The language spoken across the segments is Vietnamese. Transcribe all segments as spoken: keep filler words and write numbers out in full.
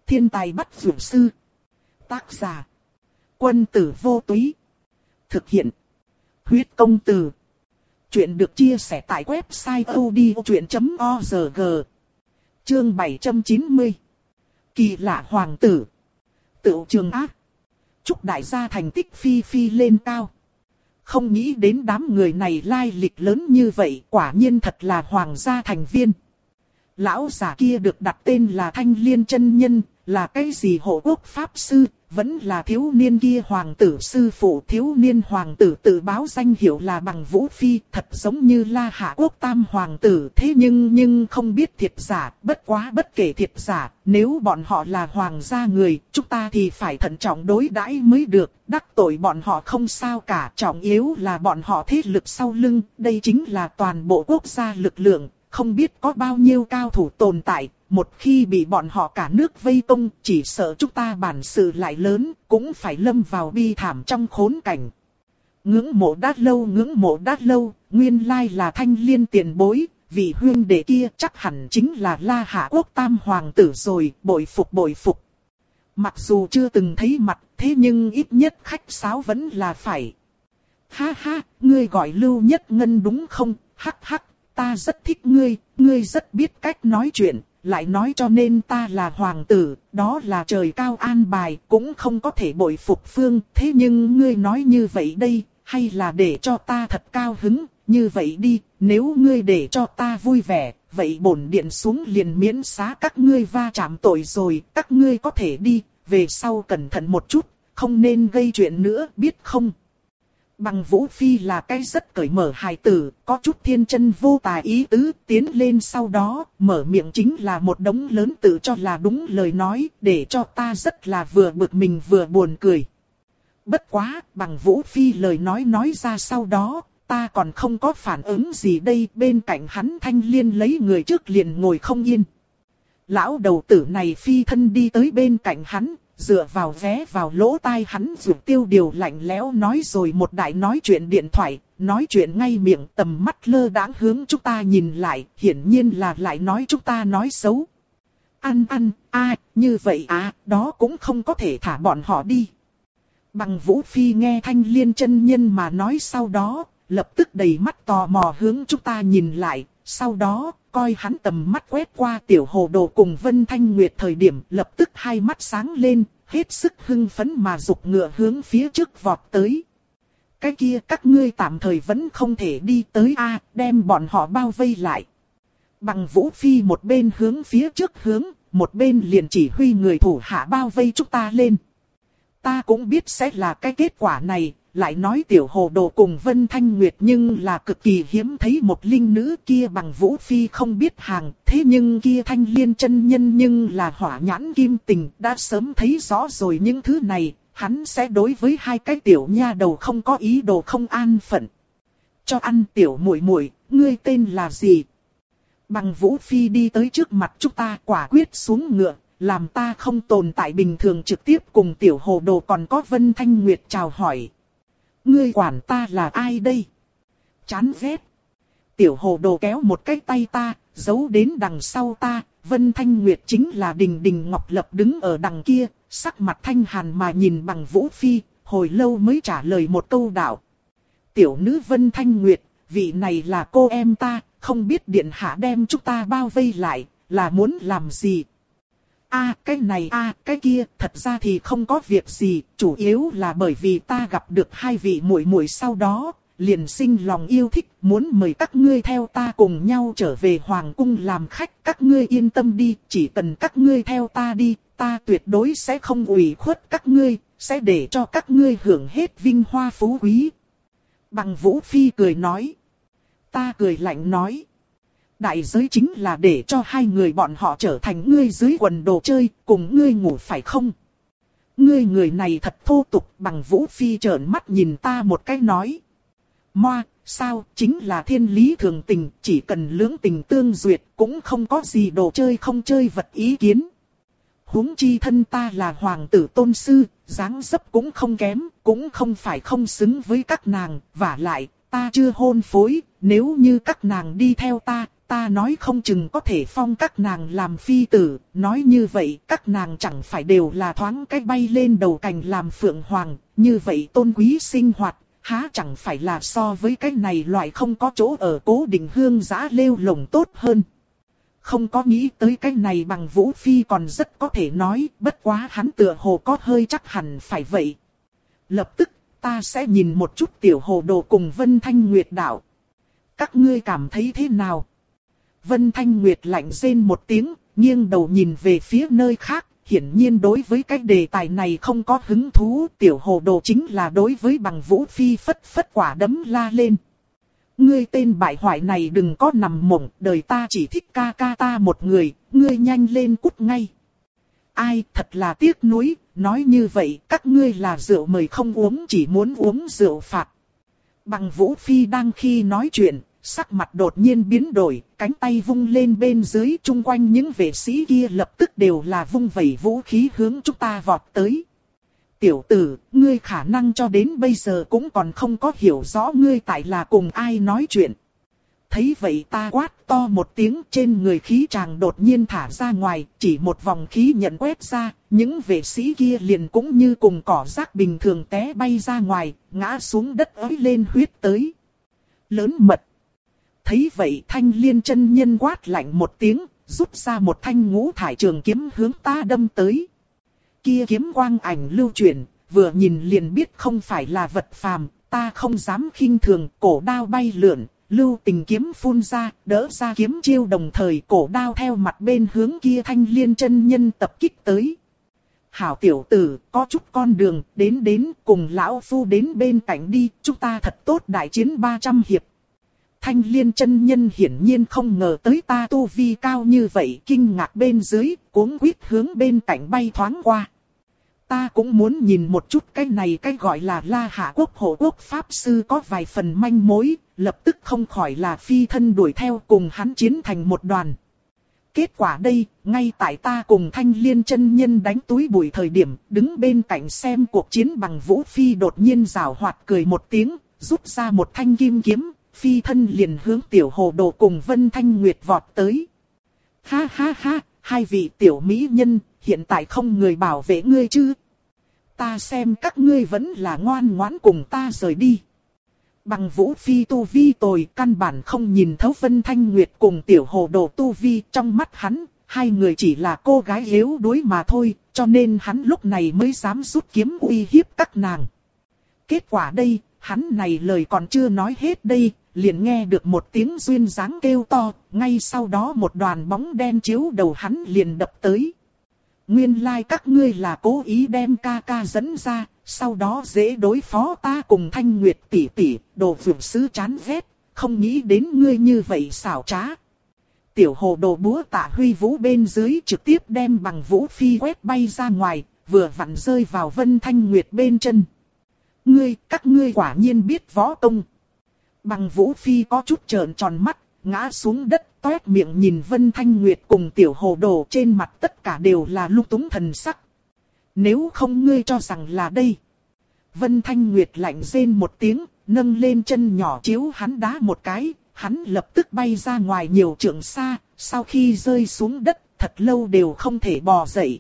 Thiên tài bắt dược sư. Tác giả. Quân tử vô túy. Thực hiện. Huyết công từ. Chuyện được chia sẻ tại website odchuyện chấm org. Chương bảy trăm chín mươi. Kỳ lạ hoàng tử. Tựu trường ác. Chúc đại gia thành tích phi phi lên cao. Không nghĩ đến đám người này lai lịch lớn như vậy, quả nhiên thật là hoàng gia thành viên. Lão già kia được đặt tên là Thanh Liên chân nhân, là cái gì hộ quốc pháp sư, vẫn là thiếu niên kia hoàng tử sư phụ. Thiếu niên hoàng tử tự báo danh hiệu là Bằng Vũ Phi, thật giống như La Hạ quốc tam hoàng tử. Thế nhưng nhưng không biết thiệt giả, bất quá bất kể thiệt giả, nếu bọn họ là hoàng gia người, chúng ta thì phải thận trọng đối đãi mới được. Đắc tội bọn họ không sao cả, trọng yếu là bọn họ thế lực sau lưng, đây chính là toàn bộ quốc gia lực lượng. Không biết có bao nhiêu cao thủ tồn tại, một khi bị bọn họ cả nước vây công, chỉ sợ chúng ta bản sự lại lớn, cũng phải lâm vào bi thảm trong khốn cảnh. Ngưỡng mộ đã lâu, ngưỡng mộ đã lâu, nguyên lai là Thanh Liên tiền bối, vị huynh đệ kia chắc hẳn chính là La Hạ quốc tam hoàng tử rồi, bội phục bội phục. Mặc dù chưa từng thấy mặt, thế nhưng ít nhất khách sáo vẫn là phải. Ha ha, ngươi gọi Lưu Nhất Ngân đúng không? Hắc hắc. Ta rất thích ngươi, ngươi rất biết cách nói chuyện, lại nói cho nên ta là hoàng tử, đó là trời cao an bài, cũng không có thể bội phục phương. Thế nhưng ngươi nói như vậy đây, hay là để cho ta thật cao hứng, như vậy đi, nếu ngươi để cho ta vui vẻ, vậy bổn điện xuống liền miễn xá các ngươi va chạm tội rồi, các ngươi có thể đi, về sau cẩn thận một chút, không nên gây chuyện nữa, biết không? Bằng Vũ Phi là cái rất cởi mở hài tử, có chút thiên chân vô tà ý tứ, tiến lên sau đó, mở miệng chính là một đống lớn tự cho là đúng lời nói, để cho ta rất là vừa bực mình vừa buồn cười. Bất quá, Bằng Vũ Phi lời nói nói ra sau đó, ta còn không có phản ứng gì đây, bên cạnh hắn Thanh Liên lấy người trước liền ngồi không yên. Lão đầu tử này phi thân đi tới bên cạnh hắn, dựa vào vé vào lỗ tai hắn Dược Tiêu Điều lạnh lẽo nói rồi một đại nói chuyện điện thoại, nói chuyện ngay miệng, tầm mắt lơ đãng hướng chúng ta nhìn lại, hiển nhiên là lại nói chúng ta nói xấu. Ăn ăn, a à, như vậy à, đó cũng không có thể thả bọn họ đi. Bằng Vũ Phi nghe Thanh Liên chân nhân mà nói sau đó, lập tức đầy mắt tò mò hướng chúng ta nhìn lại, sau đó, coi hắn tầm mắt quét qua Tiểu Hồ Đồ cùng Vân Thanh Nguyệt thời điểm, lập tức hai mắt sáng lên, hết sức hưng phấn mà giục ngựa hướng phía trước vọt tới. Cái kia các ngươi tạm thời vẫn không thể đi tới a, à, đem bọn họ bao vây lại. Bằng Vũ Phi một bên hướng phía trước hướng, một bên liền chỉ huy người thủ hạ bao vây chúng ta lên. Ta cũng biết sẽ là cái kết quả này. Lại nói Tiểu Hồ Đồ cùng Vân Thanh Nguyệt nhưng là cực kỳ hiếm thấy một linh nữ kia. Bằng Vũ Phi không biết hàng, thế nhưng kia Thanh Liên chân nhân nhưng là hỏa nhãn kim tình, đã sớm thấy rõ rồi những thứ này, hắn sẽ đối với hai cái tiểu nha đầu không có ý đồ không an phận. Cho ăn tiểu muội muội, ngươi tên là gì? Bằng Vũ Phi đi tới trước mặt chúng ta, quả quyết xuống ngựa, làm ta không tồn tại bình thường, trực tiếp cùng Tiểu Hồ Đồ còn có Vân Thanh Nguyệt chào hỏi. Ngươi quản ta là ai đây? Chán ghét. Tiểu Hồ Đồ kéo một cái tay ta, giấu đến đằng sau ta. Vân Thanh Nguyệt chính là Đình Đình Ngọc Lập đứng ở đằng kia, sắc mặt thanh hàn mà nhìn Bằng Vũ Phi, hồi lâu mới trả lời một câu đạo. Tiểu nữ Vân Thanh Nguyệt, vị này là cô em ta, không biết điện hạ đem chúng ta bao vây lại, là muốn làm gì? A à, cái này a à, cái kia, thật ra thì không có việc gì, chủ yếu là bởi vì ta gặp được hai vị muội muội sau đó, liền sinh lòng yêu thích, muốn mời các ngươi theo ta cùng nhau trở về hoàng cung làm khách. Các ngươi yên tâm đi, chỉ cần các ngươi theo ta đi, ta tuyệt đối sẽ không ủy khuất các ngươi, sẽ để cho các ngươi hưởng hết vinh hoa phú quý. Bằng Vũ Phi cười nói. Ta cười lạnh nói. Đại giới chính là để cho hai người bọn họ trở thành ngươi dưới quần đồ chơi, cùng ngươi ngủ phải không? Ngươi người này thật thô tục. Bằng Vũ Phi trợn mắt nhìn ta một cái nói. Moa, sao, chính là thiên lý thường tình, chỉ cần lưỡng tình tương duyệt, cũng không có gì đồ chơi không chơi vật ý kiến. Huống chi thân ta là hoàng tử tôn sư, dáng dấp cũng không kém, cũng không phải không xứng với các nàng, vả lại, ta chưa hôn phối, nếu như các nàng đi theo ta, ta nói không chừng có thể phong các nàng làm phi tử, nói như vậy các nàng chẳng phải đều là thoáng cách bay lên đầu cành làm phượng hoàng, như vậy tôn quý sinh hoạt, há chẳng phải là so với cái này loại không có chỗ ở cố định hương giã lêu lồng tốt hơn. Không có nghĩ tới cái này Bằng Vũ Phi còn rất có thể nói, bất quá hắn tựa hồ có hơi chắc hẳn phải vậy. Lập tức, ta sẽ nhìn một chút Tiểu Hồ Đồ cùng Vân Thanh Nguyệt đạo. Các ngươi cảm thấy thế nào? Vân Thanh Nguyệt lạnh rên một tiếng, nghiêng đầu nhìn về phía nơi khác, hiển nhiên đối với cái đề tài này không có hứng thú. Tiểu Hồ Đồ chính là đối với Bằng Vũ Phi phất phất quả đấm la lên. Ngươi tên bại hoại này đừng có nằm mộng, đời ta chỉ thích ca ca ta một người, ngươi nhanh lên cút ngay. Ai, thật là tiếc nuối, nói như vậy các ngươi là rượu mời không uống, chỉ muốn uống rượu phạt. Bằng Vũ Phi đang khi nói chuyện, sắc mặt đột nhiên biến đổi, cánh tay vung lên bên dưới, chung quanh những vệ sĩ kia lập tức đều là vung vẩy vũ khí hướng chúng ta vọt tới. Tiểu tử, ngươi khả năng cho đến bây giờ cũng còn không có hiểu rõ ngươi tại là cùng ai nói chuyện. Thấy vậy ta quát to một tiếng, trên người khí tràng đột nhiên thả ra ngoài, chỉ một vòng khí nhận quét ra, những vệ sĩ kia liền cũng như cùng cỏ rác bình thường té bay ra ngoài, ngã xuống đất ới lên huyết tới. Lớn mật. Thấy vậy Thanh Liên chân nhân quát lạnh một tiếng, rút ra một thanh ngũ thải trường kiếm hướng ta đâm tới. Kia kiếm quang ảnh lưu chuyển, vừa nhìn liền biết không phải là vật phàm, ta không dám khinh thường, cổ đao bay lượn, lưu tình kiếm phun ra, đỡ ra kiếm chiêu đồng thời cổ đao theo mặt bên hướng kia Thanh Liên chân nhân tập kích tới. Hảo tiểu tử, có chút con đường, đến đến, cùng lão phu đến bên cạnh đi, chúng ta thật tốt đại chiến ba trăm hiệp. Thanh Liên chân nhân hiển nhiên không ngờ tới ta tu vi cao như vậy, kinh ngạc bên dưới, cuống quýt hướng bên cạnh bay thoáng qua. Ta cũng muốn nhìn một chút cái này cái gọi là La Hạ Quốc hộ quốc pháp sư có vài phần manh mối, lập tức không khỏi là phi thân đuổi theo cùng hắn chiến thành một đoàn. Kết quả đây, ngay tại ta cùng Thanh Liên chân nhân đánh túi bụi thời điểm, đứng bên cạnh xem cuộc chiến Bằng Vũ Phi đột nhiên rào hoạt cười một tiếng, rút ra một thanh kim kiếm, phi thân liền hướng Tiểu Hồ Đồ cùng Vân Thanh Nguyệt vọt tới. Ha ha ha, hai vị tiểu mỹ nhân, hiện tại không người bảo vệ ngươi chứ? Ta xem các ngươi vẫn là ngoan ngoãn cùng ta rời đi. Bằng Vũ Phi tu vi tồi, căn bản không nhìn thấu Vân Thanh Nguyệt cùng Tiểu Hồ Đồ tu vi, trong mắt hắn, hai người chỉ là cô gái yếu đuối mà thôi, cho nên hắn lúc này mới dám rút kiếm uy hiếp các nàng. Kết quả đây, hắn này lời còn chưa nói hết đây, liền nghe được một tiếng duyên dáng kêu to, ngay sau đó một đoàn bóng đen chiếu đầu hắn liền đập tới. Nguyên lai like các ngươi là cố ý đem ca ca dẫn ra, sau đó dễ đối phó ta cùng Thanh Nguyệt tỷ tỷ, đồ vượt sứ chán ghét, không nghĩ đến ngươi như vậy xảo trá. Tiểu Hồ Đồ búa tạ huy vũ bên dưới trực tiếp đem Bằng Vũ Phi quét bay ra ngoài, vừa vặn rơi vào Vân Thanh Nguyệt bên chân. Ngươi, các ngươi quả nhiên biết võ công. Bằng Vũ Phi có chút trợn tròn mắt, ngã xuống đất, toét miệng nhìn Vân Thanh Nguyệt cùng Tiểu Hồ Đồ, trên mặt tất cả đều là lung túng thần sắc. Nếu không ngươi cho rằng là đây. Vân Thanh Nguyệt lạnh rên một tiếng, nâng lên chân nhỏ chiếu hắn đá một cái, hắn lập tức bay ra ngoài nhiều trượng xa, sau khi rơi xuống đất, thật lâu đều không thể bò dậy.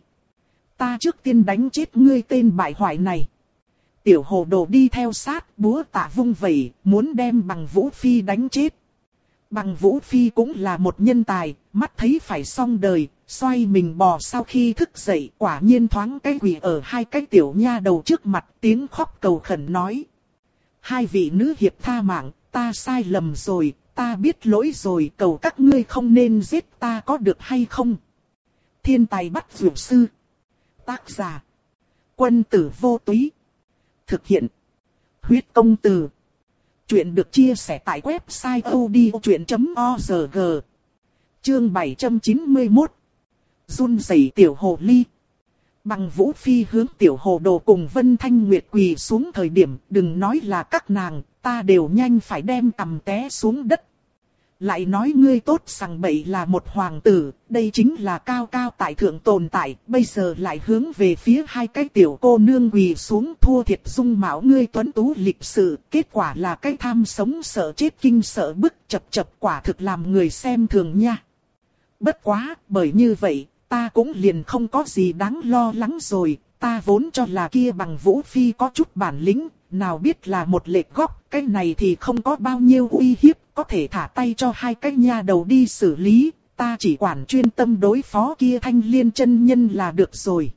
Ta trước tiên đánh chết ngươi tên bại hoại này. Tiểu Hồ Đồ đi theo sát, búa tạ vung vẩy, muốn đem Bằng Vũ Phi đánh chết. Bằng Vũ Phi cũng là một nhân tài, mắt thấy phải xong đời, xoay mình bò sau khi thức dậy, quả nhiên thoáng cái quỳ ở hai cái tiểu nha đầu trước mặt, tiếng khóc cầu khẩn nói. Hai vị nữ hiệp tha mạng, ta sai lầm rồi, ta biết lỗi rồi, cầu các ngươi không nên giết ta có được hay không? Thiên tài bắt vượt sư. Tác giả. Quân tử vô túy. Thực hiện. Huyết công từ. Chuyện được chia sẻ tại website odchuyện chấm org. Chương bảy trăm chín mươi mốt. Run rẩy tiểu hồ ly. Bằng Vũ Phi hướng Tiểu Hồ Đồ cùng Vân Thanh Nguyệt quỳ xuống thời điểm, đừng nói là các nàng, ta đều nhanh phải đem cầm té xuống đất. Lại nói ngươi tốt sằng bậy là một hoàng tử, đây chính là cao cao tại thượng tồn tại, bây giờ lại hướng về phía hai cái tiểu cô nương quỳ xuống, thua thiệt dung mạo ngươi tuấn tú lịch sự, kết quả là cái tham sống sợ chết kinh sợ bức, chập chập, quả thực làm người xem thường nha. Bất quá, bởi như vậy, ta cũng liền không có gì đáng lo lắng rồi, ta vốn cho là kia Bằng Vũ Phi có chút bản lĩnh, nào biết là một lệch góc, cái này thì không có bao nhiêu uy hiếp, có thể thả tay cho hai cái nha đầu đi xử lý, ta chỉ quản chuyên tâm đối phó kia Thanh Liên chân nhân là được rồi.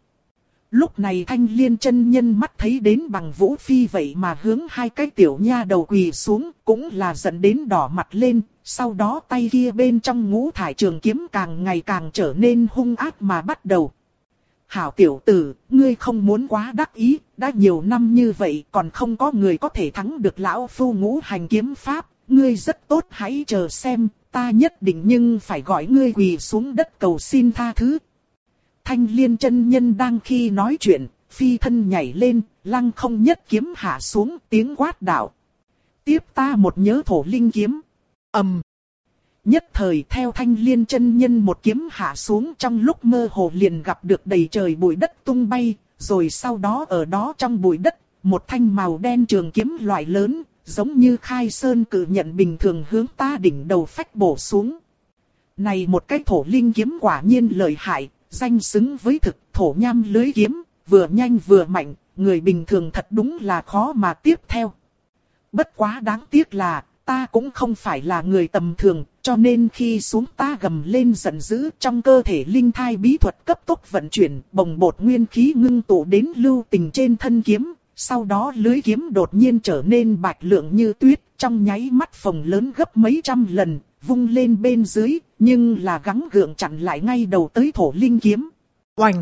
Lúc này Thanh Liên chân nhân mắt thấy đến Bằng Vũ Phi vậy mà hướng hai cái tiểu nha đầu quỳ xuống, cũng là giận đến đỏ mặt lên, sau đó tay kia bên trong ngũ thải trường kiếm càng ngày càng trở nên hung ác mà bắt đầu. Hảo tiểu tử, ngươi không muốn quá đắc ý, đã nhiều năm như vậy còn không có người có thể thắng được lão phu ngũ hành kiếm pháp, ngươi rất tốt, hãy chờ xem, ta nhất định nhưng phải gọi ngươi quỳ xuống đất cầu xin tha thứ. Thanh Liên chân nhân đang khi nói chuyện, phi thân nhảy lên, lăng không nhất kiếm hạ xuống, tiếng quát đạo. Tiếp ta một nhớ thổ linh kiếm. Ầm. Um. Nhất thời theo Thanh Liên chân nhân một kiếm hạ xuống, trong lúc mơ hồ liền gặp được đầy trời bụi đất tung bay, rồi sau đó ở đó trong bụi đất, một thanh màu đen trường kiếm loại lớn, giống như khai sơn cự nhận bình thường hướng ta đỉnh đầu phách bổ xuống. Này một cái thổ linh kiếm quả nhiên lợi hại, danh xứng với thực, thổ nham lưới kiếm, vừa nhanh vừa mạnh, người bình thường thật đúng là khó mà tiếp theo. Bất quá đáng tiếc là, ta cũng không phải là người tầm thường, cho nên khi xuống ta gầm lên giận dữ, trong cơ thể linh thai bí thuật cấp tốc vận chuyển, bồng bột nguyên khí ngưng tụ đến lưu tình trên thân kiếm, sau đó lưới kiếm đột nhiên trở nên bạch lượng như tuyết, trong nháy mắt phồng lớn gấp mấy trăm lần, vung lên bên dưới, nhưng là gắng gượng chặn lại ngay đầu tới thổ linh kiếm. Oành!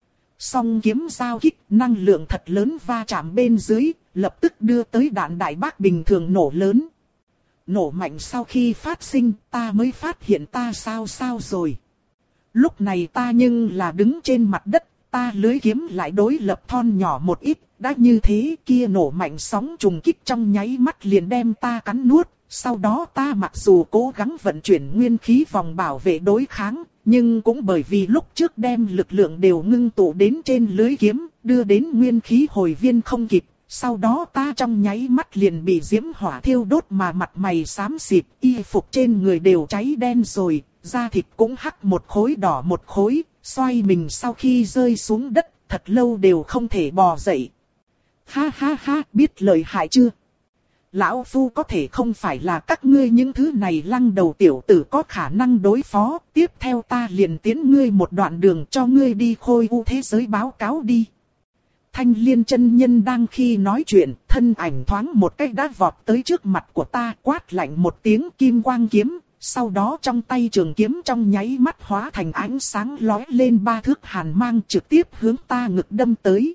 Song kiếm giao kích, năng lượng thật lớn va chạm bên dưới, lập tức đưa tới đạn đại bác bình thường nổ lớn. Nổ mạnh sau khi phát sinh, ta mới phát hiện ta sao sao rồi. Lúc này ta nhưng là đứng trên mặt đất, ta lưới kiếm lại đối lập thon nhỏ một ít, đã như thế kia nổ mạnh sóng trùng kích trong nháy mắt liền đem ta cắn nuốt. Sau đó ta mặc dù cố gắng vận chuyển nguyên khí vòng bảo vệ đối kháng, nhưng cũng bởi vì lúc trước đem lực lượng đều ngưng tụ đến trên lưới kiếm, đưa đến nguyên khí hồi viên không kịp. Sau đó ta trong nháy mắt liền bị diễm hỏa thiêu đốt mà mặt mày xám xịt, y phục trên người đều cháy đen rồi, da thịt cũng hắc một khối đỏ một khối, xoay mình sau khi rơi xuống đất, thật lâu đều không thể bò dậy. Ha ha ha, biết lợi hại chưa? Lão Phu có thể không phải là các ngươi những thứ này lăng đầu tiểu tử có khả năng đối phó, tiếp theo ta liền tiến ngươi một đoạn đường cho ngươi đi khôi u thế giới báo cáo đi. Thanh Liên chân nhân đang khi nói chuyện, thân ảnh thoáng một cách đã vọt tới trước mặt của ta, quát lạnh một tiếng kim quang kiếm, sau đó trong tay trường kiếm trong nháy mắt hóa thành ánh sáng lóe lên ba thước hàn mang trực tiếp hướng ta ngực đâm tới.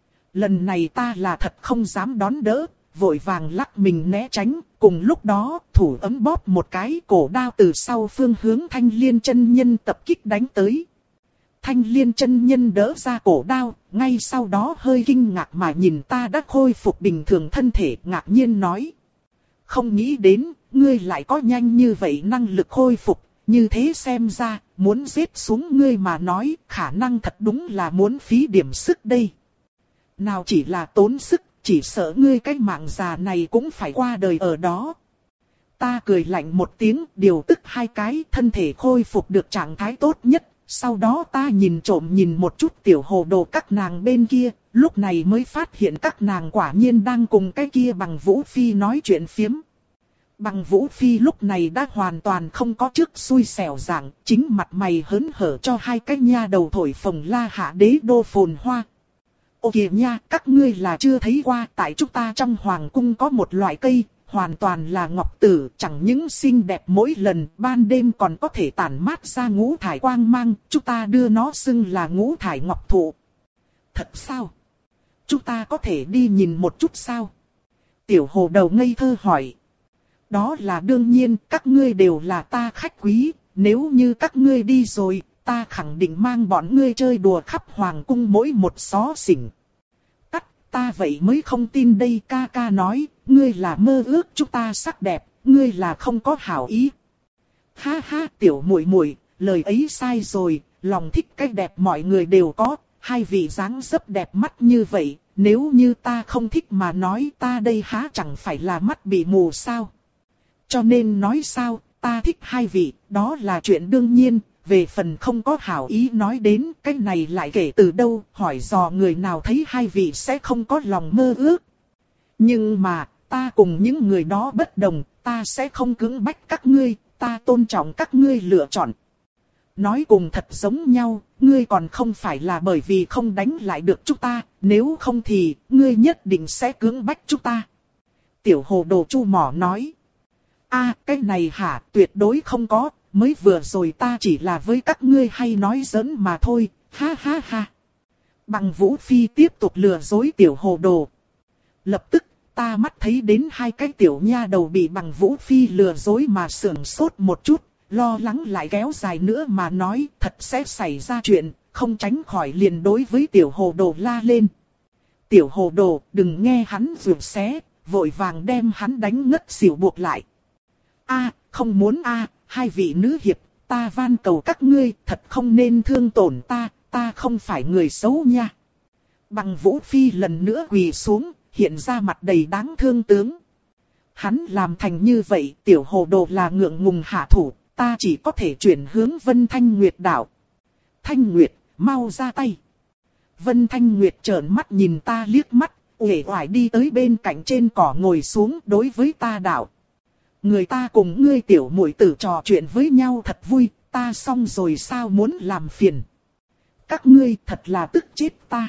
Lần này ta là thật không dám đón đỡ, vội vàng lắc mình né tránh, cùng lúc đó thủ ấm bóp một cái, cổ đao từ sau phương hướng Thanh Liên chân nhân tập kích đánh tới. Thanh Liên chân nhân đỡ ra cổ đao, ngay sau đó hơi kinh ngạc mà nhìn ta đã khôi phục bình thường thân thể, ngạc nhiên nói. Không nghĩ đến, ngươi lại có nhanh như vậy năng lực khôi phục, như thế xem ra, muốn giết xuống ngươi mà nói, khả năng thật đúng là muốn phí điểm sức đây. Nào chỉ là tốn sức, chỉ sợ ngươi cái mạng già này cũng phải qua đời ở đó. Ta cười lạnh một tiếng, điều tức hai cái, thân thể khôi phục được trạng thái tốt nhất. Sau đó ta nhìn trộm nhìn một chút tiểu hồ đồ các nàng bên kia, lúc này mới phát hiện các nàng quả nhiên đang cùng cái kia Bằng Vũ Phi nói chuyện phiếm. Bằng Vũ Phi lúc này đã hoàn toàn không có trước xui xẻo dạng, chính mặt mày hớn hở cho hai cái nha đầu thổi phồng la hạ đế đô phồn hoa. Ô kìa nha, các ngươi là chưa thấy qua, tại chúng ta trong hoàng cung có một loại cây, hoàn toàn là ngọc tử, chẳng những xinh đẹp mỗi lần, ban đêm còn có thể tản mát ra ngũ thải quang mang, chúng ta đưa nó xưng là ngũ thải ngọc thụ. Thật sao? Chúng ta có thể đi nhìn một chút sao? Tiểu hồ đầu ngây thơ hỏi. Đó là đương nhiên, các ngươi đều là ta khách quý, nếu như các ngươi đi rồi, ta khẳng định mang bọn ngươi chơi đùa khắp hoàng cung mỗi một xó xỉnh. Ta vậy mới không tin đây, ca ca nói, ngươi là mơ ước chúng ta sắc đẹp, ngươi là không có hảo ý. Ha ha, tiểu muội muội, lời ấy sai rồi, lòng thích cái đẹp mọi người đều có, hai vị dáng dấp đẹp mắt như vậy, nếu như ta không thích mà nói ta đây há chẳng phải là mắt bị mù sao. Cho nên nói sao, ta thích hai vị, đó là chuyện đương nhiên, về phần không có hảo ý nói đến, cái này lại kể từ đâu, hỏi dò người nào thấy hai vị sẽ không có lòng mơ ước. Nhưng mà, ta cùng những người đó bất đồng, ta sẽ không cưỡng bách các ngươi, ta tôn trọng các ngươi lựa chọn. Nói cùng thật giống nhau, ngươi còn không phải là bởi vì không đánh lại được chúng ta, nếu không thì, ngươi nhất định sẽ cưỡng bách chúng ta. Tiểu hồ đồ chu mỏ nói. A, cái này hả, tuyệt đối không có, mới vừa rồi ta chỉ là với các ngươi hay nói giỡn mà thôi, ha ha ha. Bằng Vũ Phi tiếp tục lừa dối tiểu hồ đồ. Lập tức, ta mắt thấy đến hai cái tiểu nha đầu bị Bằng Vũ Phi lừa dối mà sưởng sốt một chút, lo lắng lại kéo dài nữa mà nói thật sẽ xảy ra chuyện, không tránh khỏi liền đối với tiểu hồ đồ la lên. Tiểu hồ đồ, đừng nghe hắn rượu xé, vội vàng đem hắn đánh ngất xỉu buộc lại. A, không muốn a, hai vị nữ hiệp, ta van cầu các ngươi, thật không nên thương tổn ta, ta không phải người xấu nha. Bằng Vũ Phi lần nữa quỳ xuống, hiện ra mặt đầy đáng thương tướng. Hắn làm thành như vậy, tiểu hồ đồ là ngượng ngùng hạ thủ, ta chỉ có thể chuyển hướng Vân Thanh Nguyệt đảo. Thanh Nguyệt, mau ra tay. Vân Thanh Nguyệt trợn mắt nhìn ta liếc mắt, uể oải đi tới bên cạnh trên cỏ ngồi xuống đối với ta đảo. Người ta cùng ngươi tiểu muội tử trò chuyện với nhau thật vui, ta xong rồi sao muốn làm phiền. Các ngươi thật là tức chết ta.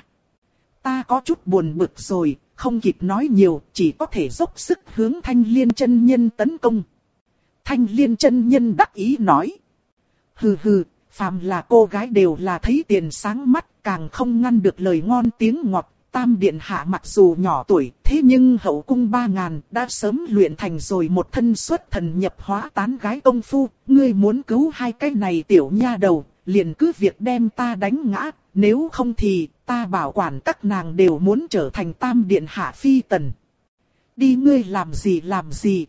Ta có chút buồn bực rồi, không kịp nói nhiều, chỉ có thể dốc sức hướng Thanh Liên chân nhân tấn công. Thanh Liên chân nhân đắc ý nói. Hừ hừ, phàm là cô gái đều là thấy tiền sáng mắt, càng không ngăn được lời ngon tiếng ngọt. Tam điện hạ mặc dù nhỏ tuổi, thế nhưng hậu cung ba ngàn đã sớm luyện thành rồi một thân xuất thần nhập hóa tán gái công phu. Ngươi muốn cứu hai cái này tiểu nha đầu, liền cứ việc đem ta đánh ngã, nếu không thì ta bảo quản các nàng đều muốn trở thành tam điện hạ phi tần. Đi ngươi làm gì làm gì.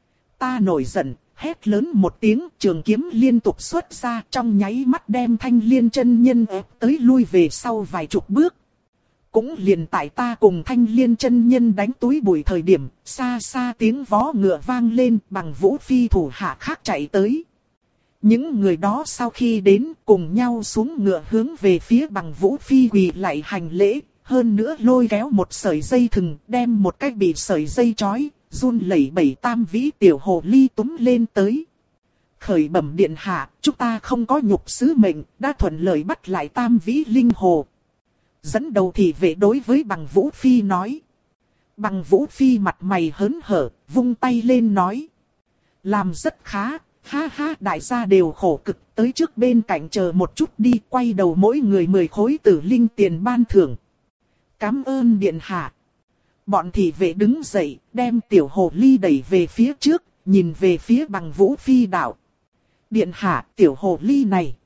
Ta nổi giận, hét lớn một tiếng, trường kiếm liên tục xuất ra, trong nháy mắt đem Thanh Liên chân nhân ép tới lui về sau vài chục bước. Cũng liền tại ta cùng Thanh Liên chân nhân đánh túi bụi thời điểm, xa xa tiếng vó ngựa vang lên, Bằng Vũ Phi thủ hạ khác chạy tới. Những người đó sau khi đến cùng nhau xuống ngựa hướng về phía Bằng Vũ Phi quỳ lại hành lễ, hơn nữa lôi kéo một sợi dây thừng, đem một cái bị sợi dây trói, run lẩy bẩy tam vĩ tiểu hồ ly túm lên tới. Khởi bẩm điện hạ, chúng ta không có nhục sứ mệnh, đã thuận lợi bắt lại tam vĩ linh hồ. Dẫn đầu thị vệ đối với Bằng Vũ Phi nói. Bằng Vũ Phi mặt mày hớn hở, vung tay lên nói. Làm rất khá, ha ha, đại gia đều khổ cực, tới trước bên cạnh chờ một chút đi, quay đầu mỗi người mười khối tử linh tiền ban thưởng. Cảm ơn điện hạ. Bọn thị vệ đứng dậy, đem tiểu hồ ly đẩy về phía trước, nhìn về phía Bằng Vũ Phi đạo. Điện hạ, tiểu hồ ly này.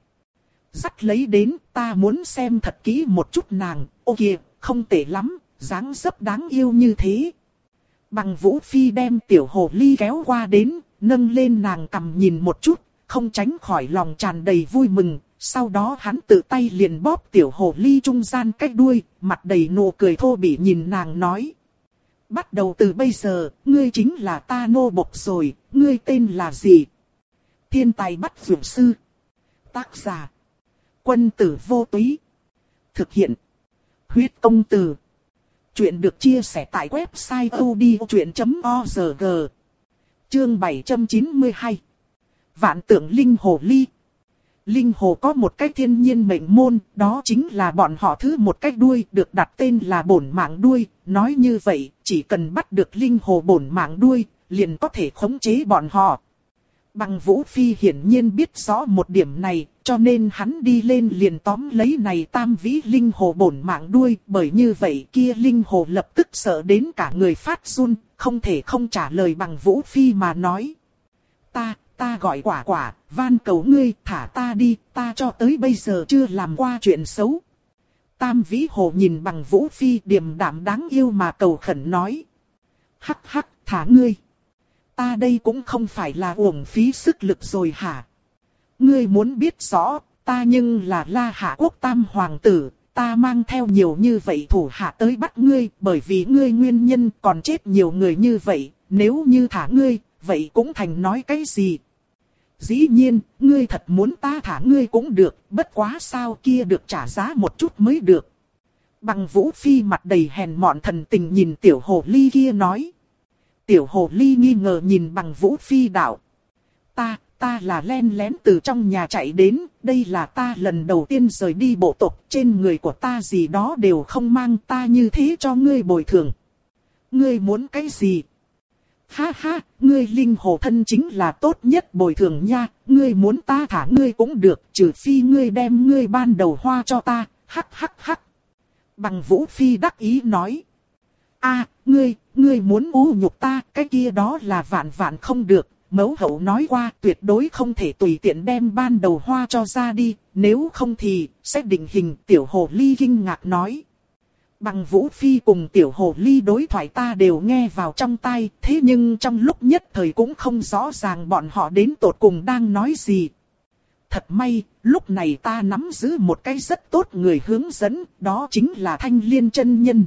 Dắt lấy đến, ta muốn xem thật kỹ một chút nàng, ô kìa, không tệ lắm, dáng dấp đáng yêu như thế. Bằng Vũ Phi đem tiểu hồ ly kéo qua đến, nâng lên nàng cầm nhìn một chút, không tránh khỏi lòng tràn đầy vui mừng. Sau đó hắn tự tay liền bóp tiểu hồ ly trung gian cái đuôi, mặt đầy nụ cười thô bỉ nhìn nàng nói. Bắt đầu từ bây giờ, ngươi chính là ta nô bộc rồi, ngươi tên là gì? Thiên tài bắt dược sư. Tác giả. Quân tử vô túy. Thực hiện. Huyết công từ. Chuyện được chia sẻ tại website odchuyện chấm org. Chương bảy trăm chín mươi hai. Vạn tượng linh hồ ly. Linh hồ có một cái thiên nhiên mệnh môn, đó chính là bọn họ thứ một cái đuôi, được đặt tên là bổn mạng đuôi. Nói như vậy, chỉ cần bắt được linh hồ bổn mạng đuôi, liền có thể khống chế bọn họ. Bằng Vũ Phi hiển nhiên biết rõ một điểm này, cho nên hắn đi lên liền tóm lấy này tam vĩ linh hồ bổn mạng đuôi, bởi như vậy kia linh hồ lập tức sợ đến cả người phát run, không thể không trả lời Bằng Vũ Phi mà nói. Ta, ta gọi quả quả, van cầu ngươi, thả ta đi, ta cho tới bây giờ chưa làm qua chuyện xấu. Tam vĩ hồ nhìn Bằng Vũ Phi điềm đạm đáng yêu mà cầu khẩn nói. Hắc hắc, thả ngươi. ta đây cũng không phải là uổng phí sức lực rồi hả? Ngươi muốn biết rõ, ta nhưng là La Hạ quốc tam hoàng tử, ta mang theo nhiều như vậy thủ hạ tới bắt ngươi, bởi vì ngươi nguyên nhân còn chết nhiều người như vậy, nếu như thả ngươi, vậy cũng thành nói cái gì? Dĩ nhiên, ngươi thật muốn ta thả ngươi cũng được, bất quá sao kia được trả giá một chút mới được. Bằng Vũ Phi mặt đầy hèn mọn thần tình nhìn tiểu hồ ly kia nói. Tiểu hồ ly nghi ngờ nhìn Bằng Vũ Phi đạo. Ta, ta là len lén từ trong nhà chạy đến, đây là ta lần đầu tiên rời đi bộ tộc, trên người của ta gì đó đều không mang, ta như thế cho ngươi bồi thường. Ngươi muốn cái gì? Ha ha, ngươi linh hồ thân chính là tốt nhất bồi thường nha, ngươi muốn ta thả ngươi cũng được, trừ phi ngươi đem ngươi ban đầu hoa cho ta, hắc hắc hắc. Bằng Vũ Phi đắc ý nói. A, ngươi, ngươi muốn u nhục ta, cái kia đó là vạn vạn không được, mẫu hậu nói qua tuyệt đối không thể tùy tiện đem ban đầu hoa cho ra đi, nếu không thì, sẽ định hình. Tiểu hồ ly kinh ngạc nói. Bằng Vũ Phi cùng tiểu hồ ly đối thoại ta đều nghe vào trong tai, thế nhưng trong lúc nhất thời cũng không rõ ràng bọn họ đến tột cùng đang nói gì. Thật may, lúc này ta nắm giữ một cái rất tốt người hướng dẫn, đó chính là Thanh Liên chân nhân.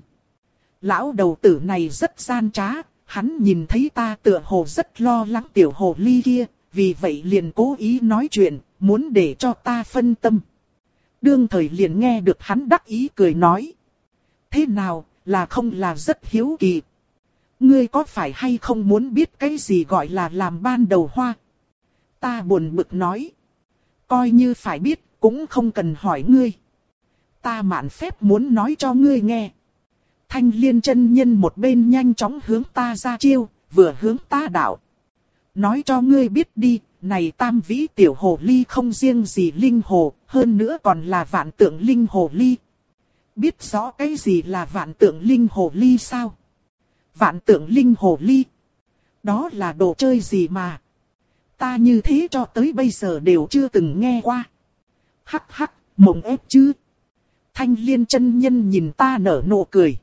Lão đầu tử này rất gian trá, hắn nhìn thấy ta tựa hồ rất lo lắng tiểu hồ ly kia, vì vậy liền cố ý nói chuyện, muốn để cho ta phân tâm. Đương thời liền nghe được hắn đắc ý cười nói. Thế nào, là không là rất hiếu kỳ? Ngươi có phải hay không muốn biết cái gì gọi là làm ban đầu hoa? Ta buồn bực nói. Coi như phải biết, cũng không cần hỏi ngươi. Ta mạn phép muốn nói cho ngươi nghe. Thanh Liên chân nhân một bên nhanh chóng hướng ta ra chiêu, vừa hướng ta đạo. Nói cho ngươi biết đi, này tam vĩ tiểu hồ ly không riêng gì linh hồ, hơn nữa còn là vạn tượng linh hồ ly. Biết rõ cái gì là vạn tượng linh hồ ly sao? Vạn tượng linh hồ ly? Đó là đồ chơi gì mà? Ta như thế cho tới bây giờ đều chưa từng nghe qua. Hắc hắc, mộng ép chứ? Thanh Liên chân nhân nhìn ta nở nụ cười.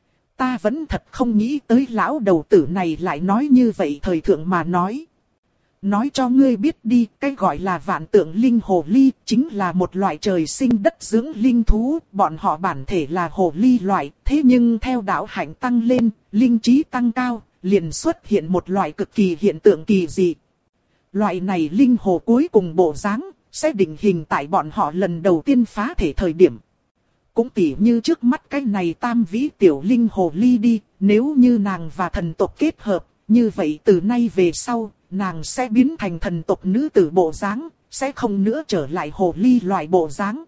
Ta vẫn thật không nghĩ tới lão đầu tử này lại nói như vậy thời thượng mà nói. Nói cho ngươi biết đi, cái gọi là vạn tượng linh hồ ly chính là một loại trời sinh đất dưỡng linh thú, bọn họ bản thể là hồ ly loại, thế nhưng theo đạo hạnh tăng lên, linh trí tăng cao, liền xuất hiện một loại cực kỳ hiện tượng kỳ dị. Loại này linh hồ cuối cùng bộ dáng sẽ định hình tại bọn họ lần đầu tiên phá thể thời điểm. Cũng tỉ như trước mắt cái này tam vĩ tiểu linh hồ ly đi, nếu như nàng và thần tộc kết hợp, như vậy từ nay về sau, nàng sẽ biến thành thần tộc nữ tử bộ dáng, sẽ không nữa trở lại hồ ly loại bộ dáng.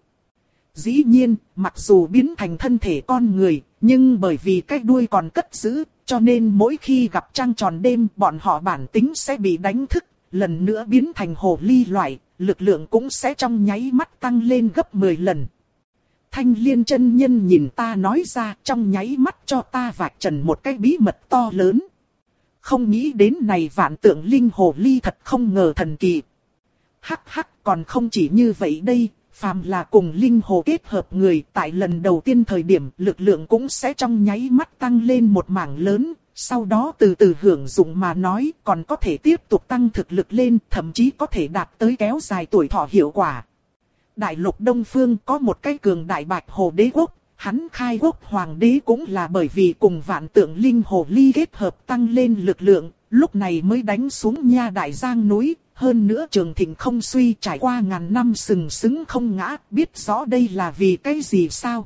Dĩ nhiên, mặc dù biến thành thân thể con người, nhưng bởi vì cái đuôi còn cất giữ, cho nên mỗi khi gặp trăng tròn đêm, bọn họ bản tính sẽ bị đánh thức, lần nữa biến thành hồ ly loại, lực lượng cũng sẽ trong nháy mắt tăng lên gấp mười lần. Thanh Liên chân nhân nhìn ta nói ra, trong nháy mắt cho ta vạch trần một cái bí mật to lớn. Không nghĩ đến này vạn tượng linh hồ ly thật không ngờ thần kỳ. Hắc hắc, còn không chỉ như vậy đây, phàm là cùng linh hồ kết hợp người tại lần đầu tiên thời điểm lực lượng cũng sẽ trong nháy mắt tăng lên một mảng lớn, sau đó từ từ hưởng dụng mà nói còn có thể tiếp tục tăng thực lực lên, thậm chí có thể đạt tới kéo dài tuổi thọ hiệu quả. Đại lục Đông Phương có một cái cường đại bạch hồ đế quốc, hắn khai quốc hoàng đế cũng là bởi vì cùng vạn tượng linh hồ ly kết hợp tăng lên lực lượng, lúc này mới đánh xuống nha đại giang núi, hơn nữa trường thịnh không suy trải qua ngàn năm sừng sững không ngã, biết rõ đây là vì cái gì sao?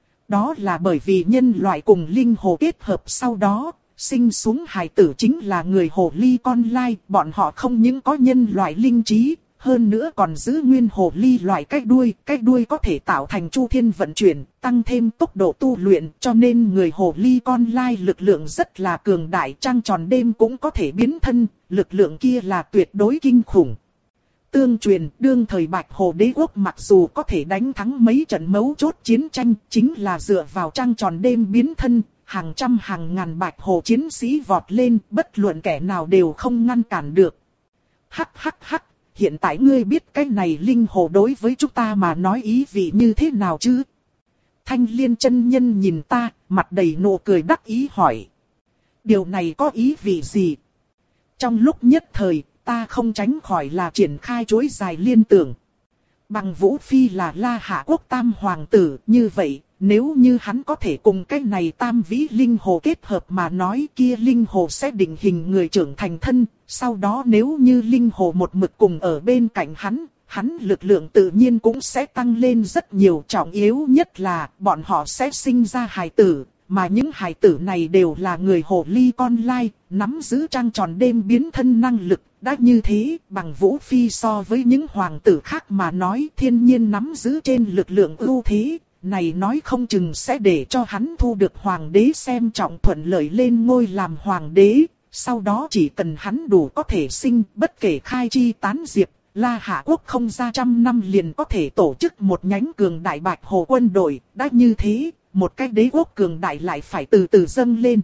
Đó là bởi vì nhân loại cùng linh hồ kết hợp sau đó, sinh xuống hài tử chính là người hồ ly con lai, bọn họ không những có nhân loại linh trí, hơn nữa còn giữ nguyên hồ ly loại cái đuôi, cái đuôi có thể tạo thành chu thiên vận chuyển, tăng thêm tốc độ tu luyện, cho nên người hồ ly con lai lực lượng rất là cường đại, trăng tròn đêm cũng có thể biến thân, lực lượng kia là tuyệt đối kinh khủng. Tương truyền, đương thời Bạch Hồ Đế Quốc mặc dù có thể đánh thắng mấy trận mấu chốt chiến tranh, chính là dựa vào trăng tròn đêm biến thân, hàng trăm hàng ngàn Bạch Hồ chiến sĩ vọt lên, bất luận kẻ nào đều không ngăn cản được. Hắc hắc hắc. Hiện tại ngươi biết cái này linh hồ đối với chúng ta mà nói ý vị như thế nào chứ? Thanh Liên chân nhân nhìn ta, mặt đầy nụ cười đắc ý hỏi. Điều này có ý vị gì? Trong lúc nhất thời, ta không tránh khỏi là triển khai chuỗi dài liên tưởng. Bằng Vũ Phi là La Hạ Quốc tam hoàng tử, như vậy, nếu như hắn có thể cùng cái này tam vĩ linh hồ kết hợp mà nói, kia linh hồ sẽ định hình người trưởng thành thân, sau đó nếu như linh hồ một mực cùng ở bên cạnh hắn, hắn lực lượng tự nhiên cũng sẽ tăng lên rất nhiều. Trọng yếu nhất là bọn họ sẽ sinh ra hài tử, mà những hài tử này đều là người hồ ly con lai, nắm giữ trăng tròn đêm biến thân năng lực. Đã như thế, Bằng Vũ Phi so với những hoàng tử khác mà nói thiên nhiên nắm giữ trên lực lượng ưu thế, này nói không chừng sẽ để cho hắn thu được hoàng đế xem trọng, thuận lợi lên ngôi làm hoàng đế. Sau đó chỉ cần hắn đủ có thể sinh, bất kể khai chi tán diệp, La Hạ Quốc không ra trăm năm liền có thể tổ chức một nhánh cường đại Bạch Hồ quân đội. Đã như thế, một cái đế quốc cường đại lại phải từ từ dâng lên.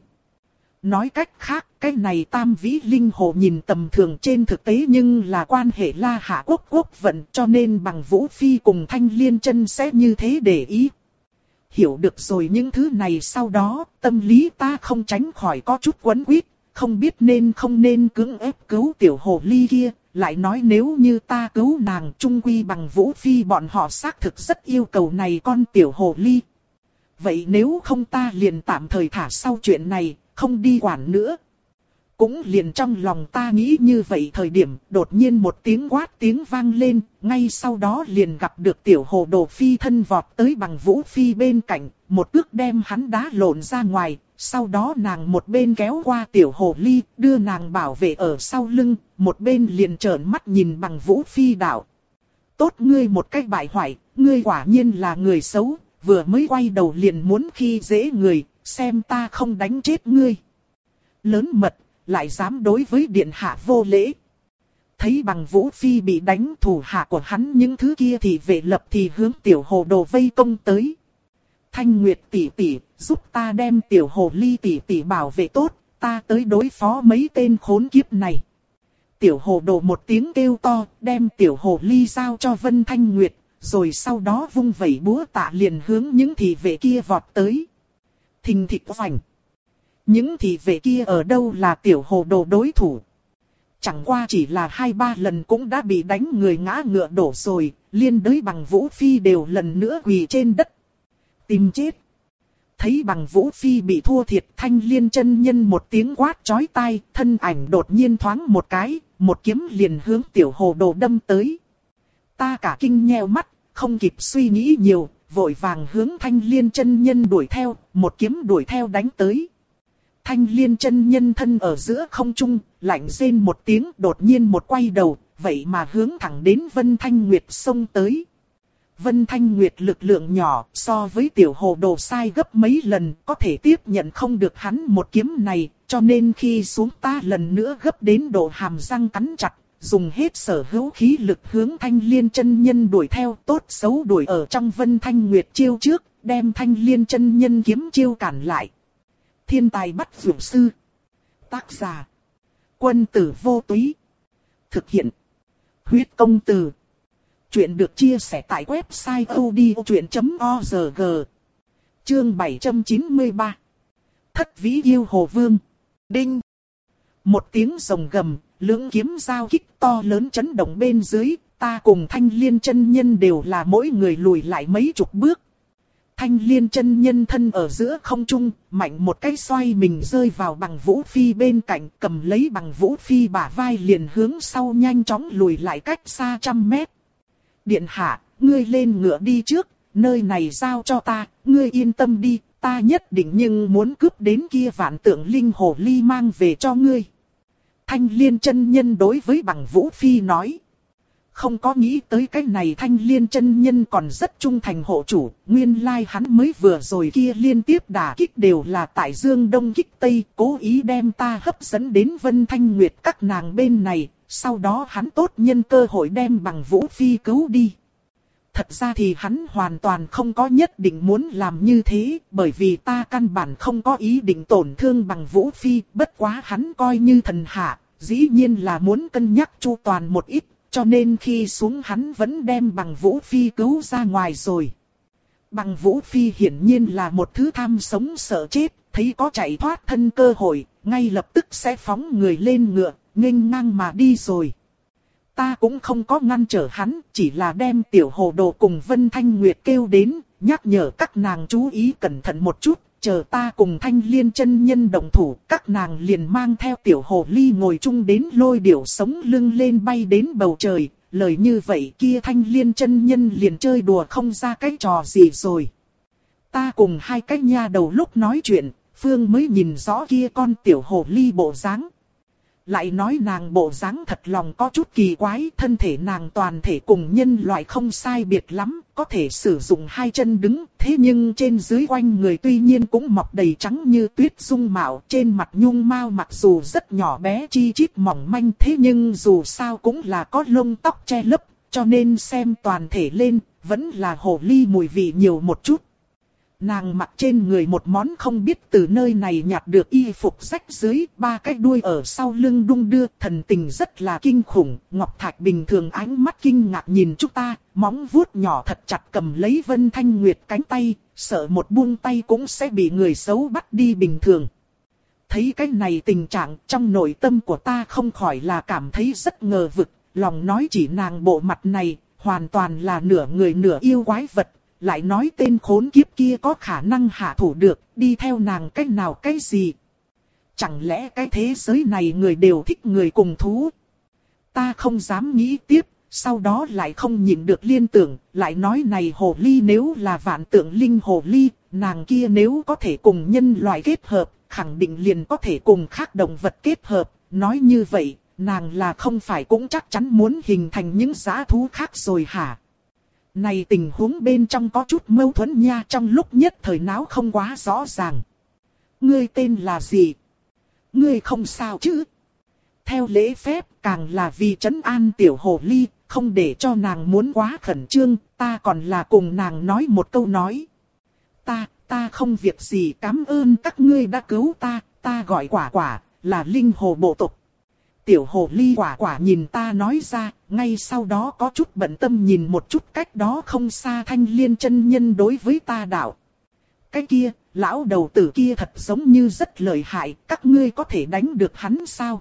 Nói cách khác, cái này tam vĩ linh hồ nhìn tầm thường, trên thực tế nhưng là quan hệ La Hạ Quốc quốc vận, cho nên Bằng Vũ Phi cùng Thanh Liên Chân sẽ như thế để ý. Hiểu được rồi những thứ này sau đó, tâm lý ta không tránh khỏi có chút quấn quýt, không biết nên không nên cưỡng ép cứu tiểu hồ ly kia. Lại nói nếu như ta cứu nàng, chung quy Bằng Vũ Phi bọn họ xác thực rất yêu cầu này con tiểu hồ ly. Vậy nếu không ta liền tạm thời thả sau chuyện này, không đi quản nữa. Cũng liền trong lòng ta nghĩ như vậy thời điểm, đột nhiên một tiếng quát tiếng vang lên, ngay sau đó liền gặp được tiểu hồ đồ phi thân vọt tới Bằng Vũ Phi bên cạnh, một cước đem hắn đá lộn ra ngoài, sau đó nàng một bên kéo qua tiểu hồ ly, đưa nàng bảo vệ ở sau lưng, một bên liền trợn mắt nhìn Bằng Vũ Phi đạo. Tốt ngươi một cách bại hoại, ngươi quả nhiên là người xấu, vừa mới quay đầu liền muốn khi dễ người, xem ta không đánh chết ngươi. Lớn mật, lại dám đối với điện hạ vô lễ. Thấy Bằng Vũ Phi bị đánh, thủ hạ của hắn những thứ kia thì vệ lập thì hướng tiểu hồ đồ vây công tới. Thanh Nguyệt tỷ tỷ, giúp ta đem tiểu hồ ly tỷ tỷ bảo vệ tốt, ta tới đối phó mấy tên khốn kiếp này. Tiểu hồ đồ một tiếng kêu to, đem tiểu hồ ly giao cho Vân Thanh Nguyệt, rồi sau đó vung vẩy búa tạ liền hướng những thị vệ kia vọt tới. Thình thịch vành. Những thị vệ kia ở đâu là tiểu hồ đồ đối thủ. Chẳng qua chỉ là hai ba lần cũng đã bị đánh người ngã ngựa đổ rồi, liên đới Bằng Vũ Phi đều lần nữa quỳ trên đất. Tìm chết. Thấy Bằng Vũ Phi bị thua thiệt, Thanh Liên chân nhân một tiếng quát chói tai, thân ảnh đột nhiên thoáng một cái, một kiếm liền hướng tiểu hồ đồ đâm tới. Ta cả kinh nheo mắt, không kịp suy nghĩ nhiều, vội vàng hướng Thanh Liên chân nhân đuổi theo, một kiếm đuổi theo đánh tới. Thanh Liên chân nhân thân ở giữa không trung, lạnh rên một tiếng, đột nhiên một quay đầu, vậy mà hướng thẳng đến Vân Thanh Nguyệt xông tới. Vân Thanh Nguyệt lực lượng nhỏ, so với tiểu hồ đồ sai gấp mấy lần, có thể tiếp nhận không được hắn một kiếm này, cho nên khi xuống ta lần nữa gấp đến độ hàm răng cắn chặt, dùng hết sở hữu khí lực hướng Thanh Liên chân nhân đuổi theo, tốt xấu đuổi ở trong Vân Thanh Nguyệt chiêu trước, đem Thanh Liên chân nhân kiếm chiêu cản lại. Thiên tài bắt dược sư. Tác giả: Quân tử vô túy. Thực hiện: Huyết công từ. Chuyện được chia sẻ tại website odchuyện chấm org. Chương bảy trăm chín mươi ba. Thất vĩ yêu hồ vương. Đinh. Một tiếng rồng gầm, lưỡng kiếm giao kích to lớn chấn động bên dưới, ta cùng Thanh Liên chân nhân đều là mỗi người lùi lại mấy chục bước. Thanh Liên chân nhân thân ở giữa không trung, mạnh một cái xoay mình rơi vào Bằng Vũ Phi bên cạnh, cầm lấy Bằng Vũ Phi bả vai liền hướng sau nhanh chóng lùi lại cách xa trăm mét. Điện hạ, ngươi lên ngựa đi trước, nơi này giao cho ta, ngươi yên tâm đi, ta nhất định nhưng muốn cướp đến kia vạn tượng linh hồ ly mang về cho ngươi. Thanh Liên chân nhân đối với Bằng Vũ Phi nói. Không có nghĩ tới cái này Thanh Liên chân nhân còn rất trung thành hộ chủ, nguyên lai hắn mới vừa rồi kia liên tiếp đả kích đều là tại Dương Đông kích Tây, cố ý đem ta hấp dẫn đến Vân Thanh Nguyệt các nàng bên này, sau đó hắn tốt nhân cơ hội đem Bằng Vũ Phi cứu đi. Thật ra thì hắn hoàn toàn không có nhất định muốn làm như thế, bởi vì ta căn bản không có ý định tổn thương Bằng Vũ Phi, bất quá hắn coi như thần hạ, dĩ nhiên là muốn cân nhắc chu toàn một ít. Cho nên khi xuống hắn vẫn đem Bằng Vũ Phi cứu ra ngoài rồi. Bằng Vũ Phi hiển nhiên là một thứ tham sống sợ chết, thấy có chạy thoát thân cơ hội, ngay lập tức sẽ phóng người lên ngựa, nghênh ngang mà đi rồi. Ta cũng không có ngăn trở hắn, chỉ là đem tiểu hồ đồ cùng Vân Thanh Nguyệt kêu đến, nhắc nhở các nàng chú ý cẩn thận một chút, chờ ta cùng Thanh Liên chân nhân đồng thủ, các nàng liền mang theo tiểu hồ ly ngồi chung đến lôi điểu sống lưng lên bay đến bầu trời, lời như vậy kia Thanh Liên chân nhân liền chơi đùa không ra cái trò gì rồi. Ta cùng hai cái nha đầu lúc nói chuyện, Phương mới nhìn rõ kia con tiểu hồ ly bộ dáng. Lại nói nàng bộ dáng thật lòng có chút kỳ quái, thân thể nàng toàn thể cùng nhân loại không sai biệt lắm, có thể sử dụng hai chân đứng, thế nhưng trên dưới quanh người tuy nhiên cũng mọc đầy trắng như tuyết dung mạo, trên mặt nhung mao mặc dù rất nhỏ bé chi chít mỏng manh, thế nhưng dù sao cũng là có lông tóc che lấp, cho nên xem toàn thể lên, vẫn là hồ ly mùi vị nhiều một chút. Nàng mặc trên người một món không biết từ nơi này nhặt được y phục rách dưới, ba cái đuôi ở sau lưng đung đưa, thần tình rất là kinh khủng. Ngọc Thạch bình thường ánh mắt kinh ngạc nhìn chúng ta, móng vuốt nhỏ thật chặt cầm lấy Vân Thanh Nguyệt cánh tay, sợ một buông tay cũng sẽ bị người xấu bắt đi bình thường. Thấy cái này tình trạng, trong nội tâm của ta không khỏi là cảm thấy rất ngờ vực, lòng nói chỉ nàng bộ mặt này, hoàn toàn là nửa người nửa yêu quái vật. Lại nói tên khốn kiếp kia có khả năng hạ thủ được, đi theo nàng cách nào cái gì. Chẳng lẽ cái thế giới này người đều thích người cùng thú? Ta không dám nghĩ tiếp, sau đó lại không nhịn được liên tưởng, lại nói này hồ ly nếu là vạn tượng linh hồ ly, nàng kia nếu có thể cùng nhân loại kết hợp, khẳng định liền có thể cùng khác động vật kết hợp, nói như vậy, nàng là không phải cũng chắc chắn muốn hình thành những dã thú khác rồi hả? Này tình huống bên trong có chút mâu thuẫn nha, trong lúc nhất thời não không quá rõ ràng. Ngươi tên là gì? Ngươi không sao chứ? Theo lễ phép, càng là vì trấn an tiểu hồ ly, không để cho nàng muốn quá khẩn trương, ta còn là cùng nàng nói một câu nói. Ta, ta không việc gì, cảm ơn các ngươi đã cứu ta, ta gọi Quả Quả, là linh hồ bộ tộc. Tiểu hồ ly Quả Quả nhìn ta nói ra, ngay sau đó có chút bận tâm nhìn một chút cách đó không xa Thanh Liên chân nhân đối với ta đạo. Cái kia, lão đầu tử kia thật giống như rất lợi hại, các ngươi có thể đánh được hắn sao?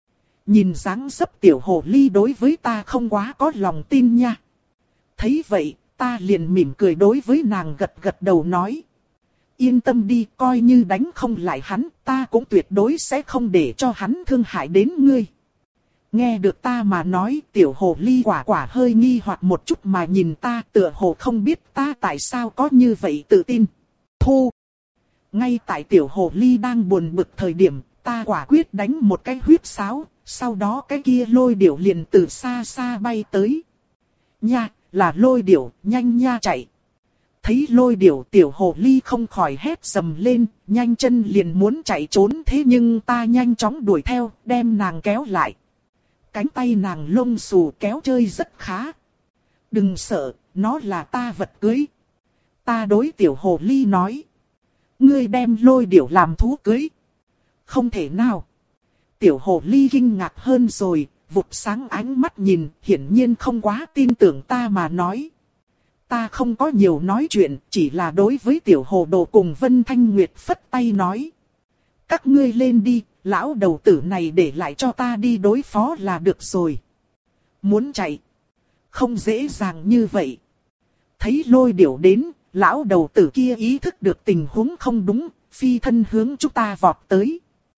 Nhìn dáng dấp tiểu hồ ly đối với ta không quá có lòng tin nha. Thấy vậy, ta liền mỉm cười đối với nàng gật gật đầu nói. Yên tâm đi, coi như đánh không lại hắn, ta cũng tuyệt đối sẽ không để cho hắn thương hại đến ngươi. Nghe được ta mà nói, tiểu hồ ly Quả Quả hơi nghi hoặc một chút mà nhìn ta, tựa hồ không biết ta tại sao có như vậy tự tin. Thu! Ngay tại tiểu hồ ly đang buồn bực thời điểm, ta quả quyết đánh một cái huyết sáo, sau đó cái kia lôi điểu liền từ xa xa bay tới. Nha, là lôi điểu, nhanh nha chạy. Thấy lôi điểu tiểu hồ ly không khỏi hét sầm lên, nhanh chân liền muốn chạy trốn, thế nhưng ta nhanh chóng đuổi theo, đem nàng kéo lại. Cánh tay nàng lông xù kéo chơi rất khá. Đừng sợ, nó là ta vật cưới. Ta đối tiểu hồ ly nói. Ngươi đem lôi điểu làm thú cưới. Không thể nào. Tiểu hồ ly kinh ngạc hơn rồi, vụt sáng ánh mắt nhìn, hiển nhiên không quá tin tưởng ta mà nói. Ta không có nhiều nói chuyện, chỉ là đối với tiểu hồ đồ cùng Vân Thanh Nguyệt phất tay nói. Các ngươi lên đi, lão đầu tử này để lại cho ta đi đối phó là được rồi. Muốn chạy, không dễ dàng như vậy. Thấy lôi điểu đến, lão đầu tử kia ý thức được tình huống không đúng, phi thân hướng chúng ta vọt tới.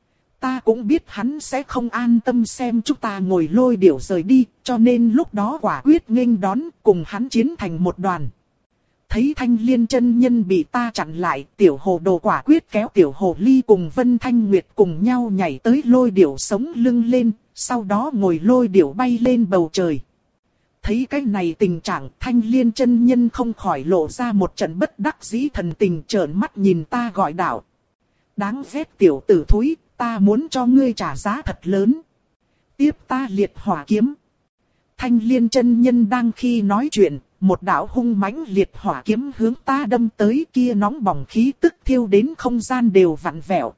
Ta cũng biết hắn sẽ không an tâm xem chúng ta ngồi lôi điểu rời đi, cho nên lúc đó quả quyết nghênh đón, cùng hắn chiến thành một đoàn. Thấy Thanh Liên chân nhân bị ta chặn lại, tiểu hồ đồ quả quyết kéo tiểu hồ ly cùng Vân Thanh Nguyệt cùng nhau nhảy tới lôi điểu sống lưng lên, sau đó ngồi lôi điểu bay lên bầu trời. Thấy cái này tình trạng, Thanh Liên chân nhân không khỏi lộ ra một trận bất đắc dĩ thần tình, trợn mắt nhìn ta gọi đạo. Đáng ghét tiểu tử thúi, ta muốn cho ngươi trả giá thật lớn. Tiếp ta liệt hỏa kiếm. Thanh Liên chân nhân đang khi nói chuyện, một đạo hung mãnh liệt hỏa kiếm hướng ta đâm tới, kia nóng bỏng khí tức thiêu đến không gian đều vặn vẹo.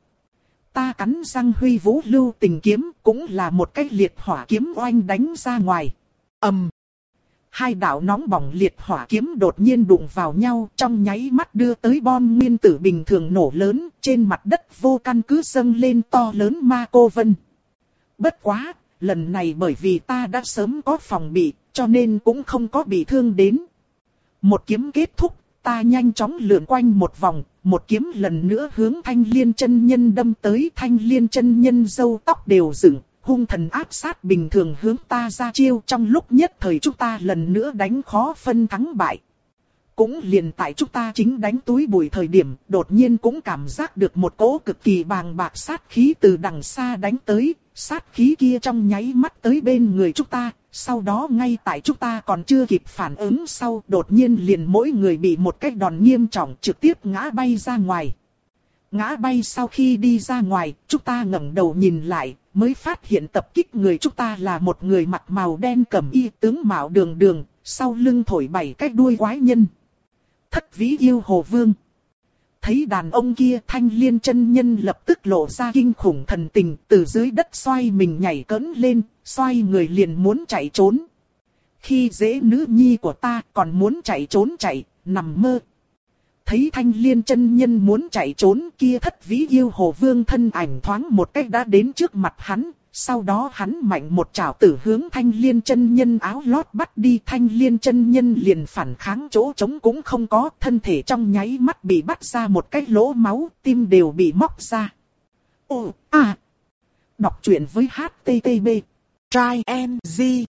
Ta cắn răng huy vũ lưu tình kiếm, cũng là một cái liệt hỏa kiếm oanh đánh ra ngoài. ầm, um. Hai đạo nóng bỏng liệt hỏa kiếm đột nhiên đụng vào nhau, trong nháy mắt đưa tới bom nguyên tử bình thường nổ lớn, trên mặt đất vô căn cứ dâng lên to lớn ma cô vân. Bất quá, lần này bởi vì ta đã sớm có phòng bị, cho nên cũng không có bị thương đến. Một kiếm kết thúc, ta nhanh chóng lượn quanh một vòng, một kiếm lần nữa hướng Thanh Liên chân nhân đâm tới. Thanh Liên chân nhân râu tóc đều dựng, hung thần áp sát bình thường hướng ta ra chiêu. Trong lúc nhất thời chúng ta lần nữa đánh khó phân thắng bại. Cũng liền tại chúng ta chính đánh túi bụi thời điểm, đột nhiên cũng cảm giác được một cỗ cực kỳ bàng bạc sát khí từ đằng xa đánh tới. Sát khí kia trong nháy mắt tới bên người chúng ta, sau đó ngay tại chúng ta còn chưa kịp phản ứng sau, đột nhiên liền mỗi người bị một cái đòn nghiêm trọng trực tiếp ngã bay ra ngoài. Ngã bay sau khi đi ra ngoài, chúng ta ngẩng đầu nhìn lại, mới phát hiện tập kích người chúng ta là một người mặc màu đen cẩm y, tướng mạo đường đường, sau lưng thổi bảy cái đuôi quái nhân. Thất Vĩ Yêu Hồ Vương. Thấy đàn ông kia, Thanh Liên chân nhân lập tức lộ ra kinh khủng thần tình, từ dưới đất xoay mình nhảy cẫng lên, xoay người liền muốn chạy trốn. Khi dễ nữ nhi của ta còn muốn chạy trốn chạy, nằm mơ. Thấy Thanh Liên chân nhân muốn chạy trốn, kia Thất Vĩ Yêu Hồ Vương thân ảnh thoáng một cách đã đến trước mặt hắn. Sau đó hắn mạnh một chảo tử hướng Thanh Liên chân nhân áo lót bắt đi. Thanh Liên chân nhân liền phản kháng, chỗ trống cũng không có, thân thể trong nháy mắt bị bắt ra một cái lỗ máu, tim đều bị móc ra. Ồ, à. Đọc truyện với hát tê tê pê. Try and Z.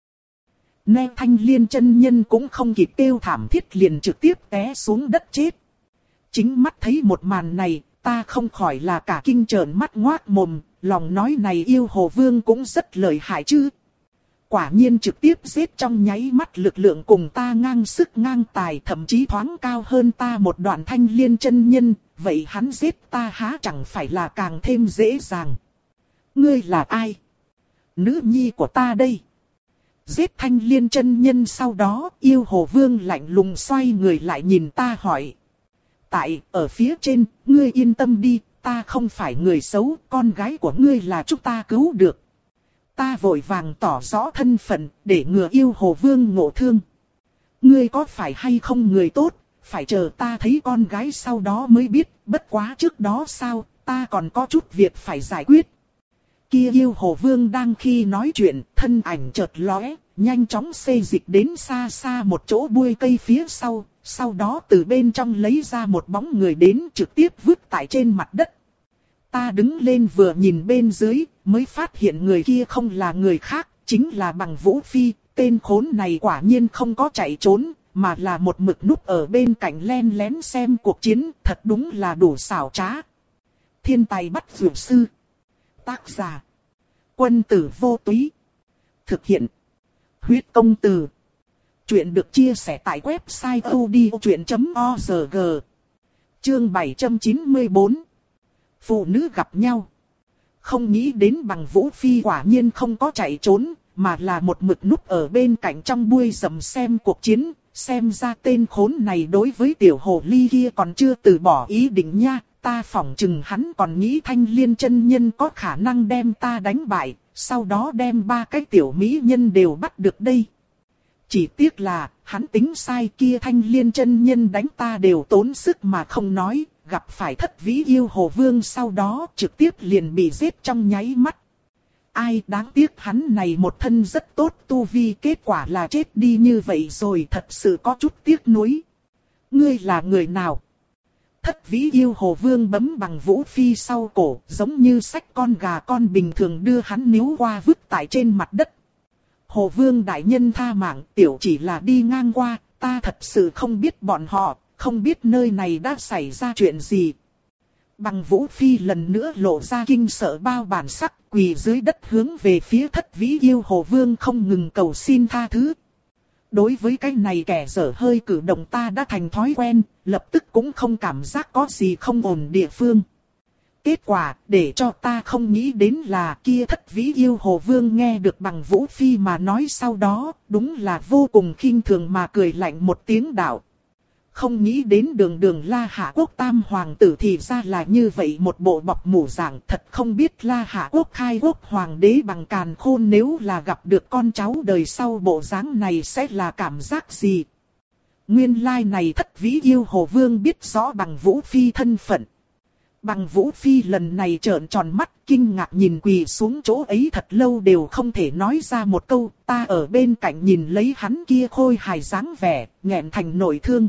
Nè Thanh Liên chân nhân cũng không kịp kêu thảm thiết liền trực tiếp té xuống đất chết. Chính mắt thấy một màn này, ta không khỏi là cả kinh trợn mắt ngoác mồm. Lòng nói này Yêu Hồ Vương cũng rất lợi hại chứ. Quả nhiên trực tiếp giết trong nháy mắt, lực lượng cùng ta ngang sức ngang tài, thậm chí thoáng cao hơn ta một đoạn. Thanh Liên chân nhân, vậy hắn giết ta há chẳng phải là càng thêm dễ dàng. Ngươi là ai? Nữ nhi của ta đây. Giết Thanh Liên chân nhân sau đó, Yêu Hồ Vương lạnh lùng xoay người lại nhìn ta hỏi. Tại, ở phía trên, ngươi yên tâm đi. Ta không phải người xấu, con gái của ngươi là chúng ta cứu được. Ta vội vàng tỏ rõ thân phận, để ngừa Yêu Hồ Vương ngộ thương. Ngươi có phải hay không người tốt, phải chờ ta thấy con gái sau đó mới biết, bất quá trước đó sao, ta còn có chút việc phải giải quyết. Kia Yêu Hồ Vương đang khi nói chuyện, thân ảnh chợt lóe, nhanh chóng xê dịch đến xa xa một chỗ bụi cây phía sau. Sau đó từ bên trong lấy ra một bóng người đến trực tiếp vứt tại trên mặt đất. Ta đứng lên vừa nhìn bên dưới, mới phát hiện người kia không là người khác, chính là Bằng Vũ Phi. Tên khốn này quả nhiên không có chạy trốn, mà là một mực núp ở bên cạnh len lén xem cuộc chiến, thật đúng là đủ xảo trá. Thiên tài bắt dược sư. Tác giả. Quân tử vô túy. Thực hiện. Huyết công từ. Chuyện được chia sẻ tại website odchuyện chấm org. Chương bảy trăm chín mươi tư. Phụ nữ gặp nhau. Không nghĩ đến Bằng Vũ Phi quả nhiên không có chạy trốn, mà là một mực núp ở bên cạnh trong bụi rậm xem cuộc chiến. Xem ra tên khốn này đối với tiểu hồ ly kia còn chưa từ bỏ ý định nha. Ta phỏng chừng hắn còn nghĩ Thanh Liên chân nhân có khả năng đem ta đánh bại, sau đó đem ba cái tiểu mỹ nhân đều bắt được đây. Chỉ tiếc là, hắn tính sai, kia Thanh Liên chân nhân đánh ta đều tốn sức mà không nói, gặp phải Thất Vĩ Yêu Hồ Vương sau đó trực tiếp liền bị giết trong nháy mắt. Ai đáng tiếc hắn này một thân rất tốt tu vi, kết quả là chết đi như vậy rồi, thật sự có chút tiếc nuối. Ngươi là người nào? Thất Vĩ Yêu Hồ Vương bấm Bằng Vũ Phi sau cổ, giống như xách con gà con bình thường đưa hắn níu qua vứt tại trên mặt đất. Hồ Vương đại nhân tha mạng, tiểu chỉ là đi ngang qua, ta thật sự không biết bọn họ, không biết nơi này đã xảy ra chuyện gì. Bằng Vũ Phi lần nữa lộ ra kinh sợ bao bản sắc, quỳ dưới đất hướng về phía Thất Vĩ Yêu Hồ Vương không ngừng cầu xin tha thứ. Đối với cái này kẻ dở hơi cử động ta đã thành thói quen, lập tức cũng không cảm giác có gì không ổn địa phương. Kết quả, để cho ta không nghĩ đến là kia Thất Vĩ Yêu Hồ Vương nghe được Bằng Vũ Phi mà nói sau đó, đúng là vô cùng khinh thường mà cười lạnh một tiếng đạo. Không nghĩ đến đường đường La Hạ Quốc Tam Hoàng tử thì ra là như vậy một bộ bọc mủ dạng, thật không biết La Hạ Quốc khai quốc Hoàng đế Bằng Càn Khôn nếu là gặp được con cháu đời sau bộ dáng này sẽ là cảm giác gì. Nguyên lai này Thất Vĩ Yêu Hồ Vương biết rõ Bằng Vũ Phi thân phận. Bằng Vũ Phi lần này trợn tròn mắt, kinh ngạc nhìn quỳ xuống chỗ ấy thật lâu đều không thể nói ra một câu. Ta ở bên cạnh nhìn lấy hắn kia khôi hài dáng vẻ, nghẹn thành nội thương.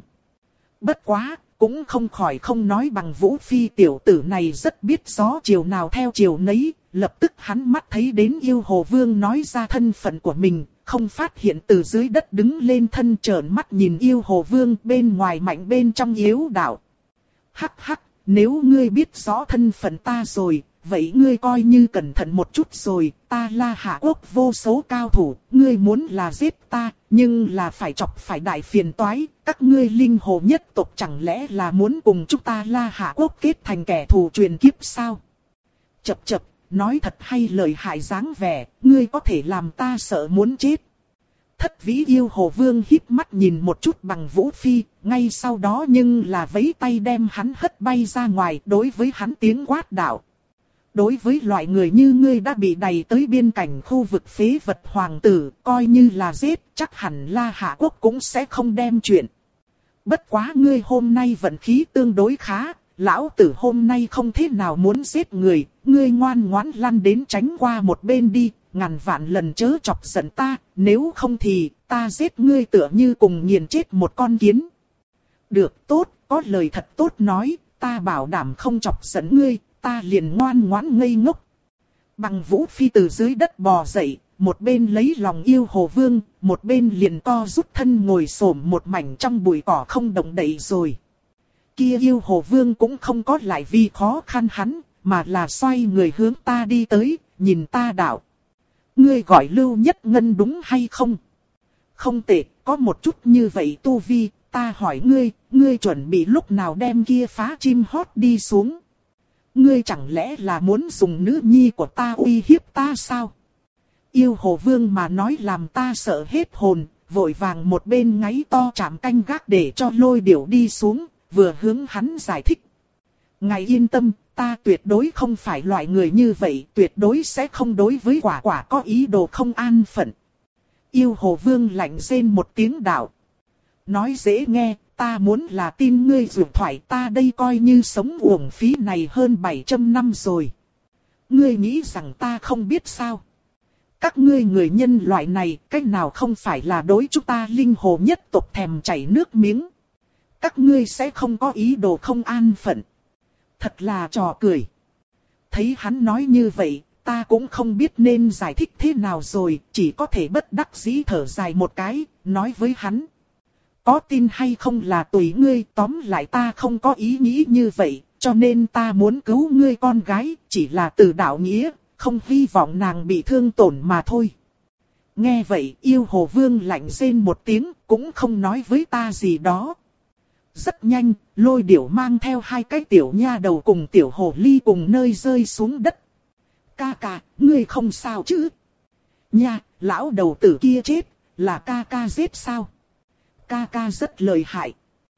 Bất quá, cũng không khỏi không nói Bằng Vũ Phi tiểu tử này rất biết gió chiều nào theo chiều nấy. Lập tức hắn mắt thấy đến Yêu Hồ Vương nói ra thân phận của mình, không phát hiện từ dưới đất đứng lên thân trợn mắt nhìn Yêu Hồ Vương bên ngoài mạnh bên trong yếu đạo. Hắc hắc, nếu ngươi biết rõ thân phận ta rồi, vậy ngươi coi như cẩn thận một chút rồi, ta La Hạ Quốc vô số cao thủ, ngươi muốn là giết ta, nhưng là phải chọc phải đại phiền toái, các ngươi linh hồ nhất tộc chẳng lẽ là muốn cùng chúng ta La Hạ Quốc kết thành kẻ thù truyền kiếp sao? Chập chập, nói thật hay lời hại dáng vẻ, ngươi có thể làm ta sợ muốn chết. Thất vĩ Yêu Hồ Vương híp mắt nhìn một chút Bằng Vũ Phi, ngay sau đó nhưng là vẫy tay đem hắn hất bay ra ngoài, đối với hắn tiếng quát đạo. Đối với loại người như ngươi đã bị đày tới biên cảnh khu vực phế vật hoàng tử, coi như là giết, chắc hẳn La Hạ Quốc cũng sẽ không đem chuyện. Bất quá ngươi hôm nay vận khí tương đối khá, lão tử hôm nay không thế nào muốn giết người, ngươi ngoan ngoãn lăn đến tránh qua một bên đi, ngàn vạn lần chớ chọc giận ta, nếu không thì ta giết ngươi tựa như cùng nghiền chết một con kiến. Được, tốt, có lời thật tốt nói, ta bảo đảm không chọc giận ngươi, ta liền ngoan ngoãn ngây ngốc. Bằng Vũ Phi từ dưới đất bò dậy, một bên lấy lòng Yêu Hồ Vương, một bên liền co rút thân ngồi xổm một mảnh trong bụi cỏ không động đậy rồi. Kia Yêu Hồ Vương cũng không có lại vì khó khăn hắn, mà là xoay người hướng ta đi tới, nhìn ta đạo. Ngươi gọi Lưu Nhất Ngân đúng hay không? Không tệ, có một chút như vậy tu vi, ta hỏi ngươi, ngươi chuẩn bị lúc nào đem kia phá chim hót đi xuống? Ngươi chẳng lẽ là muốn dùng nữ nhi của ta uy hiếp ta sao? Yêu Hồ Vương mà nói làm ta sợ hết hồn, vội vàng một bên ngáy to chạm canh gác để cho Lôi Điểu đi xuống, vừa hướng hắn giải thích. Ngài yên tâm, ta tuyệt đối không phải loại người như vậy, tuyệt đối sẽ không đối với quả quả có ý đồ không an phận. Yêu Hồ Vương lạnh rên một tiếng đạo. Nói dễ nghe, ta muốn là tin ngươi dù thoại ta đây coi như sống uổng phí này hơn bảy trăm năm rồi. Ngươi nghĩ rằng ta không biết sao? Các ngươi người nhân loại này, cách nào không phải là đối chúng ta linh hồ nhất tộc thèm chảy nước miếng. Các ngươi sẽ không có ý đồ không an phận. Thật là trò cười. Thấy hắn nói như vậy, ta cũng không biết nên giải thích thế nào rồi, chỉ có thể bất đắc dĩ thở dài một cái, nói với hắn. Có tin hay không là tùy ngươi, tóm lại ta không có ý nghĩ như vậy, cho nên ta muốn cứu ngươi con gái, chỉ là từ đạo nghĩa, không hy vọng nàng bị thương tổn mà thôi. Nghe vậy, Yêu Hồ Vương lạnh rên một tiếng, cũng không nói với ta gì đó. Rất nhanh, Lôi Điểu mang theo hai cái tiểu nha đầu cùng tiểu hồ ly cùng nơi rơi xuống đất. Ca ca, ngươi không sao chứ? Nha, lão đầu tử kia chết, là ca ca giết sao? Ca ca rất lợi hại.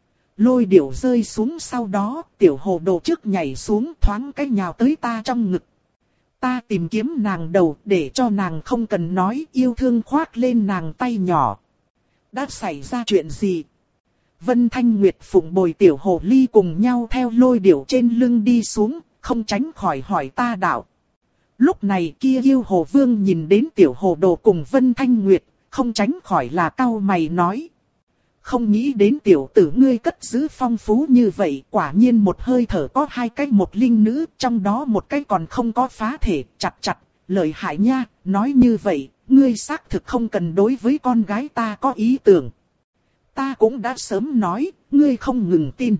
Lôi Điểu rơi xuống sau đó, tiểu hồ đồ trước nhảy xuống thoáng cái nhào tới ta trong ngực. Ta tìm kiếm nàng đầu để cho nàng không cần nói, yêu thương khoác lên nàng tay nhỏ. Đã xảy ra chuyện gì? Vân Thanh Nguyệt phụng bồi tiểu hồ ly cùng nhau theo Lôi Điểu trên lưng đi xuống, không tránh khỏi hỏi ta đạo. Lúc này kia Yêu Hồ Vương nhìn đến tiểu hồ đồ cùng Vân Thanh Nguyệt, không tránh khỏi là cau mày nói. Không nghĩ đến tiểu tử ngươi cất giữ phong phú như vậy, quả nhiên một hơi thở có hai cái một linh nữ, trong đó một cái còn không có phá thể, chặt chặt, lợi hại nha, nói như vậy, ngươi xác thực không cần đối với con gái ta có ý tưởng. Ta cũng đã sớm nói, ngươi không ngừng tin.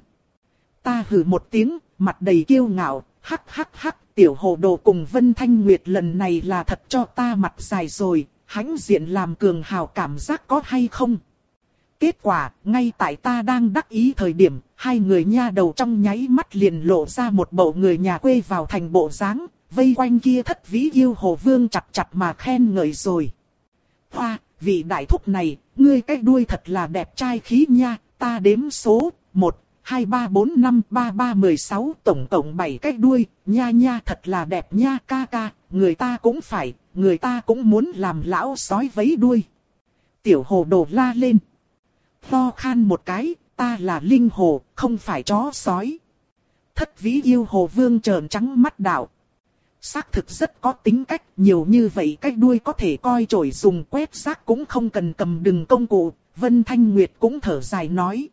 Ta hừ một tiếng, mặt đầy kiêu ngạo, hắc hắc hắc, tiểu hồ đồ cùng Vân Thanh Nguyệt lần này là thật cho ta mặt dài rồi, hãnh diện làm cường hào cảm giác có hay không? Kết quả, ngay tại ta đang đắc ý thời điểm, hai người nha đầu trong nháy mắt liền lộ ra một bộ người nhà quê vào thành bộ dáng, vây quanh kia thất vĩ Yêu Hồ Vương chặt chặt mà khen ngợi rồi. Hoa, vị đại thúc này, ngươi cái đuôi thật là đẹp trai khí nha, ta đếm số, một, hai, ba, bốn, năm, ba, ba, mười sáu, tổng cộng bảy cái đuôi, nha nha thật là đẹp nha ca ca, người ta cũng phải, người ta cũng muốn làm lão sói vấy đuôi. Tiểu hồ đồ la lên. Ho khan một cái, ta là linh hồ, không phải chó sói. Thất vĩ yêu hồ vương trợn trắng mắt đạo. Xác thực rất có tính cách, nhiều như vậy cái đuôi có thể coi chổi dùng quét rác cũng không cần cầm đừng công cụ. Vân Thanh Nguyệt cũng thở dài nói.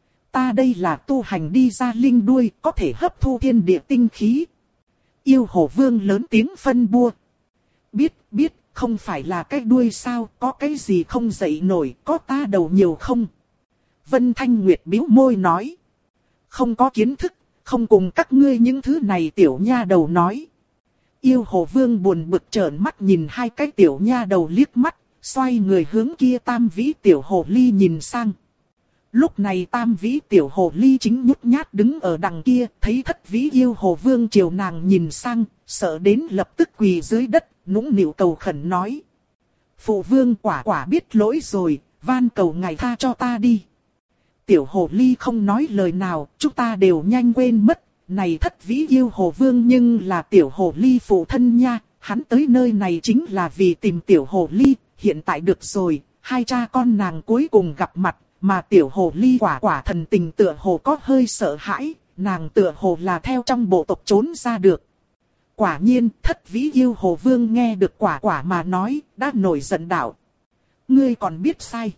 Ta đây là tu hành đi ra linh đuôi, có thể hấp thu thiên địa tinh khí. Yêu hồ vương lớn tiếng phân bua. Biết, biết, không phải là cái đuôi sao, có cái gì không dậy nổi, có ta đầu nhiều không? Vân Thanh Nguyệt bĩu môi nói. Không có kiến thức, không cùng các ngươi những thứ này tiểu nha đầu nói. Yêu hồ vương buồn bực trợn mắt nhìn hai cái tiểu nha đầu liếc mắt, xoay người hướng kia tam vĩ tiểu hồ ly nhìn sang. Lúc này tam vĩ tiểu hồ ly chính nhút nhát đứng ở đằng kia, thấy thất vĩ yêu hồ vương chiều nàng nhìn sang, sợ đến lập tức quỳ dưới đất, nũng nịu cầu khẩn nói. Phụ vương quả quả biết lỗi rồi, van cầu ngài tha cho ta đi. Tiểu hồ ly không nói lời nào, chúng ta đều nhanh quên mất, này thất vĩ yêu hồ vương nhưng là tiểu hồ ly phụ thân nha, hắn tới nơi này chính là vì tìm tiểu hồ ly, hiện tại được rồi, hai cha con nàng cuối cùng gặp mặt. Mà tiểu hồ ly quả quả thần tình tựa hồ có hơi sợ hãi, nàng tựa hồ là theo trong bộ tộc trốn ra được. Quả nhiên, thất vĩ yêu hồ vương nghe được quả quả mà nói, đã nổi giận đạo. Ngươi còn biết sai.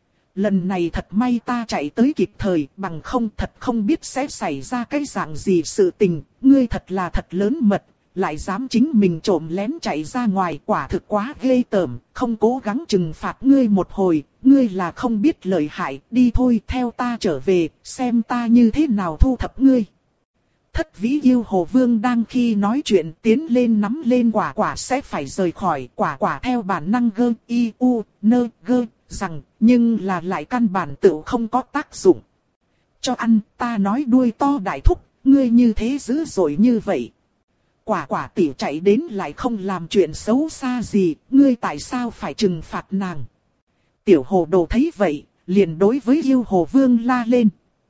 Lần này thật may ta chạy tới kịp thời, bằng không thật không biết sẽ xảy ra cái dạng gì sự tình, ngươi thật là thật lớn mật. Lại dám chính mình trộm lén chạy ra ngoài, quả thực quá ghê tởm, không cố gắng trừng phạt ngươi một hồi, ngươi là không biết lợi hại, đi thôi theo ta trở về, xem ta như thế nào thu thập ngươi. Thất vĩ yêu hồ vương đang khi nói chuyện tiến lên nắm lên quả quả sẽ phải rời khỏi, quả quả theo bản năng gơ y u nơ gơ rằng, nhưng là lại căn bản tự không có tác dụng. Cho ăn, ta nói đuôi to đại thúc, ngươi như thế dữ dội như vậy. Quả quả tỉ chạy đến lại không làm chuyện xấu xa gì, ngươi tại sao phải trừng phạt nàng? Tiểu hồ đồ thấy vậy, liền đối với yêu hồ vương la lên.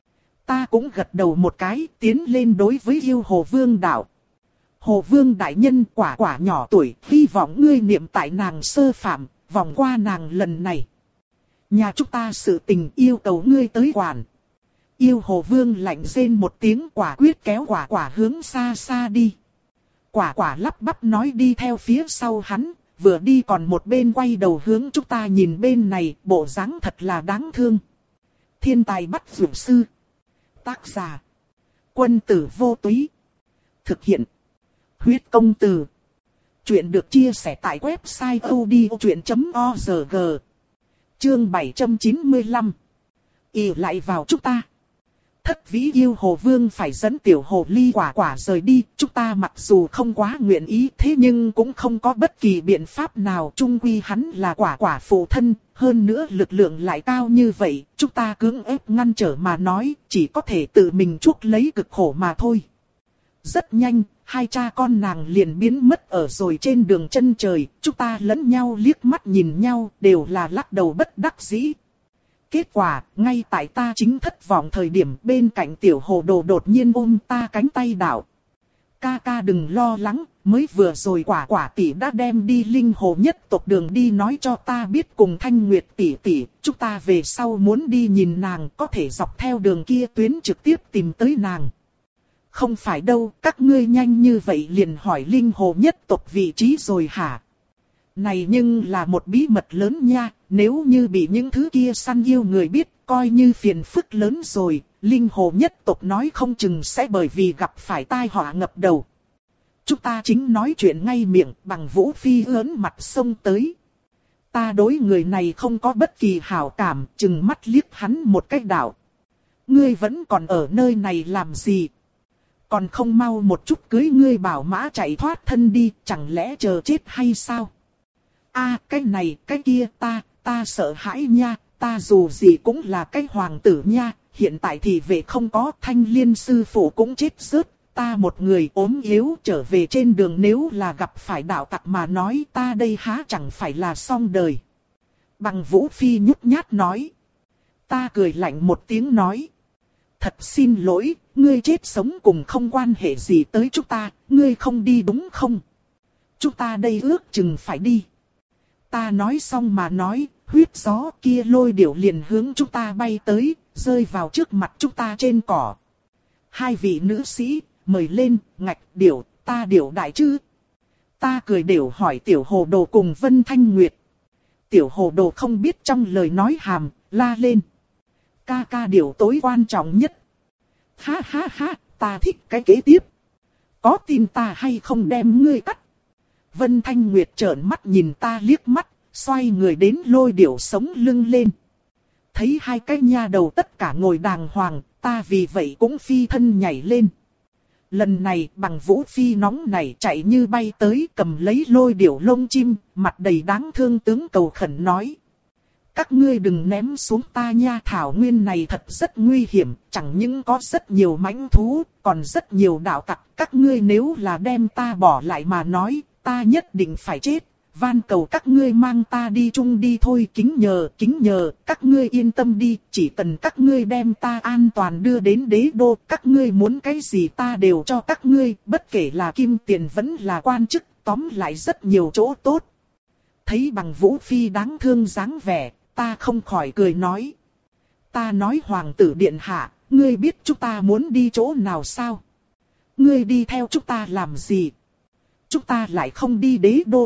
Ta cũng gật đầu một cái, tiến lên đối với yêu hồ vương đạo. Hồ vương đại nhân quả quả nhỏ tuổi, hy vọng ngươi niệm tại nàng sơ phạm, vòng qua nàng lần này. Nhà chúng ta sự tình yêu cầu ngươi tới quản. Yêu hồ vương lạnh rên một tiếng quả quyết kéo quả quả hướng xa xa đi. Quả quả lắp bắp nói đi theo phía sau hắn, vừa đi còn một bên quay đầu hướng chúng ta nhìn bên này, bộ dáng thật là đáng thương. Thiên tài bắt dược sư. Tác giả. Quân tử vô túy. Thực hiện. Huyết công từ. Chuyện được chia sẻ tại website odchuyện chấm org. Chương bảy trăm chín mươi lăm. Ỷ lại vào chúng ta. Thất vĩ yêu hồ vương phải dẫn tiểu hồ ly quả quả rời đi, chúng ta mặc dù không quá nguyện ý thế nhưng cũng không có bất kỳ biện pháp nào, chung quy hắn là quả quả phụ thân, hơn nữa lực lượng lại cao như vậy, chúng ta cưỡng ép ngăn trở mà nói, chỉ có thể tự mình chuốc lấy cực khổ mà thôi. Rất nhanh, hai cha con nàng liền biến mất ở rồi trên đường chân trời, chúng ta lẫn nhau liếc mắt nhìn nhau, đều là lắc đầu bất đắc dĩ. Kết quả, ngay tại ta chính thất vọng thời điểm bên cạnh tiểu hồ đồ đột nhiên ôm ta cánh tay đạo. Ca ca đừng lo lắng, mới vừa rồi quả quả tỷ đã đem đi linh hồ nhất tộc đường đi nói cho ta biết cùng Thanh Nguyệt tỷ tỷ, chúng ta về sau muốn đi nhìn nàng có thể dọc theo đường kia tuyến trực tiếp tìm tới nàng. Không phải đâu, các ngươi nhanh như vậy liền hỏi linh hồ nhất tộc vị trí rồi hả? Này nhưng là một bí mật lớn nha, nếu như bị những thứ kia săn yêu người biết, coi như phiền phức lớn rồi, linh hồ nhất tộc nói không chừng sẽ bởi vì gặp phải tai họa ngập đầu. Chúng ta chính nói chuyện ngay miệng, bằng Vũ Phi ớn mặt xông tới. Ta đối người này không có bất kỳ hảo cảm, chừng mắt liếc hắn một cách đạo. Ngươi vẫn còn ở nơi này làm gì? Còn không mau một chút cưới ngươi bảo mã chạy thoát thân đi, chẳng lẽ chờ chết hay sao? A, cái này, cái kia, ta, ta sợ hãi nha, ta dù gì cũng là cái hoàng tử nha, hiện tại thì về không có, Thanh Liên sư phụ cũng chết rớt, ta một người ốm yếu trở về trên đường nếu là gặp phải đạo tặc mà nói ta đây há chẳng phải là xong đời. Bằng Vũ Phi nhút nhát nói. Ta cười lạnh một tiếng nói. Thật xin lỗi, ngươi chết sống cùng không quan hệ gì tới chúng ta, ngươi không đi đúng không? Chúng ta đây ước chừng phải đi. Ta nói xong mà nói, huyết gió kia lôi điểu liền hướng chúng ta bay tới, rơi vào trước mặt chúng ta trên cỏ. hai vị nữ sĩ, mời lên, ngạch, điểu, ta điểu đại chứ. Ta cười đều hỏi Tiểu Hồ Đồ cùng Vân Thanh Nguyệt. Tiểu Hồ Đồ không biết trong lời nói hàm, la lên. Ca ca điều tối quan trọng nhất. Ha ha ha, ta thích cái kế tiếp. Có tin ta hay không đem ngươi cắt? Vân Thanh Nguyệt trợn mắt nhìn ta liếc mắt, xoay người đến lôi điểu sống lưng lên. Thấy hai cái nha đầu tất cả ngồi đàng hoàng, ta vì vậy cũng phi thân nhảy lên. Lần này bằng vũ phi nóng này chạy như bay tới cầm lấy lôi điểu lông chim, mặt đầy đáng thương tướng cầu khẩn nói. Các ngươi đừng ném xuống ta nha, thảo nguyên này thật rất nguy hiểm, chẳng những có rất nhiều mãnh thú, còn rất nhiều đạo tặc. Các ngươi nếu là đem ta bỏ lại mà nói, ta nhất định phải chết. Van cầu các ngươi mang ta đi chung đi thôi, kính nhờ, kính nhờ, các ngươi yên tâm đi, chỉ cần các ngươi đem ta an toàn đưa đến đế đô, các ngươi muốn cái gì ta đều cho các ngươi, bất kể là kim tiền vẫn là quan chức, tóm lại rất nhiều chỗ tốt. Thấy bằng vũ phi đáng thương dáng vẻ, ta không khỏi cười nói. Ta nói hoàng tử điện hạ, ngươi biết chúng ta muốn đi chỗ nào sao? Ngươi đi theo chúng ta làm gì? Chúng ta lại không đi đế đô.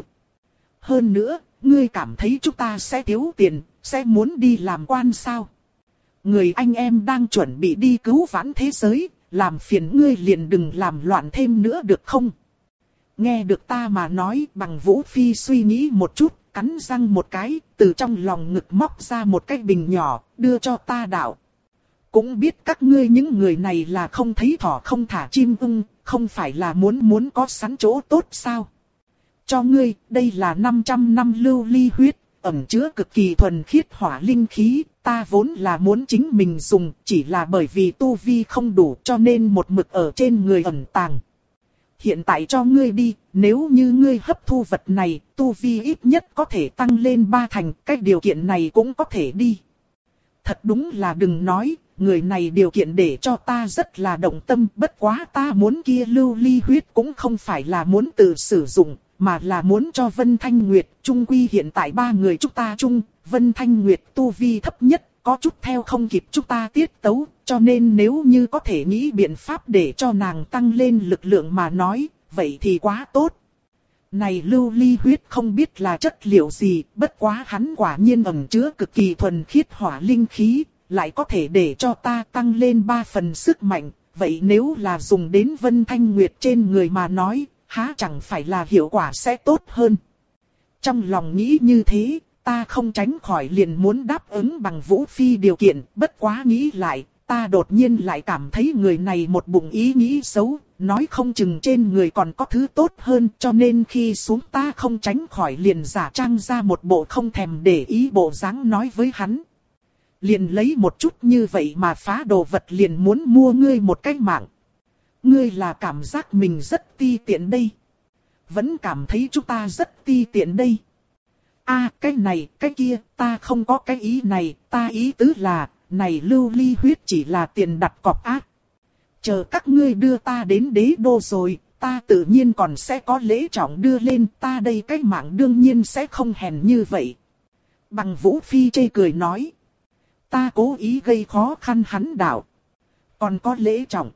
Hơn nữa, ngươi cảm thấy chúng ta sẽ thiếu tiền, sẽ muốn đi làm quan sao? Người anh em đang chuẩn bị đi cứu vãn thế giới, làm phiền ngươi liền đừng làm loạn thêm nữa được không? Nghe được ta mà nói, bằng vũ phi suy nghĩ một chút, cắn răng một cái, từ trong lòng ngực móc ra một cái bình nhỏ, đưa cho ta đạo. Cũng biết các ngươi những người này là không thấy thỏ không thả chim ưng, không phải là muốn muốn có sẵn chỗ tốt sao? Cho ngươi, đây là năm trăm năm lưu ly huyết, ẩn chứa cực kỳ thuần khiết hỏa linh khí, ta vốn là muốn chính mình dùng, chỉ là bởi vì tu vi không đủ cho nên một mực ở trên người ẩn tàng. Hiện tại cho ngươi đi, nếu như ngươi hấp thu vật này, tu vi ít nhất có thể tăng lên ba thành, cái điều kiện này cũng có thể đi. Thật đúng là đừng nói, người này điều kiện để cho ta rất là động tâm, bất quá ta muốn kia lưu ly huyết cũng không phải là muốn tự sử dụng, mà là muốn cho Vân Thanh Nguyệt. Chung quy hiện tại ba người chúng ta chung, Vân Thanh Nguyệt tu vi thấp nhất, có chút theo không kịp chúng ta tiết tấu, cho nên nếu như có thể nghĩ biện pháp để cho nàng tăng lên lực lượng mà nói, vậy thì quá tốt. Này lưu ly huyết không biết là chất liệu gì, bất quá hắn quả nhiên ẩn chứa cực kỳ thuần khiết hỏa linh khí, lại có thể để cho ta tăng lên ba phần sức mạnh, vậy nếu là dùng đến Vân Thanh Nguyệt trên người mà nói, há chẳng phải là hiệu quả sẽ tốt hơn. Trong lòng nghĩ như thế, ta không tránh khỏi liền muốn đáp ứng bằng vũ phi điều kiện, bất quá nghĩ lại, ta đột nhiên lại cảm thấy người này một bụng ý nghĩ xấu, nói không chừng trên người còn có thứ tốt hơn, cho nên khi xuống ta không tránh khỏi liền giả trang ra một bộ không thèm để ý bộ dáng nói với hắn. Liền lấy một chút như vậy mà phá đồ vật liền muốn mua ngươi một cái mạng. Ngươi là cảm giác mình rất ti tiện đây. Vẫn cảm thấy chúng ta rất ti tiện đây. A à, cái này, cái kia, ta không có cái ý này, ta ý tứ là, này lưu ly huyết chỉ là tiền đặt cọc ác. Chờ các ngươi đưa ta đến đế đô rồi, ta tự nhiên còn sẽ có lễ trọng đưa lên, ta đây cái mạng đương nhiên sẽ không hèn như vậy. Bằng vũ phi chê cười nói. Ta cố ý gây khó khăn hắn đạo. Còn có lễ trọng.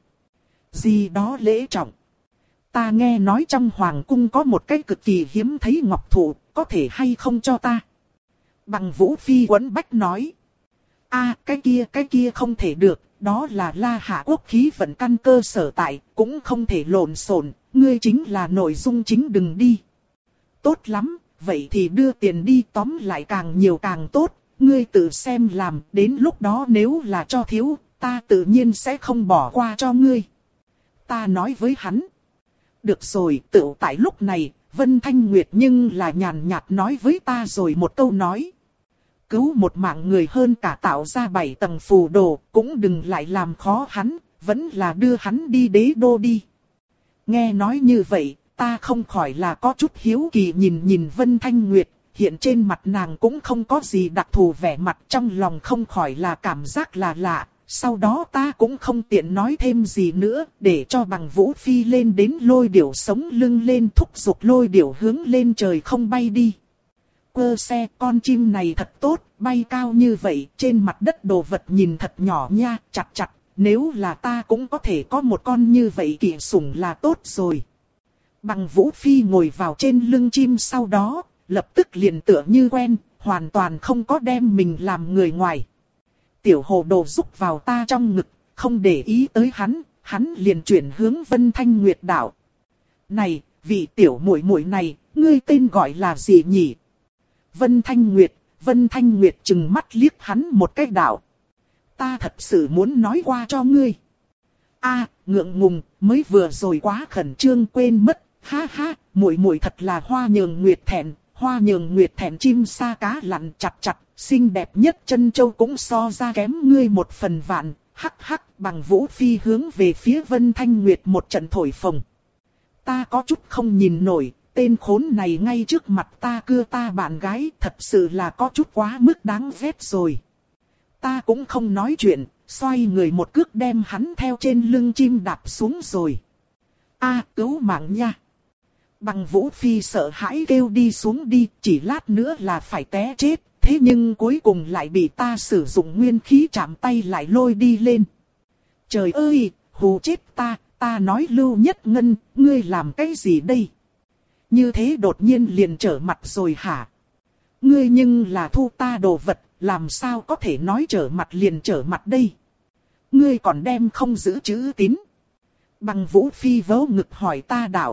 Gì đó lễ trọng. Ta nghe nói trong hoàng cung có một cái cực kỳ hiếm thấy ngọc thụ, có thể hay không cho ta? Bằng vũ phi quấn bách nói. A à, cái kia cái kia không thể được, đó là La Hạ quốc khí vận căn cơ sở tại, cũng không thể lộn xộn, ngươi chính là nội dung chính đừng đi. Tốt lắm, vậy thì đưa tiền đi, tóm lại càng nhiều càng tốt, ngươi tự xem làm, đến lúc đó nếu là cho thiếu, ta tự nhiên sẽ không bỏ qua cho ngươi. Ta nói với hắn. Được rồi, tựu tại lúc này, Vân Thanh Nguyệt nhưng là nhàn nhạt nói với ta rồi một câu nói. Cứu một mạng người hơn cả tạo ra bảy tầng phù đồ, cũng đừng lại làm khó hắn, vẫn là đưa hắn đi đế đô đi. Nghe nói như vậy, ta không khỏi là có chút hiếu kỳ nhìn nhìn Vân Thanh Nguyệt, hiện trên mặt nàng cũng không có gì đặc thù vẻ mặt, trong lòng không khỏi là cảm giác là lạ. Sau đó ta cũng không tiện nói thêm gì nữa, để cho bằng vũ phi lên đến lôi điểu sống lưng lên thúc giục lôi điểu hướng lên trời không bay đi. Quơ xe, con chim này thật tốt, bay cao như vậy, trên mặt đất đồ vật nhìn thật nhỏ nha, chặt chặt, Nếu là ta cũng có thể có một con như vậy kỵ sủng là tốt rồi. Bằng Vũ Phi ngồi vào trên lưng chim sau đó, lập tức liền tựa như quen, hoàn toàn không có đem mình làm người ngoài. Tiểu hồ đồ rúc vào ta trong ngực, không để ý tới hắn, hắn liền chuyển hướng Vân Thanh Nguyệt đạo. Này, vị tiểu muội muội này, ngươi tên gọi là gì nhỉ? Vân Thanh Nguyệt, Vân Thanh Nguyệt trừng mắt liếc hắn một cái đạo. Ta thật sự muốn nói qua cho ngươi. A, ngượng ngùng, mới vừa rồi quá khẩn trương quên mất, ha ha, muội muội thật là Hoa Nhường Nguyệt thẹn, Hoa Nhường Nguyệt thẹn chim sa cá lặn chặt chặt, xinh đẹp nhất chân châu cũng so ra kém ngươi một phần vạn, hắc hắc. Bằng Vũ Phi hướng về phía Vân Thanh Nguyệt một trận thổi phồng. Ta có chút không nhìn nổi, tên khốn này ngay trước mặt ta cưa ta bạn gái, thật sự là có chút quá mức đáng ghét rồi. Ta cũng không nói chuyện, xoay người một cước đem hắn theo trên lưng chim đạp xuống rồi. A, cứu mạng nha. Bằng Vũ Phi sợ hãi kêu đi xuống đi, chỉ lát nữa là phải té chết, thế nhưng cuối cùng lại bị ta sử dụng nguyên khí chạm tay lại lôi đi lên. Trời ơi, hù chết ta, ta nói Lưu Nhất Ngân, ngươi làm cái gì đây? Như thế đột nhiên liền trở mặt rồi hả? Ngươi nhưng là thu ta đồ vật, làm sao có thể nói trở mặt liền trở mặt đây? Ngươi còn đem không giữ chữ tín. Bằng Vũ Phi vớ ngực hỏi ta đạo.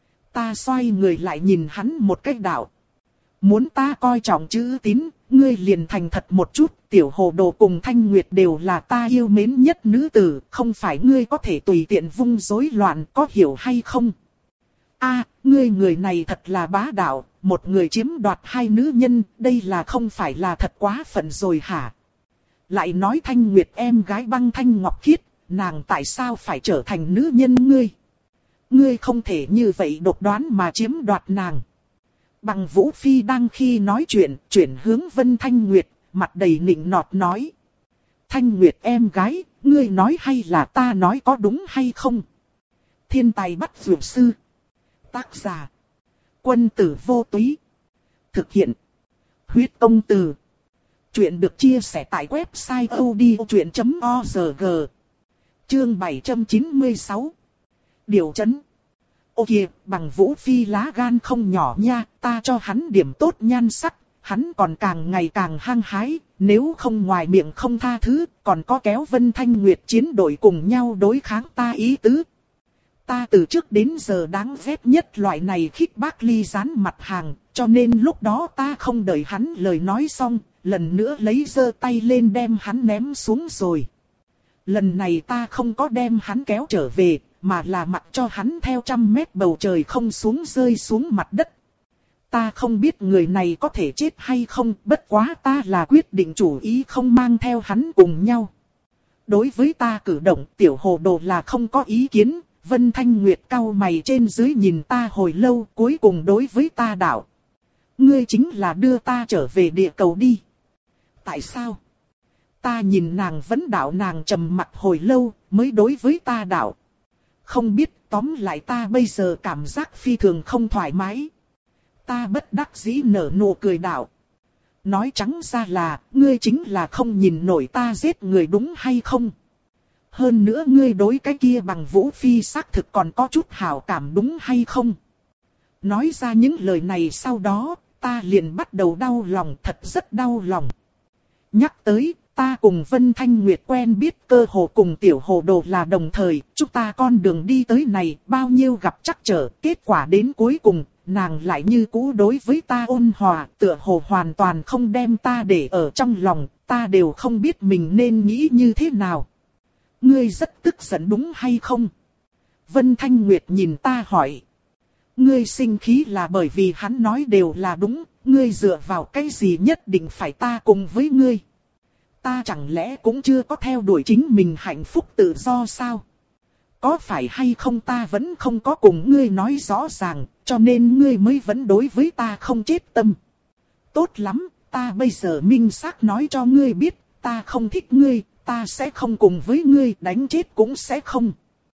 Ta xoay người lại nhìn hắn một cách đạo. Muốn ta coi trọng chữ tín, ngươi liền thành thật một chút, tiểu hồ đồ cùng Thanh Nguyệt đều là ta yêu mến nhất nữ tử, không phải ngươi có thể tùy tiện vung rối loạn, có hiểu hay không? A, ngươi người này thật là bá đạo, một người chiếm đoạt hai nữ nhân, đây là không phải là thật quá phận rồi hả? Lại nói Thanh Nguyệt em gái Băng Thanh Ngọc Khiết, nàng tại sao phải trở thành nữ nhân ngươi? Ngươi không thể như vậy độc đoán mà chiếm đoạt nàng. Bằng Vũ Phi đang khi nói chuyện, chuyển hướng Vân Thanh Nguyệt, mặt đầy nịnh nọt nói. Thanh Nguyệt em gái, ngươi nói hay là ta nói có đúng hay không? Thiên tài bắt dược sư. Tác giả. Quân tử vô túy. Thực hiện. Huyết công từ. Chuyện được chia sẻ tại website odchuyện chấm org. Chương bảy trăm chín mươi sáu. Điều chấn. Ô kìa, Bằng Vũ Phi lá gan không nhỏ nha, ta cho hắn điểm tốt nhan sắc, hắn còn càng ngày càng hăng hái, nếu không ngoài miệng không tha thứ, còn có kéo Vân Thanh Nguyệt chiến đội cùng nhau đối kháng ta ý tứ. Ta từ trước đến giờ đáng ghét nhất loại này khích bác ly gián mặt hàng, cho nên lúc đó ta không đợi hắn lời nói xong, lần nữa lấy giơ tay lên đem hắn ném xuống rồi. Lần này ta không có đem hắn kéo trở về, mà là mặc cho hắn theo trăm mét bầu trời không xuống rơi xuống mặt đất. Ta không biết người này có thể chết hay không, bất quá ta là quyết định chủ ý không mang theo hắn cùng nhau. Đối với ta cử động, tiểu hồ đồ là không có ý kiến. Vân Thanh Nguyệt cau mày trên dưới nhìn ta hồi lâu, cuối cùng đối với ta đạo. Ngươi chính là đưa ta trở về địa cầu đi. Tại sao? Ta nhìn nàng vẫn đạo, nàng trầm mặt hồi lâu, mới đối với ta đạo. Không biết, tóm lại ta bây giờ cảm giác phi thường không thoải mái. Ta bất đắc dĩ nở nụ cười đạo. Nói trắng ra là, ngươi chính là không nhìn nổi ta giết người đúng hay không? Hơn nữa ngươi đối cái kia Bằng Vũ Phi xác thực còn có chút hảo cảm đúng hay không? Nói ra những lời này sau đó, ta liền bắt đầu đau lòng, thật rất đau lòng. Nhắc tới, ta cùng Vân Thanh Nguyệt quen biết cơ hồ cùng tiểu hồ đồ là đồng thời, chúng ta con đường đi tới này bao nhiêu gặp trắc trở, kết quả đến cuối cùng, nàng lại như cũ đối với ta ôn hòa, tựa hồ hoàn toàn không đem ta để ở trong lòng, ta đều không biết mình nên nghĩ như thế nào. Ngươi rất tức giận đúng hay không? Vân Thanh Nguyệt nhìn ta hỏi. Ngươi sinh khí là bởi vì hắn nói đều là đúng, ngươi dựa vào cái gì nhất định phải ta cùng với ngươi? Ta chẳng lẽ cũng chưa có theo đuổi chính mình hạnh phúc tự do sao? Có phải hay không ta vẫn không có cùng ngươi nói rõ ràng, cho nên ngươi mới vẫn đối với ta không chết tâm. Tốt lắm, ta bây giờ minh xác nói cho ngươi biết, ta không thích ngươi, ta sẽ không cùng với ngươi, đánh chết cũng sẽ không.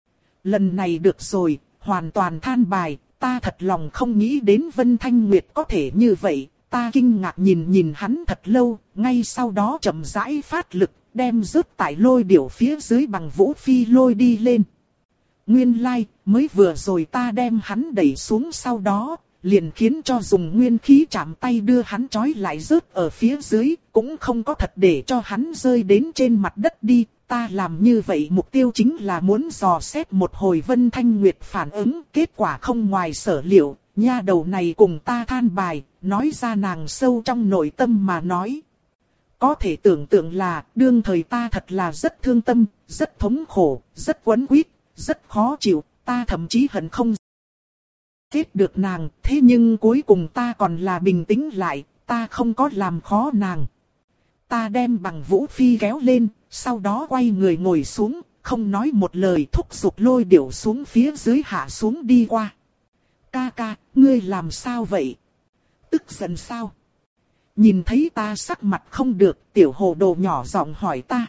Lần này được rồi, hoàn toàn than bài, ta thật lòng không nghĩ đến Vân Thanh Nguyệt có thể như vậy. Ta kinh ngạc nhìn nhìn hắn thật lâu, ngay sau đó chậm rãi phát lực, đem rớt tại lôi điểu phía dưới bằng Vũ Phi lôi đi lên. Nguyên lai, like, mới vừa rồi ta đem hắn đẩy xuống sau đó, liền khiến cho dùng nguyên khí chạm tay đưa hắn trói lại rớt ở phía dưới, cũng không có thật để cho hắn rơi đến trên mặt đất đi. Ta làm như vậy mục tiêu chính là muốn dò xét một hồi Vân Thanh Nguyệt phản ứng, kết quả không ngoài sở liệu, nha đầu này cùng ta than bài, nói ra nàng sâu trong nội tâm mà nói. Có thể tưởng tượng là, đương thời ta thật là rất thương tâm, rất thống khổ, rất quấn quýt, rất khó chịu, ta thậm chí hận không kết được nàng, thế nhưng cuối cùng ta còn là bình tĩnh lại, ta không có làm khó nàng. Ta đem bằng Vũ Phi kéo lên, sau đó quay người ngồi xuống, không nói một lời thúc giục lôi điểu xuống phía dưới hạ xuống đi qua. Ca ca, ngươi làm sao vậy? Tức giận sao? Nhìn thấy ta sắc mặt không được, tiểu hồ đồ nhỏ giọng hỏi ta.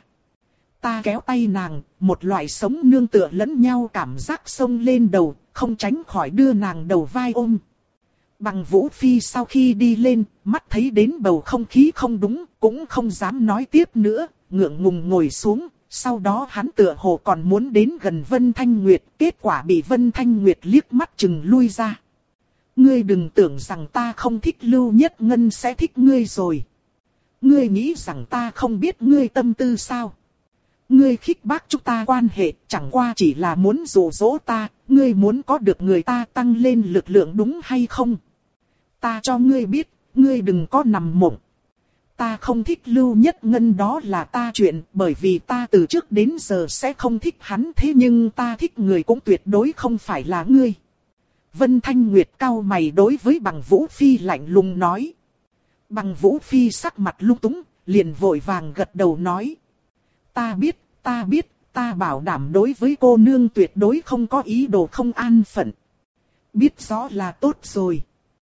Ta kéo tay nàng, một loại sống nương tựa lẫn nhau cảm giác xông lên đầu, không tránh khỏi đưa nàng đầu vai ôm. Bằng Vũ Phi sau khi đi lên, mắt thấy đến bầu không khí không đúng, cũng không dám nói tiếp nữa, ngượng ngùng ngồi xuống. Sau đó hắn tựa hồ còn muốn đến gần Vân Thanh Nguyệt, kết quả bị Vân Thanh Nguyệt liếc mắt chừng lui ra. Ngươi đừng tưởng rằng ta không thích Lưu Nhất Ngân sẽ thích ngươi rồi. Ngươi nghĩ rằng ta không biết ngươi tâm tư sao? Ngươi khích bác chúng ta quan hệ chẳng qua chỉ là muốn dụ dỗ ta, ngươi muốn có được người ta tăng lên lực lượng đúng hay không? Ta cho ngươi biết, ngươi đừng có nằm mộng. Ta không thích Lưu Nhất Ngân đó là ta chuyện, bởi vì ta từ trước đến giờ sẽ không thích hắn, thế nhưng ta thích người cũng tuyệt đối không phải là ngươi. Vân Thanh Nguyệt cau mày đối với Bằng Vũ Phi lạnh lùng nói. Bằng Vũ Phi sắc mặt lung túng, liền vội vàng gật đầu nói. Ta biết, ta biết, ta bảo đảm đối với cô nương tuyệt đối không có ý đồ không an phận. Biết rõ là tốt rồi.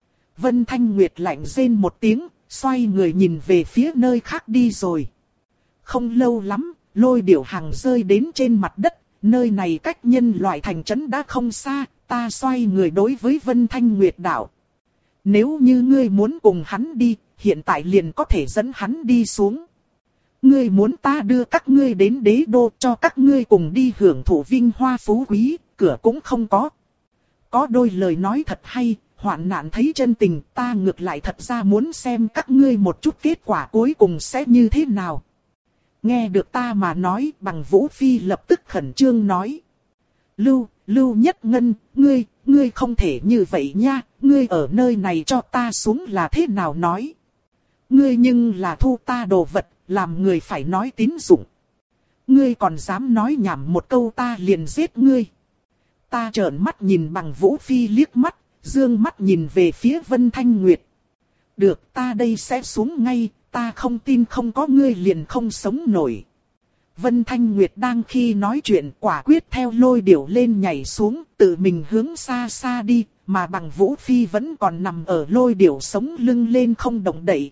Vân Thanh Nguyệt lạnh rên một tiếng, xoay người nhìn về phía nơi khác đi rồi. Không lâu lắm, lôi điểu hàng rơi đến trên mặt đất, nơi này cách nhân loại thành trấn đã không xa, ta xoay người đối với Vân Thanh Nguyệt đạo. Nếu như ngươi muốn cùng hắn đi, hiện tại liền có thể dẫn hắn đi xuống. Ngươi muốn ta đưa các ngươi đến đế đô cho các ngươi cùng đi hưởng thụ vinh hoa phú quý, cửa cũng không có. Có đôi lời nói thật hay, hoạn nạn thấy chân tình, ta ngược lại thật ra muốn xem các ngươi một chút kết quả cuối cùng sẽ như thế nào. Nghe được ta mà nói, Bằng Vũ Phi lập tức khẩn trương nói. Lưu, Lưu Nhất Ngân, ngươi, ngươi không thể như vậy nha, ngươi ở nơi này cho ta xuống là thế nào nói. Ngươi nhưng là thu ta đồ vật, làm người phải nói tín dụng. Ngươi còn dám nói nhảm một câu ta liền giết ngươi. Ta trợn mắt nhìn Bằng Vũ Phi liếc mắt, dương mắt nhìn về phía Vân Thanh Nguyệt. Được, ta đây sẽ xuống ngay, ta không tin không có ngươi liền không sống nổi. Vân Thanh Nguyệt đang khi nói chuyện quả quyết theo lôi điểu lên nhảy xuống, tự mình hướng xa xa đi, mà Bằng Vũ Phi vẫn còn nằm ở lôi điểu sống lưng lên không động đậy.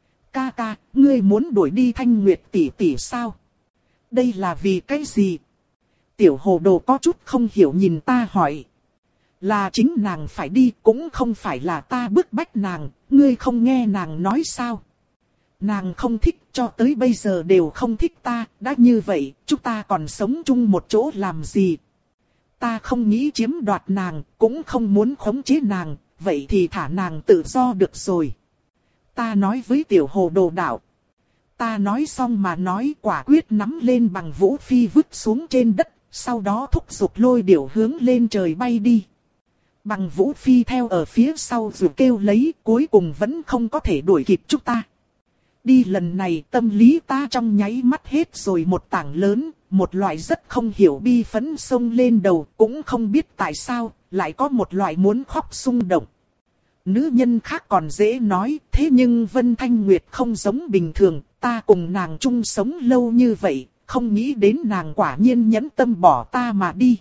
Ca ca, ngươi muốn đuổi đi Thanh Nguyệt tỷ tỷ sao? Đây là vì cái gì? Tiểu hồ đồ có chút không hiểu nhìn ta hỏi. Là chính nàng phải đi, cũng không phải là ta bức bách nàng, ngươi không nghe nàng nói sao? Nàng không thích, cho tới bây giờ đều không thích ta, đã như vậy, chúng ta còn sống chung một chỗ làm gì? Ta không nghĩ chiếm đoạt nàng, cũng không muốn khống chế nàng, vậy thì thả nàng tự do được rồi. Ta nói với tiểu hồ đồ đạo. Ta nói xong mà nói quả quyết nắm lên Bằng Vũ Phi vứt xuống trên đất, sau đó thúc giục lôi điểu hướng lên trời bay đi. Bằng Vũ Phi theo ở phía sau dù kêu lấy, cuối cùng vẫn không có thể đuổi kịp chúng ta. Đi lần này tâm lý ta trong nháy mắt hết rồi một tảng lớn, một loại rất không hiểu bi phấn xông lên đầu, cũng không biết tại sao, lại có một loại muốn khóc xung động. Nữ nhân khác còn dễ nói, thế nhưng Vân Thanh Nguyệt không giống bình thường, ta cùng nàng chung sống lâu như vậy, không nghĩ đến nàng quả nhiên nhẫn tâm bỏ ta mà đi.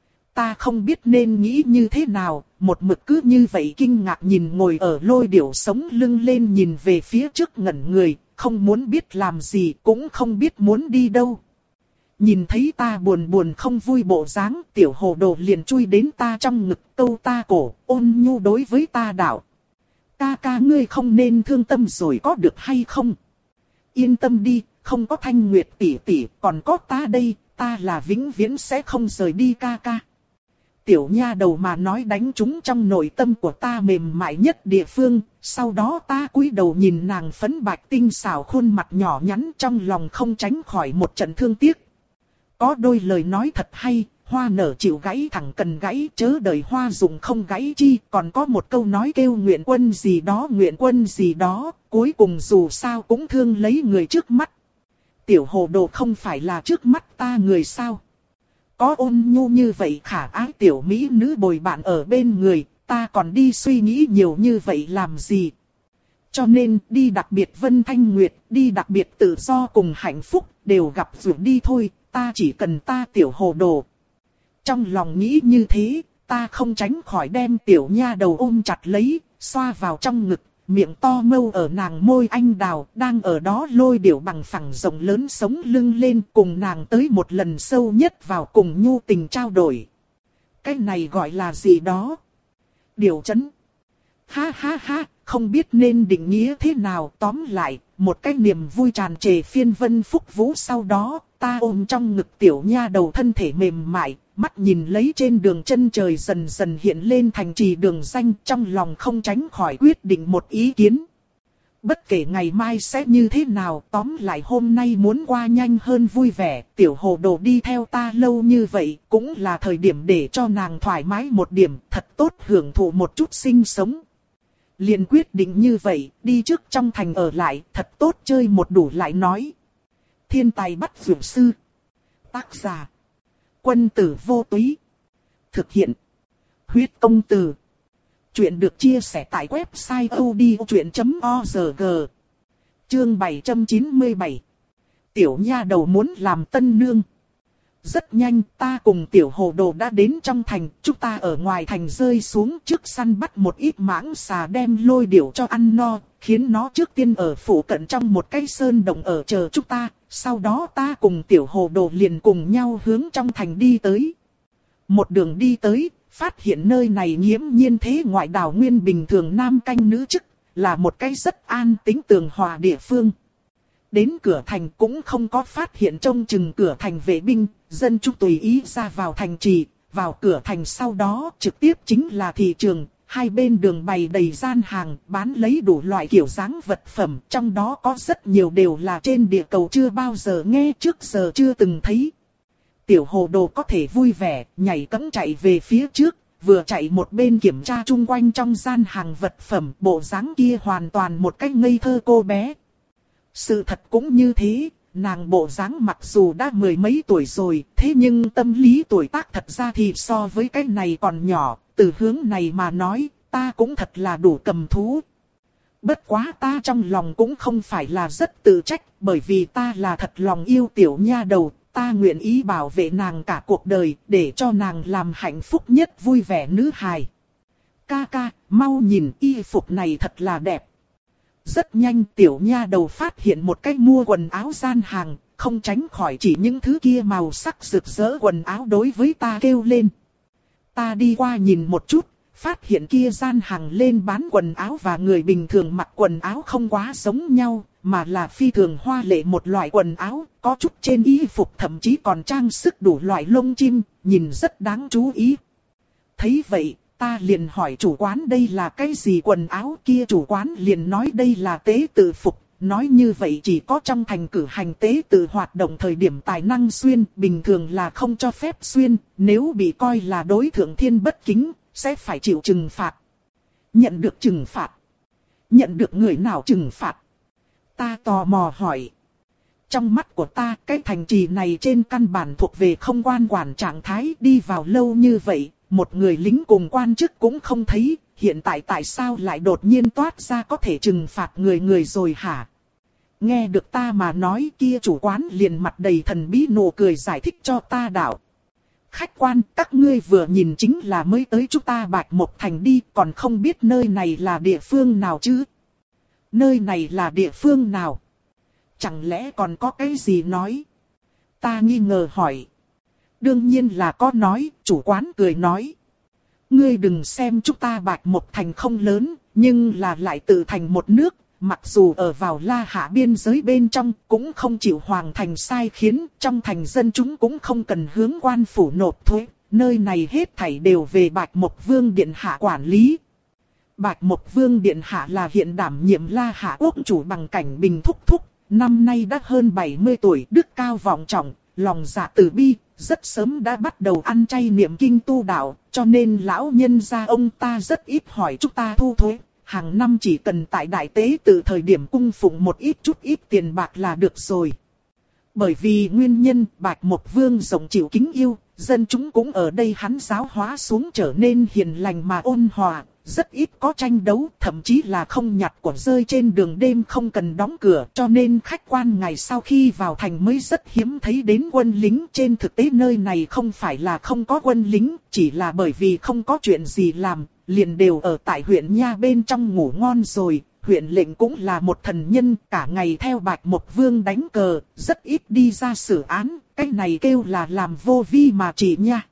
Ta không biết nên nghĩ như thế nào, một mực cứ như vậy kinh ngạc nhìn ngồi ở lôi điểu sống lưng lên nhìn về phía trước ngẩn người, không muốn biết làm gì cũng không biết muốn đi đâu. Nhìn thấy ta buồn buồn không vui bộ dáng, tiểu hồ đồ liền chui đến ta trong ngực câu ta cổ, ôn nhu đối với ta đạo. Ca ca ngươi không nên thương tâm rồi có được hay không? Yên tâm đi, không có Thanh Nguyệt tỷ tỷ, còn có ta đây, ta là vĩnh viễn sẽ không rời đi ca ca. Tiểu nha đầu mà nói đánh trúng trong nội tâm của ta mềm mại nhất địa phương, sau đó ta cúi đầu nhìn nàng phấn bạch tinh xảo khuôn mặt nhỏ nhắn, trong lòng không tránh khỏi một trận thương tiếc. Có đôi lời nói thật hay, hoa nở chịu gãy thẳng cần gãy, chớ đợi hoa rụng không gãy chi, còn có một câu nói kêu nguyện quân gì đó nguyện quân gì đó, cuối cùng dù sao cũng thương lấy người trước mắt. Tiểu hồ đồ không phải là trước mắt ta người sao? Có ôn nhu như vậy khả ái tiểu mỹ nữ bồi bạn ở bên người, ta còn đi suy nghĩ nhiều như vậy làm gì? Cho nên đi đặc biệt Vân Thanh Nguyệt, đi đặc biệt tự do cùng hạnh phúc, đều gặp rồi đi thôi, ta chỉ cần ta tiểu hồ đồ. Trong lòng nghĩ như thế, ta không tránh khỏi đem tiểu nha đầu ôm chặt lấy, xoa vào trong ngực, miệng to mâu ở nàng môi anh đào, đang ở đó lôi điệu bằng phẳng rộng lớn sống lưng lên cùng nàng tới một lần sâu nhất vào cùng nhu tình trao đổi. Cái này gọi là gì đó? Điều chấn. Ha ha ha, không biết nên định nghĩa thế nào, tóm lại, một cái niềm vui tràn trề phiên vân phúc vũ sau đó, ta ôm trong ngực tiểu nha đầu thân thể mềm mại, mắt nhìn lấy trên đường chân trời dần dần hiện lên thành trì đường danh, trong lòng không tránh khỏi quyết định một ý kiến. Bất kể ngày mai sẽ như thế nào, tóm lại hôm nay muốn qua nhanh hơn vui vẻ, tiểu hồ đồ đi theo ta lâu như vậy, cũng là thời điểm để cho nàng thoải mái một điểm, thật tốt hưởng thụ một chút sinh sống. Liền quyết định như vậy, đi trước trong thành ở lại, thật tốt chơi một đủ lại nói. Thiên tài bắt vượt sư. Tác giả. Quân tử vô túy. Thực hiện. Huyết công từ. Chuyện được chia sẻ tại website odchuyện chấm org. Chương bảy trăm chín mươi bảy. Tiểu nha đầu muốn làm tân nương. Rất nhanh ta cùng tiểu hồ đồ đã đến trong thành, chúng ta ở ngoài thành rơi xuống trước săn bắt một ít mãng xà đem lôi điểu cho ăn no, khiến nó trước tiên ở phủ cận trong một cái sơn động ở chờ chúng ta, sau đó ta cùng tiểu hồ đồ liền cùng nhau hướng trong thành đi tới. Một đường đi tới, phát hiện nơi này nghiễm nhiên thế ngoại đảo nguyên bình thường nam canh nữ chức, là một cái rất an tĩnh tường hòa địa phương. Đến cửa thành cũng không có phát hiện trông chừng cửa thành vệ binh, dân chúng tùy ý ra vào thành trì, vào cửa thành sau đó trực tiếp chính là thị trường, hai bên đường bày đầy gian hàng bán lấy đủ loại kiểu dáng vật phẩm, trong đó có rất nhiều đều là trên địa cầu chưa bao giờ nghe trước giờ chưa từng thấy. Tiểu hồ đồ có thể vui vẻ, nhảy cẫng chạy về phía trước, vừa chạy một bên kiểm tra chung quanh trong gian hàng vật phẩm, bộ dáng kia hoàn toàn một cách ngây thơ cô bé. Sự thật cũng như thế, nàng bộ dáng mặc dù đã mười mấy tuổi rồi, thế nhưng tâm lý tuổi tác thật ra thì so với cái này còn nhỏ, từ hướng này mà nói, ta cũng thật là đủ cầm thú. Bất quá ta trong lòng cũng không phải là rất tự trách, bởi vì ta là thật lòng yêu tiểu nha đầu, ta nguyện ý bảo vệ nàng cả cuộc đời, để cho nàng làm hạnh phúc nhất vui vẻ nữ hài. Ca ca, mau nhìn y phục này thật là đẹp. Rất nhanh tiểu nha đầu phát hiện một cách mua quần áo gian hàng, không tránh khỏi chỉ những thứ kia màu sắc rực rỡ quần áo đối với ta kêu lên. Ta đi qua nhìn một chút, phát hiện kia gian hàng lên bán quần áo và người bình thường mặc quần áo không quá giống nhau, mà là phi thường hoa lệ một loại quần áo, có chút trên y phục thậm chí còn trang sức đủ loại lông chim, nhìn rất đáng chú ý. Thấy vậy, ta liền hỏi chủ quán đây là cái gì quần áo, kia chủ quán liền nói đây là tế tự phục, nói như vậy chỉ có trong thành cử hành tế tự hoạt động thời điểm tài năng xuyên, bình thường là không cho phép xuyên, nếu bị coi là đối thượng thiên bất kính, sẽ phải chịu trừng phạt. Nhận được trừng phạt? Nhận được người nào trừng phạt? Ta tò mò hỏi. Trong mắt của ta, cái thành trì này trên căn bản thuộc về không quan quản trạng thái, đi vào lâu như vậy, một người lính cùng quan chức cũng không thấy, hiện tại tại sao lại đột nhiên toát ra có thể trừng phạt người người rồi hả? Nghe được ta mà nói, kia chủ quán liền mặt đầy thần bí nụ cười giải thích cho ta đạo. Khách quan, các ngươi vừa nhìn chính là mới tới chúng ta Bạch Mộc Thành đi, còn không biết nơi này là địa phương nào chứ? Nơi này là địa phương nào? Chẳng lẽ còn có cái gì nói? Ta nghi ngờ hỏi. Đương nhiên là có nói, chủ quán cười nói. Ngươi đừng xem chúng ta Bạch Mộc Thành không lớn, nhưng là lại tự thành một nước, mặc dù ở vào La Hạ biên giới bên trong, cũng không chịu hoàng thành sai khiến, trong thành dân chúng cũng không cần hướng quan phủ nộp thuế, nơi này hết thảy đều về Bạch Mộc Vương Điện Hạ quản lý. Bạch Mộc Vương Điện Hạ là hiện đảm nhiệm La Hạ quốc chủ bằng Cảnh Bình thúc thúc, năm nay đã hơn bảy mươi tuổi, đức cao vọng trọng, lòng dạ từ bi, rất sớm đã bắt đầu ăn chay niệm kinh tu đạo, cho nên lão nhân gia ông ta rất ít hỏi chúng ta thu thuế. Hàng năm chỉ cần tại đại tế từ thời điểm cung phụng một ít chút ít tiền bạc là được rồi. Bởi vì nguyên nhân Bạch Mộc Vương rộng chịu kính yêu, dân chúng cũng ở đây hắn giáo hóa xuống trở nên hiền lành mà ôn hòa, rất ít có tranh đấu, thậm chí là không nhặt của rơi trên đường đêm không cần đóng cửa, cho nên khách quan ngày sau khi vào thành mới rất hiếm thấy đến quân lính. Trên thực tế nơi này không phải là không có quân lính, chỉ là bởi vì không có chuyện gì làm, liền đều ở tại huyện nha bên trong ngủ ngon rồi. Huyện lệnh cũng là một thần nhân, cả ngày theo Bạch Mộc Vương đánh cờ, rất ít đi ra xử án, cái này kêu là làm vô vi mà chỉ nha.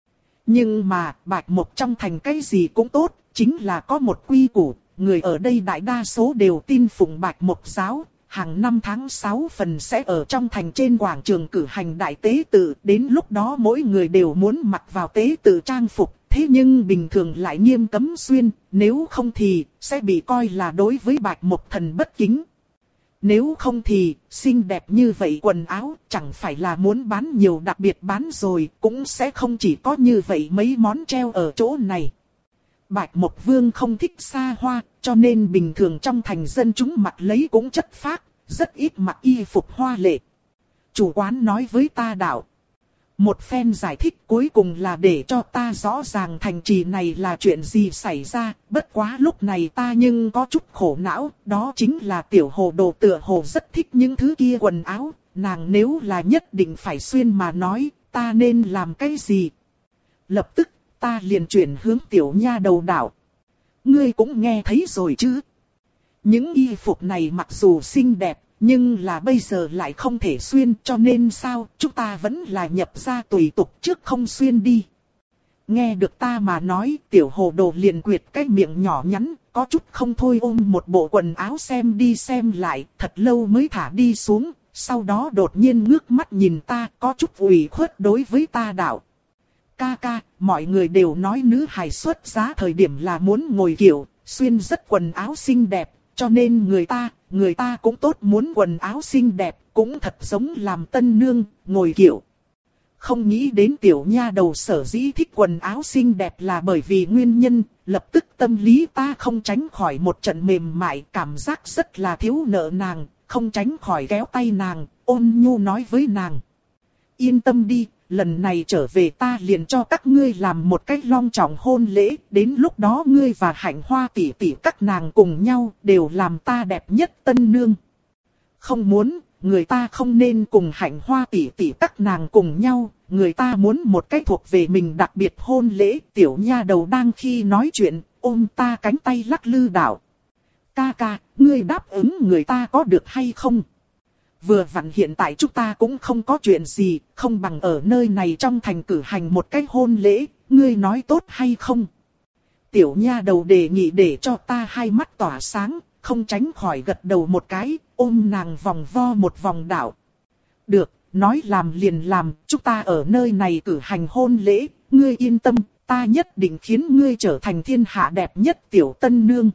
Nhưng mà, Bạch Mộc trong thành cái gì cũng tốt, chính là có một quy củ, người ở đây đại đa số đều tin phụng Bạch Mộc giáo, hàng năm tháng sáu phần sẽ ở trong thành trên quảng trường cử hành đại tế tự, đến lúc đó mỗi người đều muốn mặc vào tế tự trang phục. Thế nhưng bình thường lại nghiêm cấm xuyên, nếu không thì sẽ bị coi là đối với Bạch Mộc thần bất kính. Nếu không thì, xinh đẹp như vậy quần áo, chẳng phải là muốn bán nhiều đặc biệt bán rồi, cũng sẽ không chỉ có như vậy mấy món treo ở chỗ này. Bạch Mộc Vương không thích xa hoa, cho nên bình thường trong thành dân chúng mặc lấy cũng chất phác, rất ít mặc y phục hoa lệ. Chủ quán nói với ta đạo. Một phen giải thích cuối cùng là để cho ta rõ ràng thành trì này là chuyện gì xảy ra, bất quá lúc này ta nhưng có chút khổ não, đó chính là tiểu hồ đồ tựa hồ rất thích những thứ kia quần áo, nàng nếu là nhất định phải xuyên mà nói, ta nên làm cái gì? Lập tức, ta liền chuyển hướng tiểu nha đầu đạo. Ngươi cũng nghe thấy rồi chứ? Những y phục này mặc dù xinh đẹp, nhưng là bây giờ lại không thể xuyên, cho nên sao, chúng ta vẫn là nhập ra tùy tục trước không xuyên đi. Nghe được ta mà nói, tiểu hồ đồ liền quyệt cái miệng nhỏ nhắn, có chút không thôi ôm một bộ quần áo xem đi xem lại, thật lâu mới thả đi xuống, sau đó đột nhiên ngước mắt nhìn ta, có chút ủy khuất đối với ta đạo. Ca ca, mọi người đều nói nữ hài xuất giá thời điểm là muốn ngồi kiệu, xuyên rất quần áo xinh đẹp. Cho nên người ta, người ta cũng tốt muốn quần áo xinh đẹp, cũng thật giống làm tân nương, ngồi kiệu. Không nghĩ đến tiểu nha đầu sở dĩ thích quần áo xinh đẹp là bởi vì nguyên nhân, lập tức tâm lý ta không tránh khỏi một trận mềm mại, cảm giác rất là thiếu nợ nàng, không tránh khỏi kéo tay nàng, ôn nhu nói với nàng. Yên tâm đi, lần này trở về ta liền cho các ngươi làm một cách long trọng hôn lễ, đến lúc đó ngươi và Hạnh Hoa tỷ tỷ các nàng cùng nhau đều làm ta đẹp nhất tân nương. Không muốn, người ta không nên cùng Hạnh Hoa tỷ tỷ các nàng cùng nhau, người ta muốn một cách thuộc về mình đặc biệt hôn lễ. Tiểu nha đầu đang khi nói chuyện, ôm ta cánh tay lắc lư đảo. Ca ca, ngươi đáp ứng người ta có được hay không? Vừa vặn hiện tại chúng ta cũng không có chuyện gì, không bằng ở nơi này trong thành cử hành một cái hôn lễ, ngươi nói tốt hay không? Tiểu nha đầu đề nghị để cho ta hai mắt tỏa sáng, không tránh khỏi gật đầu một cái, ôm nàng vòng vo một vòng đảo. Được, nói làm liền làm, chúng ta ở nơi này cử hành hôn lễ, ngươi yên tâm, ta nhất định khiến ngươi trở thành thiên hạ đẹp nhất tiểu tân nương.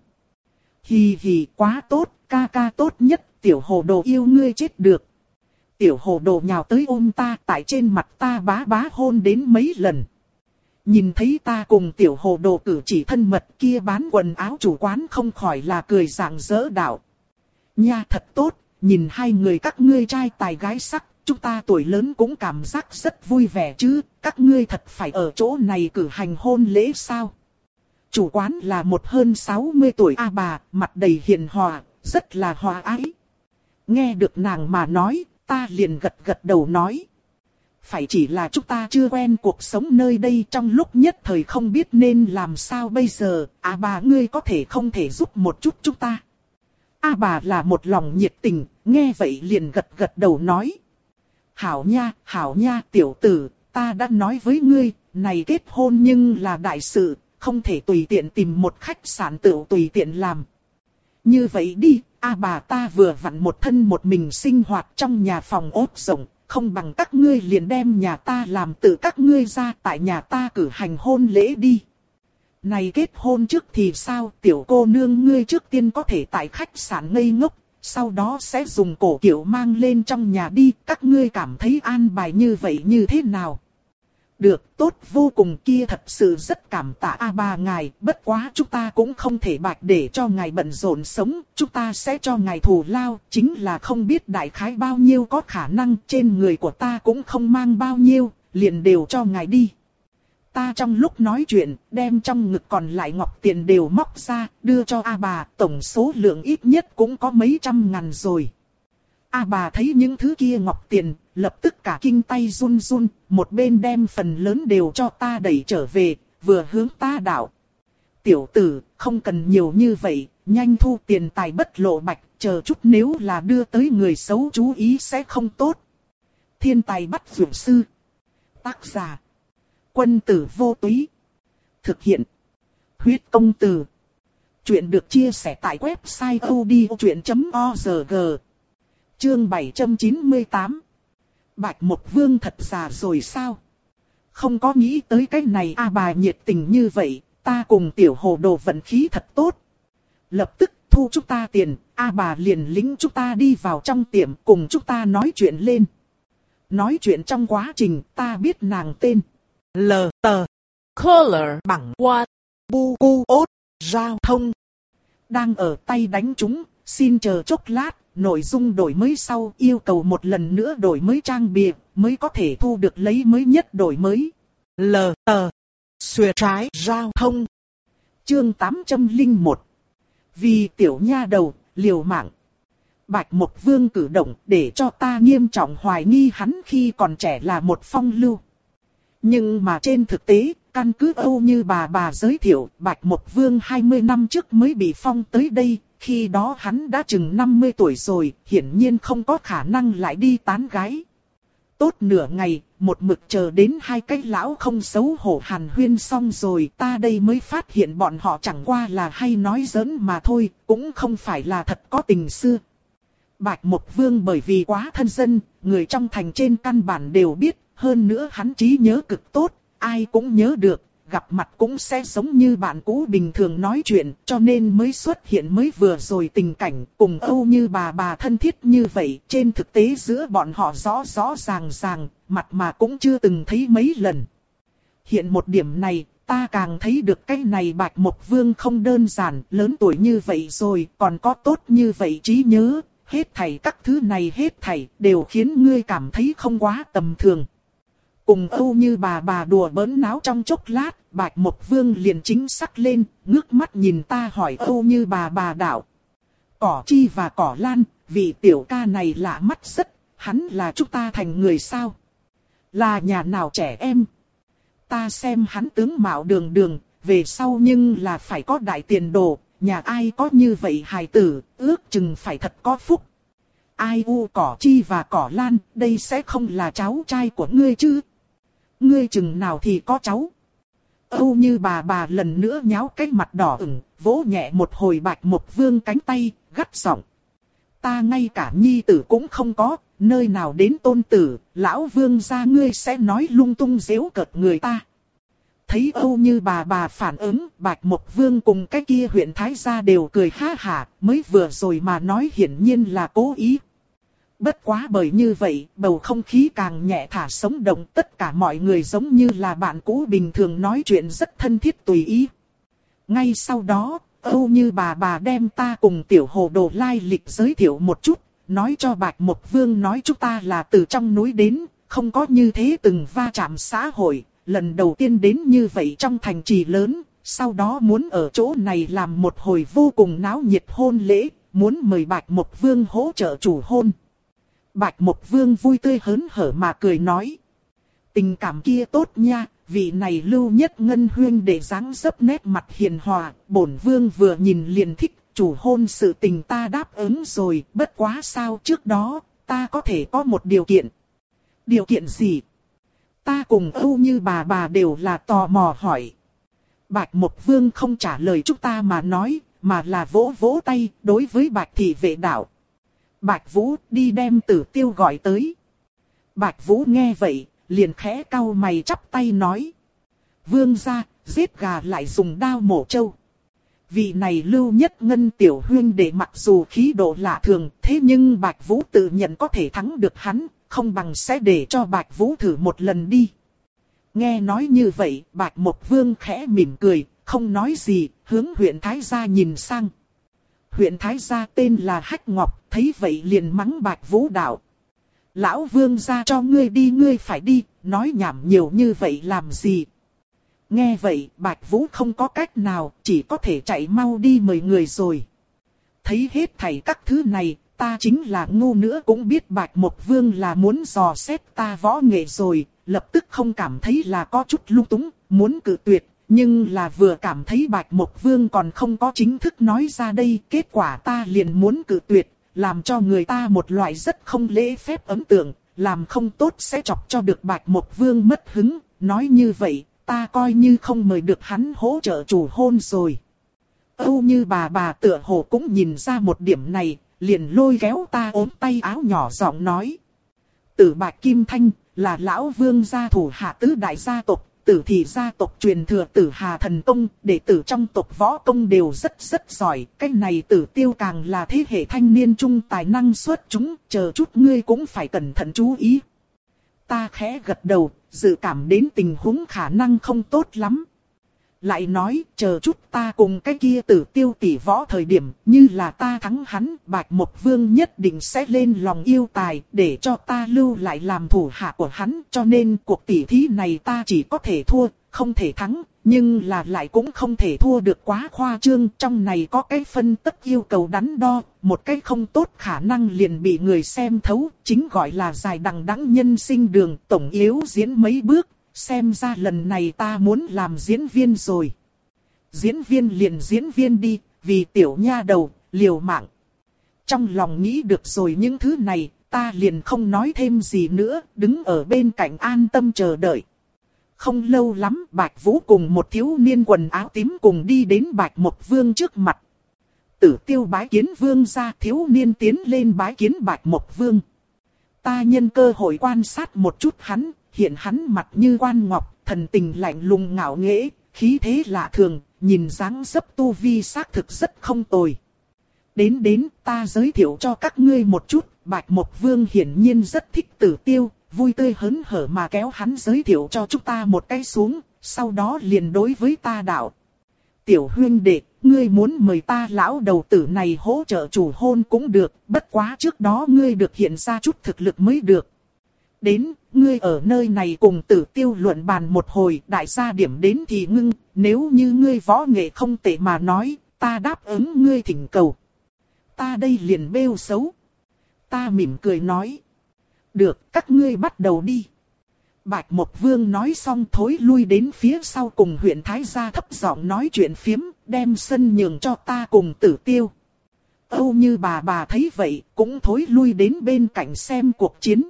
Hì hì, quá tốt, ca ca tốt nhất. Tiểu hồ đồ yêu ngươi chết được. Tiểu hồ đồ nhào tới ôm ta, tại trên mặt ta bá bá hôn đến mấy lần. Nhìn thấy ta cùng tiểu hồ đồ cử chỉ thân mật kia, bán quần áo chủ quán không khỏi là cười rạng rỡ đạo. Nha thật tốt, nhìn hai người các ngươi trai tài gái sắc, chúng ta tuổi lớn cũng cảm giác rất vui vẻ chứ, các ngươi thật phải ở chỗ này cử hành hôn lễ sao? Chủ quán là một hơn sáu mươi tuổi a bà, mặt đầy hiền hòa, rất là hòa ái. Nghe được nàng mà nói, ta liền gật gật đầu nói. Phải chỉ là chúng ta chưa quen cuộc sống nơi đây, trong lúc nhất thời không biết nên làm sao bây giờ, à bà ngươi có thể không thể giúp một chút chúng ta. À bà là một lòng nhiệt tình, nghe vậy liền gật gật đầu nói. Hảo nha, hảo nha tiểu tử, ta đã nói với ngươi, này kết hôn nhưng là đại sự, không thể tùy tiện tìm một khách sạn tựu tùy tiện làm. Như vậy đi. A bà ta vừa vặn một thân một mình sinh hoạt trong nhà phòng ốt rộng, không bằng các ngươi liền đem nhà ta làm tự các ngươi ra tại nhà ta cử hành hôn lễ đi. Này kết hôn trước thì sao, tiểu cô nương ngươi trước tiên có thể tại khách sạn ngây ngốc, sau đó sẽ dùng cổ kiệu mang lên trong nhà đi, các ngươi cảm thấy an bài như vậy như thế nào? Được, tốt vô cùng, kia thật sự rất cảm tạ a bà ngài, bất quá chúng ta cũng không thể bạch để cho ngài bận rộn sống, chúng ta sẽ cho ngài thù lao, chính là không biết đại khái bao nhiêu có khả năng, trên người của ta cũng không mang bao nhiêu, liền đều cho ngài đi. Ta trong lúc nói chuyện, đem trong ngực còn lại ngọc tiền đều móc ra, đưa cho A bà, tổng số lượng ít nhất cũng có mấy trăm ngàn rồi. A bà thấy những thứ kia ngọc tiền, lập tức cả kinh tay run run, một bên đem phần lớn đều cho ta đẩy trở về, vừa hướng ta đạo. Tiểu tử, không cần nhiều như vậy, nhanh thu tiền tài bất lộ bạch, chờ chút nếu là đưa tới người xấu chú ý sẽ không tốt. Thiên tài bắt dược sư. Tác giả. Quân tử vô túy. Thực hiện. Huyết công từ. Chuyện được chia sẻ tại website odchuyện chấm org. Chương bảy trăm chín mươi tám. Bạch Một Vương thật già rồi sao? Không có nghĩ tới cái này a bà nhiệt tình như vậy, ta cùng tiểu hồ đồ vận khí thật tốt. Lập tức thu chúng ta tiền, a bà liền lính chúng ta đi vào trong tiệm cùng chúng ta nói chuyện lên. Nói chuyện trong quá trình ta biết nàng tên. L. T. Color bằng qua. Bu cu ốt. Giao thông. Đang ở tay đánh chúng, xin chờ chốc lát, nội dung đổi mới sau yêu cầu một lần nữa đổi mới trang bìa, mới có thể thu được lấy mới nhất đổi mới. L. T. Xuề trái giao thông. Chương tám trăm lẻ một. Vì tiểu nha đầu, liều mạng. Bạch Một Vương cử động để cho ta nghiêm trọng hoài nghi hắn khi còn trẻ là một phong lưu. Nhưng mà trên thực tế, căn cứ Âu Như bà bà giới thiệu, Bạch Một Vương hai mươi năm trước mới bị phong tới đây, khi đó hắn đã chừng năm mươi tuổi rồi, hiển nhiên không có khả năng lại đi tán gái. Tốt nửa ngày, một mực chờ đến hai cái lão không xấu hổ hàn huyên xong rồi, ta đây mới phát hiện bọn họ chẳng qua là hay nói giỡn mà thôi, cũng không phải là thật có tình xưa. Bạch Một Vương bởi vì quá thân dân, người trong thành trên căn bản đều biết, hơn nữa hắn trí nhớ cực tốt, ai cũng nhớ được, gặp mặt cũng sẽ giống như bạn cũ bình thường nói chuyện, cho nên mới xuất hiện mới vừa rồi tình cảnh, cùng Âu Như bà bà thân thiết như vậy, trên thực tế giữa bọn họ rõ rõ ràng ràng, mặt mà cũng chưa từng thấy mấy lần. Hiện một điểm này, ta càng thấy được cái này Bạch Một Vương không đơn giản, lớn tuổi như vậy rồi, còn có tốt như vậy trí nhớ, hết thảy các thứ này hết thảy, đều khiến ngươi cảm thấy không quá tầm thường. Cùng Âu Như bà bà đùa bỡn náo trong chốc lát, Bạch Một Vương liền chính sắc lên, ngước mắt nhìn ta hỏi Âu Như bà bà đạo. Cỏ chi và cỏ lan, vị tiểu ca này lạ mắt rất, hắn là chúng ta thành người sao? Là nhà nào trẻ em? Ta xem hắn tướng mạo đường đường, về sau nhưng là phải có đại tiền đồ, nhà ai có như vậy hài tử, ước chừng phải thật có phúc. Ai u cỏ chi và cỏ lan, đây sẽ không là cháu trai của ngươi chứ? Ngươi chừng nào thì có cháu? Âu Như bà bà lần nữa nháo cái mặt đỏ ửng, vỗ nhẹ một hồi Bạch Một Vương cánh tay, gắt giọng. Ta ngay cả nhi tử cũng không có, nơi nào đến tôn tử, lão vương gia ngươi sẽ nói lung tung giễu cợt người ta. Thấy Âu Như bà bà phản ứng, Bạch Một Vương cùng cái kia huyện Thái gia đều cười ha hả, mới vừa rồi mà nói hiển nhiên là cố ý. Bất quá bởi như vậy, bầu không khí càng nhẹ thả sống động, tất cả mọi người giống như là bạn cũ bình thường nói chuyện rất thân thiết tùy ý. Ngay sau đó, Âu Như bà bà đem ta cùng tiểu hồ đồ lai lịch giới thiệu một chút, nói cho Bạch Một Vương nói chúng ta là từ trong núi đến, không có như thế từng va chạm xã hội, lần đầu tiên đến như vậy trong thành trì lớn, sau đó muốn ở chỗ này làm một hồi vô cùng náo nhiệt hôn lễ, muốn mời Bạch Một Vương hỗ trợ chủ hôn. Bạch Một Vương vui tươi hớn hở mà cười nói. Tình cảm kia tốt nha, vị này Lưu Nhất Ngân huyên để dáng dấp nét mặt hiền hòa, bổn vương vừa nhìn liền thích, chủ hôn sự tình ta đáp ứng rồi, bất quá sao trước đó, ta có thể có một điều kiện. Điều kiện gì? Ta cùng Âu Như bà bà đều là tò mò hỏi. Bạch Một Vương không trả lời chúng ta mà nói, mà là vỗ vỗ tay đối với Bạch thị vệ đạo. Bạch Vũ đi đem Tử Tiêu gọi tới. Bạch Vũ nghe vậy, liền khẽ cau mày chắp tay nói. Vương gia, giết gà lại dùng đao mổ trâu. Vị này Lưu Nhất Ngân tiểu huynh đệ mặc dù khí độ lạ thường, thế nhưng Bạch Vũ tự nhận có thể thắng được hắn, không bằng sẽ để cho Bạch Vũ thử một lần đi. Nghe nói như vậy, Bạch Mộc Vương khẽ mỉm cười, không nói gì, hướng huyện Thái Gia nhìn sang. Huyện Thái Gia tên là Hách Ngọc, thấy vậy liền mắng Bạch Vũ đạo. Lão Vương gia cho ngươi đi ngươi phải đi, nói nhảm nhiều như vậy làm gì? Nghe vậy, Bạch Vũ không có cách nào, chỉ có thể chạy mau đi mời người rồi. Thấy hết thảy các thứ này, ta chính là ngu nữa cũng biết Bạch Mộc Vương là muốn dò xét ta võ nghệ rồi, lập tức không cảm thấy là có chút lung túng, muốn cự tuyệt, nhưng là vừa cảm thấy Bạch Mộc Vương còn không có chính thức nói ra đây, kết quả ta liền muốn cự tuyệt, làm cho người ta một loại rất không lễ phép ấn tượng, làm không tốt sẽ chọc cho được Bạch Mộc Vương mất hứng, nói như vậy, ta coi như không mời được hắn hỗ trợ chủ hôn rồi. Âu Như bà bà tựa hồ cũng nhìn ra một điểm này, liền lôi kéo ta ốm tay áo nhỏ giọng nói. Tử Bạch Kim Thanh, là lão vương gia thủ hạ tứ đại gia tộc, Tử thị gia tộc truyền thừa Tử Hà thần công, đệ tử trong tộc võ công đều rất rất giỏi, cái này Tử Tiêu càng là thế hệ thanh niên trung tài năng xuất chúng, chờ chút ngươi cũng phải cẩn thận chú ý. Ta khẽ gật đầu, dự cảm đến tình huống khả năng không tốt lắm. Lại nói, chờ chút ta cùng cái kia Tử Tiêu tỷ võ thời điểm, như là ta thắng hắn, Bạch Mộc Vương nhất định sẽ lên lòng yêu tài, để cho ta lưu lại làm thủ hạ của hắn, cho nên cuộc tỷ thí này ta chỉ có thể thua, không thể thắng, nhưng là lại cũng không thể thua được quá khoa trương, trong này có cái phân tất yêu cầu đắn đo, một cái không tốt khả năng liền bị người xem thấu, chính gọi là dài đằng đẵng nhân sinh đường, tổng yếu diễn mấy bước. Xem ra lần này ta muốn làm diễn viên rồi. Diễn viên liền diễn viên đi, vì tiểu nha đầu, liều mạng. Trong lòng nghĩ được rồi những thứ này, ta liền không nói thêm gì nữa, đứng ở bên cạnh an tâm chờ đợi. Không lâu lắm, Bạch Vũ cùng một thiếu niên quần áo tím cùng đi đến Bạch Mộc Vương trước mặt. Tử Tiêu bái kiến vương gia, thiếu niên tiến lên bái kiến Bạch Mộc Vương. Ta nhân cơ hội quan sát một chút hắn. Hiện hắn mặt như quan ngọc, thần tình lạnh lùng ngạo nghễ, khí thế lạ thường, nhìn dáng dấp tu vi xác thực rất không tồi. Đến đến, ta giới thiệu cho các ngươi một chút, Bạch Mộc Vương hiển nhiên rất thích Tử Tiêu, vui tươi hớn hở mà kéo hắn giới thiệu cho chúng ta một cái xuống, sau đó liền đối với ta đạo. Tiểu huynh đệ, ngươi muốn mời ta lão đầu tử này hỗ trợ chủ hôn cũng được, bất quá trước đó ngươi được hiện ra chút thực lực mới được. Đến, ngươi ở nơi này cùng Tử Tiêu luận bàn một hồi, đại gia điểm đến thì ngưng, nếu như ngươi võ nghệ không tệ mà nói, ta đáp ứng ngươi thỉnh cầu. Ta đây liền bêu xấu. Ta mỉm cười nói. Được, các ngươi bắt đầu đi. Bạch Mộc Vương nói xong thối lui đến phía sau cùng huyện Thái Gia thấp giọng nói chuyện phiếm, đem sân nhường cho ta cùng Tử Tiêu. Âu Như bà bà thấy vậy, cũng thối lui đến bên cạnh xem cuộc chiến.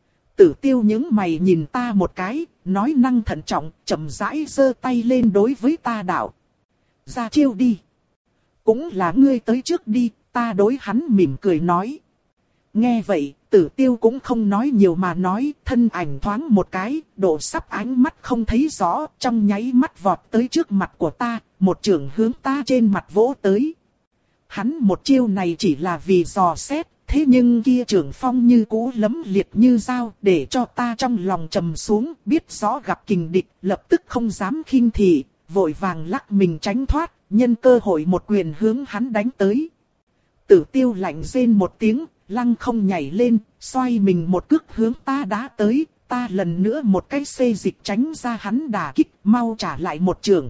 Tử Tiêu những mày nhìn ta một cái, nói năng thận trọng, chậm rãi giơ tay lên đối với ta đạo. Ra chiêu đi. Cũng là ngươi tới trước đi, ta đối hắn mỉm cười nói. Nghe vậy, Tử Tiêu cũng không nói nhiều mà nói, thân ảnh thoáng một cái, độ sắp ánh mắt không thấy rõ, trong nháy mắt vọt tới trước mặt của ta, một chưởng hướng ta trên mặt vỗ tới. Hắn một chiêu này chỉ là vì dò xét. Thế nhưng kia trưởng phong như cũ lấm liệt như dao, để cho ta trong lòng trầm xuống, biết rõ gặp kình địch, lập tức không dám khinh thị, vội vàng lắc mình tránh thoát, nhân cơ hội một quyền hướng hắn đánh tới. Tử Tiêu lạnh rên một tiếng, lăng không nhảy lên, xoay mình một cước hướng ta đá tới, ta lần nữa một cái xê dịch tránh ra hắn đả kích, mau trả lại một trường.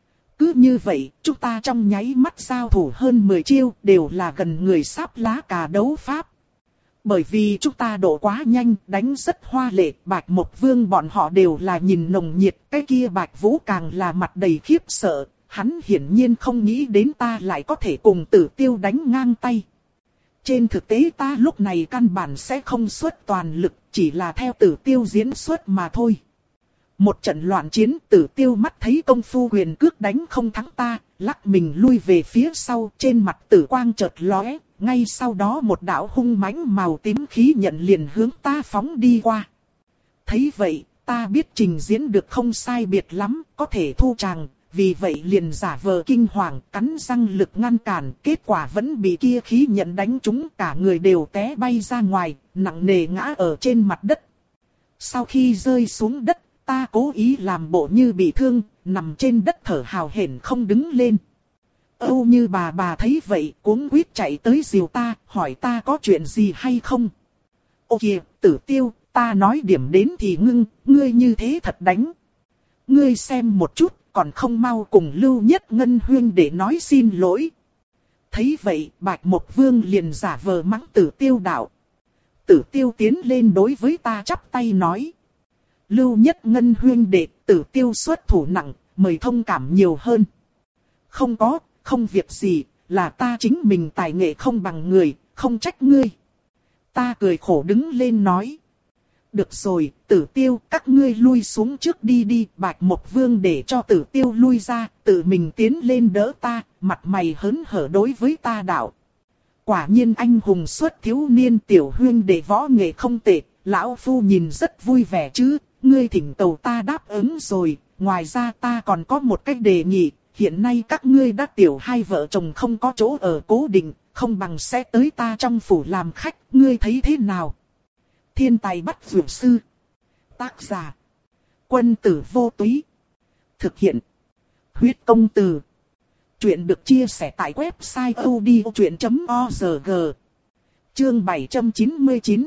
Cứ như vậy, chúng ta trong nháy mắt giao thủ hơn mười chiêu, đều là gần người sáp lá cà đấu pháp. Bởi vì chúng ta độ quá nhanh, đánh rất hoa lệ, Bạch Mộc Vương bọn họ đều là nhìn nồng nhiệt, cái kia Bạch Vũ càng là mặt đầy khiếp sợ, hắn hiển nhiên không nghĩ đến ta lại có thể cùng Tử Tiêu đánh ngang tay. Trên thực tế ta lúc này căn bản sẽ không xuất toàn lực, chỉ là theo Tử Tiêu diễn xuất mà thôi. Một trận loạn chiến, Tử Tiêu mắt thấy công phu quyền cước đánh không thắng ta, lắc mình lui về phía sau, trên mặt tử quang chợt lóe, ngay sau đó một đạo hung mãnh màu tím khí nhận liền hướng ta phóng đi qua. Thấy vậy, ta biết trình diễn được không sai biệt lắm, có thể thu tràng, vì vậy liền giả vờ kinh hoàng, cắn răng lực ngăn cản, kết quả vẫn bị kia khí nhận đánh trúng, cả người đều té bay ra ngoài, nặng nề ngã ở trên mặt đất. Sau khi rơi xuống đất, ta cố ý làm bộ như bị thương, nằm trên đất thở hào hển không đứng lên. Âu Như bà bà thấy vậy, cuống quýt chạy tới dìu ta, hỏi ta có chuyện gì hay không. Ô kìa, Tử Tiêu, ta nói điểm đến thì ngưng, ngươi như thế thật đánh. Ngươi xem một chút, còn không mau cùng Lưu Nhất Ngân huynh để nói xin lỗi. Thấy vậy, Bạch Mộc Vương liền giả vờ mắng Tử Tiêu đạo. Tử Tiêu tiến lên đối với ta chắp tay nói. Lưu Nhất Ngân huynh đệ, Tử Tiêu xuất thủ nặng, mời thông cảm nhiều hơn. Không có, không việc gì, là ta chính mình tài nghệ không bằng người, không trách ngươi. Ta cười khổ đứng lên nói. Được rồi, Tử Tiêu, các ngươi lui xuống trước đi đi. Bạch Mộc Vương để cho Tử Tiêu lui ra, tự mình tiến lên đỡ ta, mặt mày hớn hở đối với ta đạo. Quả nhiên anh hùng xuất thiếu niên, tiểu huynh đệ võ nghệ không tệ, lão phu nhìn rất vui vẻ chứ. Ngươi thỉnh cầu ta đáp ứng rồi, ngoài ra ta còn có một cách đề nghị. Hiện nay các ngươi đã tiểu hai vợ chồng không có chỗ ở cố định, không bằng sẽ tới ta trong phủ làm khách, ngươi thấy thế nào? Thiên tài bắt dược sư. Tác giả. Quân tử vô túy. Thực hiện. Huyết công từ. Chuyện được chia sẻ tại website odchuyện chấm org. Chương bảy trăm chín mươi chín.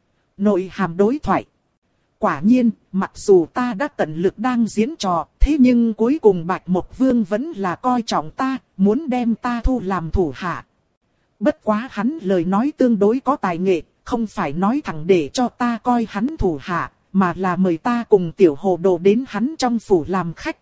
Nội hàm đối thoại. Quả nhiên, mặc dù ta đã tận lực đang diễn trò, thế nhưng cuối cùng Bạch Mộc Vương vẫn là coi trọng ta, muốn đem ta thu làm thủ hạ. Bất quá hắn lời nói tương đối có tài nghệ, không phải nói thẳng để cho ta coi hắn thủ hạ, mà là mời ta cùng tiểu hồ đồ đến hắn trong phủ làm khách.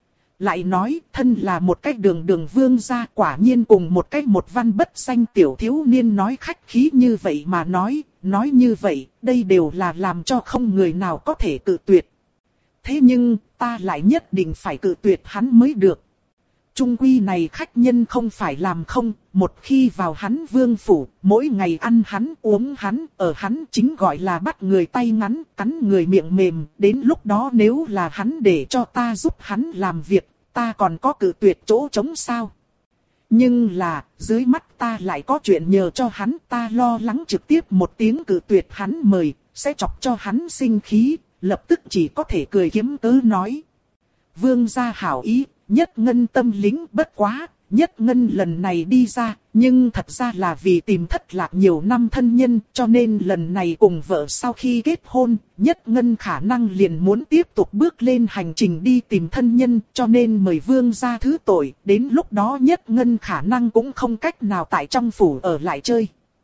Lại nói, thân là một cách đường đường vương gia, quả nhiên cùng một cách một văn bất danh tiểu thiếu niên nói khách khí như vậy mà nói, nói như vậy, đây đều là làm cho không người nào có thể cự tuyệt. Thế nhưng, ta lại nhất định phải cự tuyệt hắn mới được. Trung quy này khách nhân không phải làm không, một khi vào hắn vương phủ, mỗi ngày ăn hắn uống hắn, ở hắn chính gọi là bắt người tay ngắn, cắn người miệng mềm, đến lúc đó nếu là hắn để cho ta giúp hắn làm việc, ta còn có cự tuyệt chỗ trống sao? Nhưng là, dưới mắt ta lại có chuyện nhờ cho hắn, ta lo lắng trực tiếp một tiếng cự tuyệt hắn mời, sẽ chọc cho hắn sinh khí, lập tức chỉ có thể cười kiếm cớ nói. Vương gia hảo ý. Nhất Ngân tâm lính bất quá, Nhất Ngân lần này đi ra, nhưng thật ra là vì tìm thất lạc nhiều năm thân nhân, cho nên lần này cùng vợ sau khi kết hôn, Nhất Ngân khả năng liền muốn tiếp tục bước lên hành trình đi tìm thân nhân, cho nên mời vương gia thứ tội, đến lúc đó Nhất Ngân khả năng cũng không cách nào tại trong phủ ở lại chơi.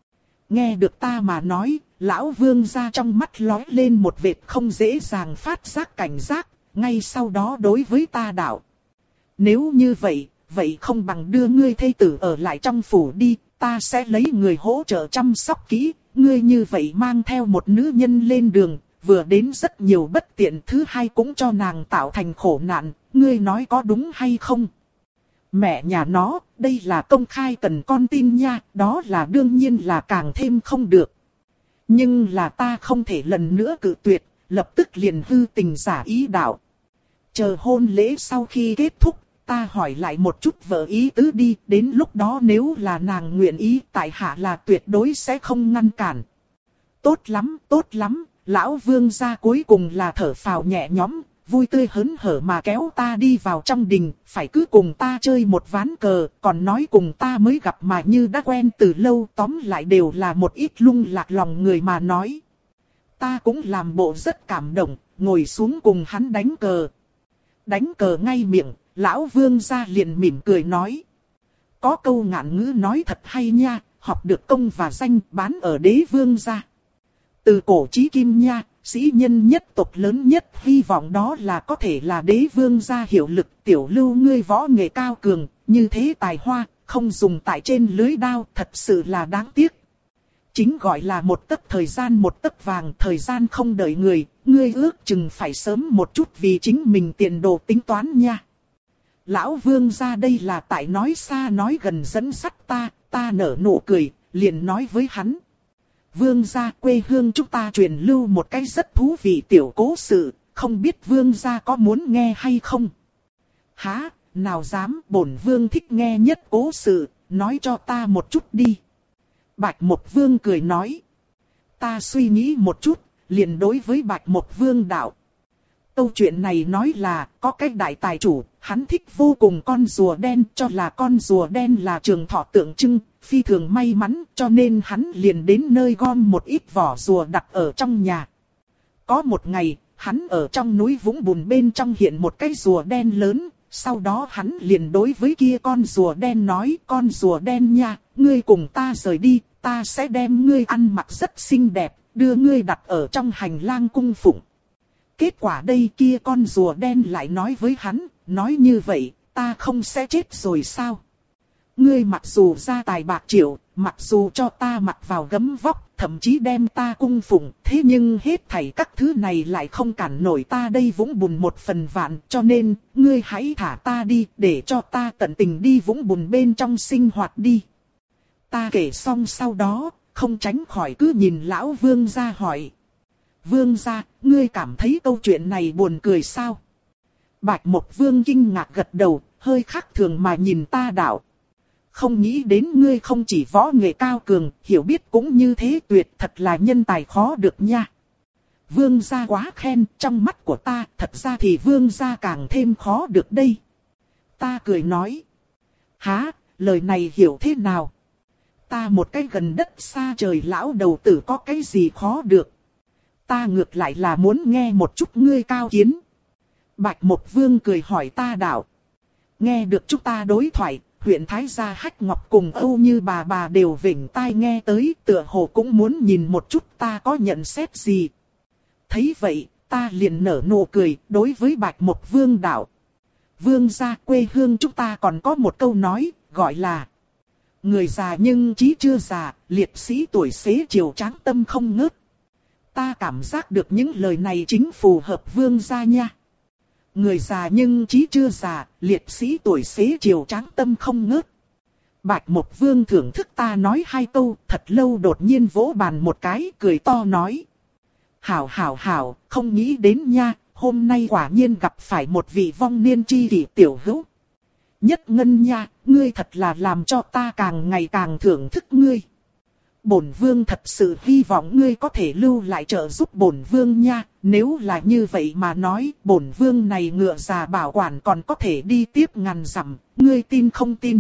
Nghe được ta mà nói, lão vương gia trong mắt lóe lên một vệt không dễ dàng phát giác cảnh giác, ngay sau đó đối với ta đạo. Nếu như vậy, vậy không bằng đưa ngươi thê tử ở lại trong phủ đi, ta sẽ lấy người hỗ trợ chăm sóc kỹ, ngươi như vậy mang theo một nữ nhân lên đường, vừa đến rất nhiều bất tiện, thứ hai cũng cho nàng tạo thành khổ nạn, ngươi nói có đúng hay không? Mẹ nhà nó, đây là công khai cần con tin nha, đó là đương nhiên là càng thêm không được. Nhưng là ta không thể lần nữa cự tuyệt, lập tức liền hư tình giả ý đạo. Chờ hôn lễ sau khi kết thúc, ta hỏi lại một chút vợ ý tứ đi, đến lúc đó nếu là nàng nguyện ý, tại hạ là tuyệt đối sẽ không ngăn cản. Tốt lắm, tốt lắm, lão vương gia cuối cùng là thở phào nhẹ nhõm, vui tươi hớn hở mà kéo ta đi vào trong đình, phải cứ cùng ta chơi một ván cờ, còn nói cùng ta mới gặp mà như đã quen từ lâu, tóm lại đều là một ít lung lạc lòng người mà nói. Ta cũng làm bộ rất cảm động, ngồi xuống cùng hắn đánh cờ. Đánh cờ ngay miệng, lão vương gia liền mỉm cười nói. Có câu ngạn ngữ nói thật hay nha, học được công và danh bán ở đế vương gia. Từ cổ chí kim nha, sĩ nhân nhất tộc lớn nhất hy vọng đó là có thể là đế vương gia hiệu lực. Tiểu Lưu ngươi võ nghệ cao cường, như thế tài hoa, không dùng tại trên lưới đao, thật sự là đáng tiếc. chính gọi là một tấc thời gian một tấc vàng, thời gian không đợi người, ngươi ước chừng phải sớm một chút vì chính mình tiền đồ tính toán nha. Lão Vương gia đây là tại nói xa nói gần dẫn dắt ta, ta nở nụ cười, liền nói với hắn. Vương gia, quê hương chúng ta truyền lưu một cái rất thú vị tiểu cố sự, không biết Vương gia có muốn nghe hay không? Hả, nào dám, bổn Vương thích nghe nhất cố sự, nói cho ta một chút đi. Bạch Mộc Vương cười nói. Ta suy nghĩ một chút, liền đối với Bạch Mộc Vương đạo. Câu chuyện này nói là, có cái đại tài chủ, hắn thích vô cùng con rùa đen, cho là con rùa đen là trường thọ tượng trưng, phi thường may mắn, cho nên hắn liền đến nơi gom một ít vỏ rùa đặt ở trong nhà. Có một ngày, hắn ở trong núi vũng bùn bên trong hiện một cái rùa đen lớn, sau đó hắn liền đối với kia con rùa đen nói, con rùa đen nha, ngươi cùng ta rời đi, ta sẽ đem ngươi ăn mặc rất xinh đẹp, đưa ngươi đặt ở trong hành lang cung phụng. Kết quả đây kia con rùa đen lại nói với hắn, nói như vậy, ta không sẽ chết rồi sao? Ngươi mặc dù gia tài bạc triệu, mặc dù cho ta mặc vào gấm vóc, thậm chí đem ta cung phụng, thế nhưng hết thảy các thứ này lại không cản nổi ta đây vũng bùn một phần vạn, cho nên, ngươi hãy thả ta đi, để cho ta tận tình đi vũng bùn bên trong sinh hoạt đi. Ta kể xong sau đó, không tránh khỏi cứ nhìn lão Vương gia hỏi. Vương gia, ngươi cảm thấy câu chuyện này buồn cười sao? Bạch Mộc Vương kinh ngạc gật đầu, hơi khác thường mà nhìn ta đạo. Không nghĩ đến ngươi không chỉ võ nghệ cao cường, hiểu biết cũng như thế tuyệt, thật là nhân tài khó được nha. Vương gia quá khen, trong mắt của ta, thật ra thì vương gia càng thêm khó được đây. Ta cười nói. Hả, lời này hiểu thế nào? Ta một cái gần đất xa trời lão đầu tử có cái gì khó được? Ta ngược lại là muốn nghe một chút ngươi cao kiến. Bạch Mộc Vương cười hỏi ta đạo. Nghe được chúng ta đối thoại, huyện Thái gia Hách Ngọc cùng Âu Như bà bà đều vểnh tai nghe tới, tựa hồ cũng muốn nhìn một chút ta có nhận xét gì. Thấy vậy, ta liền nở nụ cười, đối với Bạch Mộc Vương đạo. Vương gia, quê hương chúng ta còn có một câu nói, gọi là người già nhưng trí chưa già, liệt sĩ tuổi xế chiều tráng tâm không ngớt. Ta cảm giác được những lời này chính phù hợp vương gia nha. Người già nhưng trí chưa già, liệt sĩ tuổi xế chiều tráng tâm không ngớt. Bạch Mộc Vương thưởng thức ta nói hai câu, thật lâu đột nhiên vỗ bàn một cái, cười to nói. Hảo hảo hảo, không nghĩ đến nha, hôm nay quả nhiên gặp phải một vị vong niên chi kỷ tiểu hữu. Nhất Ngân nha, ngươi thật là làm cho ta càng ngày càng thưởng thức ngươi. Bổn Vương thật sự hy vọng ngươi có thể lưu lại trợ giúp bổn Vương nha, nếu là như vậy mà nói, bổn Vương này ngựa già bảo quản còn có thể đi tiếp ngàn dặm, ngươi tin không tin?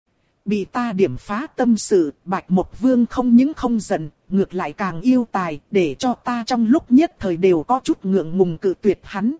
Bị ta điểm phá tâm sự, Bạch Mộc Vương không những không giận, ngược lại càng yêu tài, để cho ta trong lúc nhất thời đều có chút ngượng ngùng cự tuyệt hắn.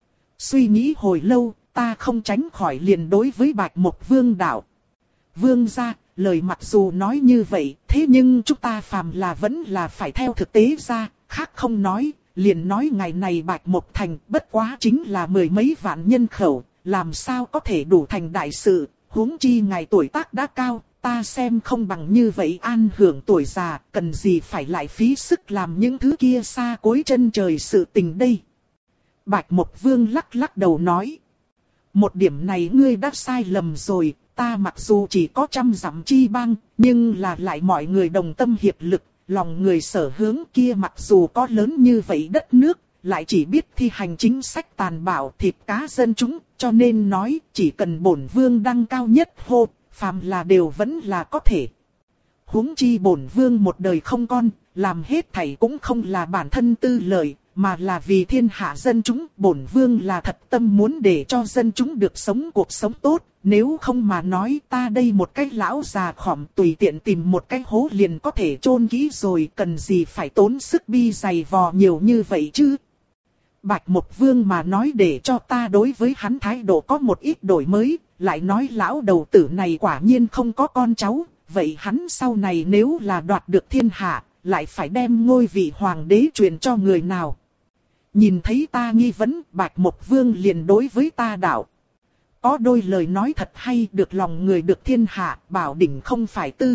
Suy nghĩ hồi lâu, ta không tránh khỏi liền đối với Bạch Mộc Vương đạo. Vương gia, lời mặc dù nói như vậy, thế nhưng chúng ta phàm là vẫn là phải theo thực tế ra, khác không nói, liền nói ngày này Bạch Mộc Thành bất quá chính là mười mấy vạn nhân khẩu, làm sao có thể đủ thành đại sự, huống chi ngài tuổi tác đã cao, ta xem không bằng như vậy an hưởng tuổi già, cần gì phải lại phí sức làm những thứ kia xa cối chân trời sự tình đây. Bạch Mộc Vương lắc lắc đầu nói, một điểm này ngươi đã sai lầm rồi. Ta mặc dù chỉ có trăm dặm chi bang, nhưng là lại mọi người đồng tâm hiệp lực, lòng người sở hướng kia mặc dù có lớn như vậy đất nước, lại chỉ biết thi hành chính sách tàn bạo thịt cá dân chúng, cho nên nói chỉ cần bổn Vương đăng cao nhất hô, phàm là đều vẫn là có thể. Huống chi bổn Vương một đời không con, làm hết thảy cũng không là bản thân tư lợi, mà là vì thiên hạ dân chúng, bổn Vương là thật tâm muốn để cho dân chúng được sống cuộc sống tốt. Nếu không mà nói ta đây một cái lão già khỏm tùy tiện tìm một cái hố liền có thể chôn kỹ rồi, cần gì phải tốn sức bi dày vò nhiều như vậy chứ. Bạch Mộc Vương mà nói để cho ta đối với hắn thái độ có một ít đổi mới, lại nói lão đầu tử này quả nhiên không có con cháu, vậy hắn sau này nếu là đoạt được thiên hạ, lại phải đem ngôi vị hoàng đế truyền cho người nào. Nhìn thấy ta nghi vấn, Bạch Mộc Vương liền đối với ta đạo. Có đôi lời nói thật hay, được lòng người được thiên hạ, bảo đỉnh không phải tư vật,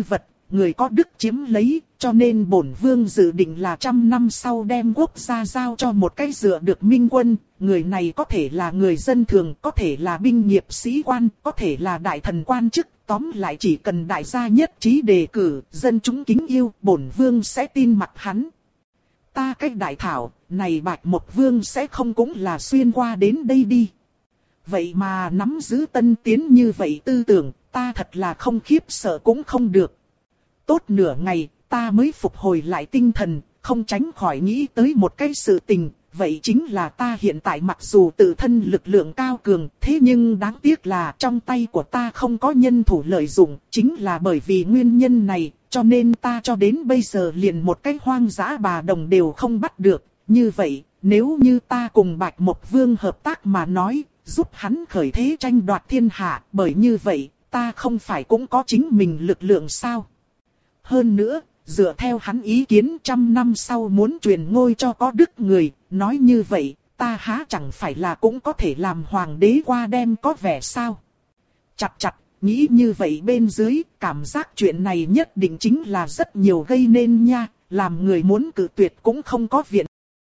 người có đức chiếm lấy, cho nên bổn vương dự định là trăm năm sau đem quốc gia giao cho một cái dựa được minh quân. Người này có thể là người dân thường, có thể là binh nghiệp sĩ quan, có thể là đại thần quan chức. Tóm lại chỉ cần đại gia nhất trí đề cử, dân chúng kính yêu, bổn vương sẽ tin mặc hắn. Ta cách đại thảo, này Bạch Mộc Vương sẽ không cũng là xuyên qua đến đây đi. Vậy mà nắm giữ tân tiến như vậy tư tưởng, ta thật là không khiếp sợ cũng không được. Tốt nửa ngày, ta mới phục hồi lại tinh thần, không tránh khỏi nghĩ tới một cái sự tình. Vậy chính là ta hiện tại mặc dù tự thân lực lượng cao cường, thế nhưng đáng tiếc là trong tay của ta không có nhân thủ lợi dụng. Chính là bởi vì nguyên nhân này, cho nên ta cho đến bây giờ liền một cái hoang dã bà đồng đều không bắt được. Như vậy, nếu như ta cùng Bạch Mộc Vương hợp tác mà nói, giúp hắn khởi thế tranh đoạt thiên hạ, bởi như vậy, ta không phải cũng có chính mình lực lượng sao? Hơn nữa, dựa theo hắn ý kiến trăm năm sau muốn truyền ngôi cho có đức người, nói như vậy, ta há chẳng phải là cũng có thể làm hoàng đế qua đem có vẻ sao? Chặt chặt, nghĩ như vậy bên dưới, cảm giác chuyện này nhất định chính là rất nhiều gây nên nha, làm người muốn cự tuyệt cũng không có viện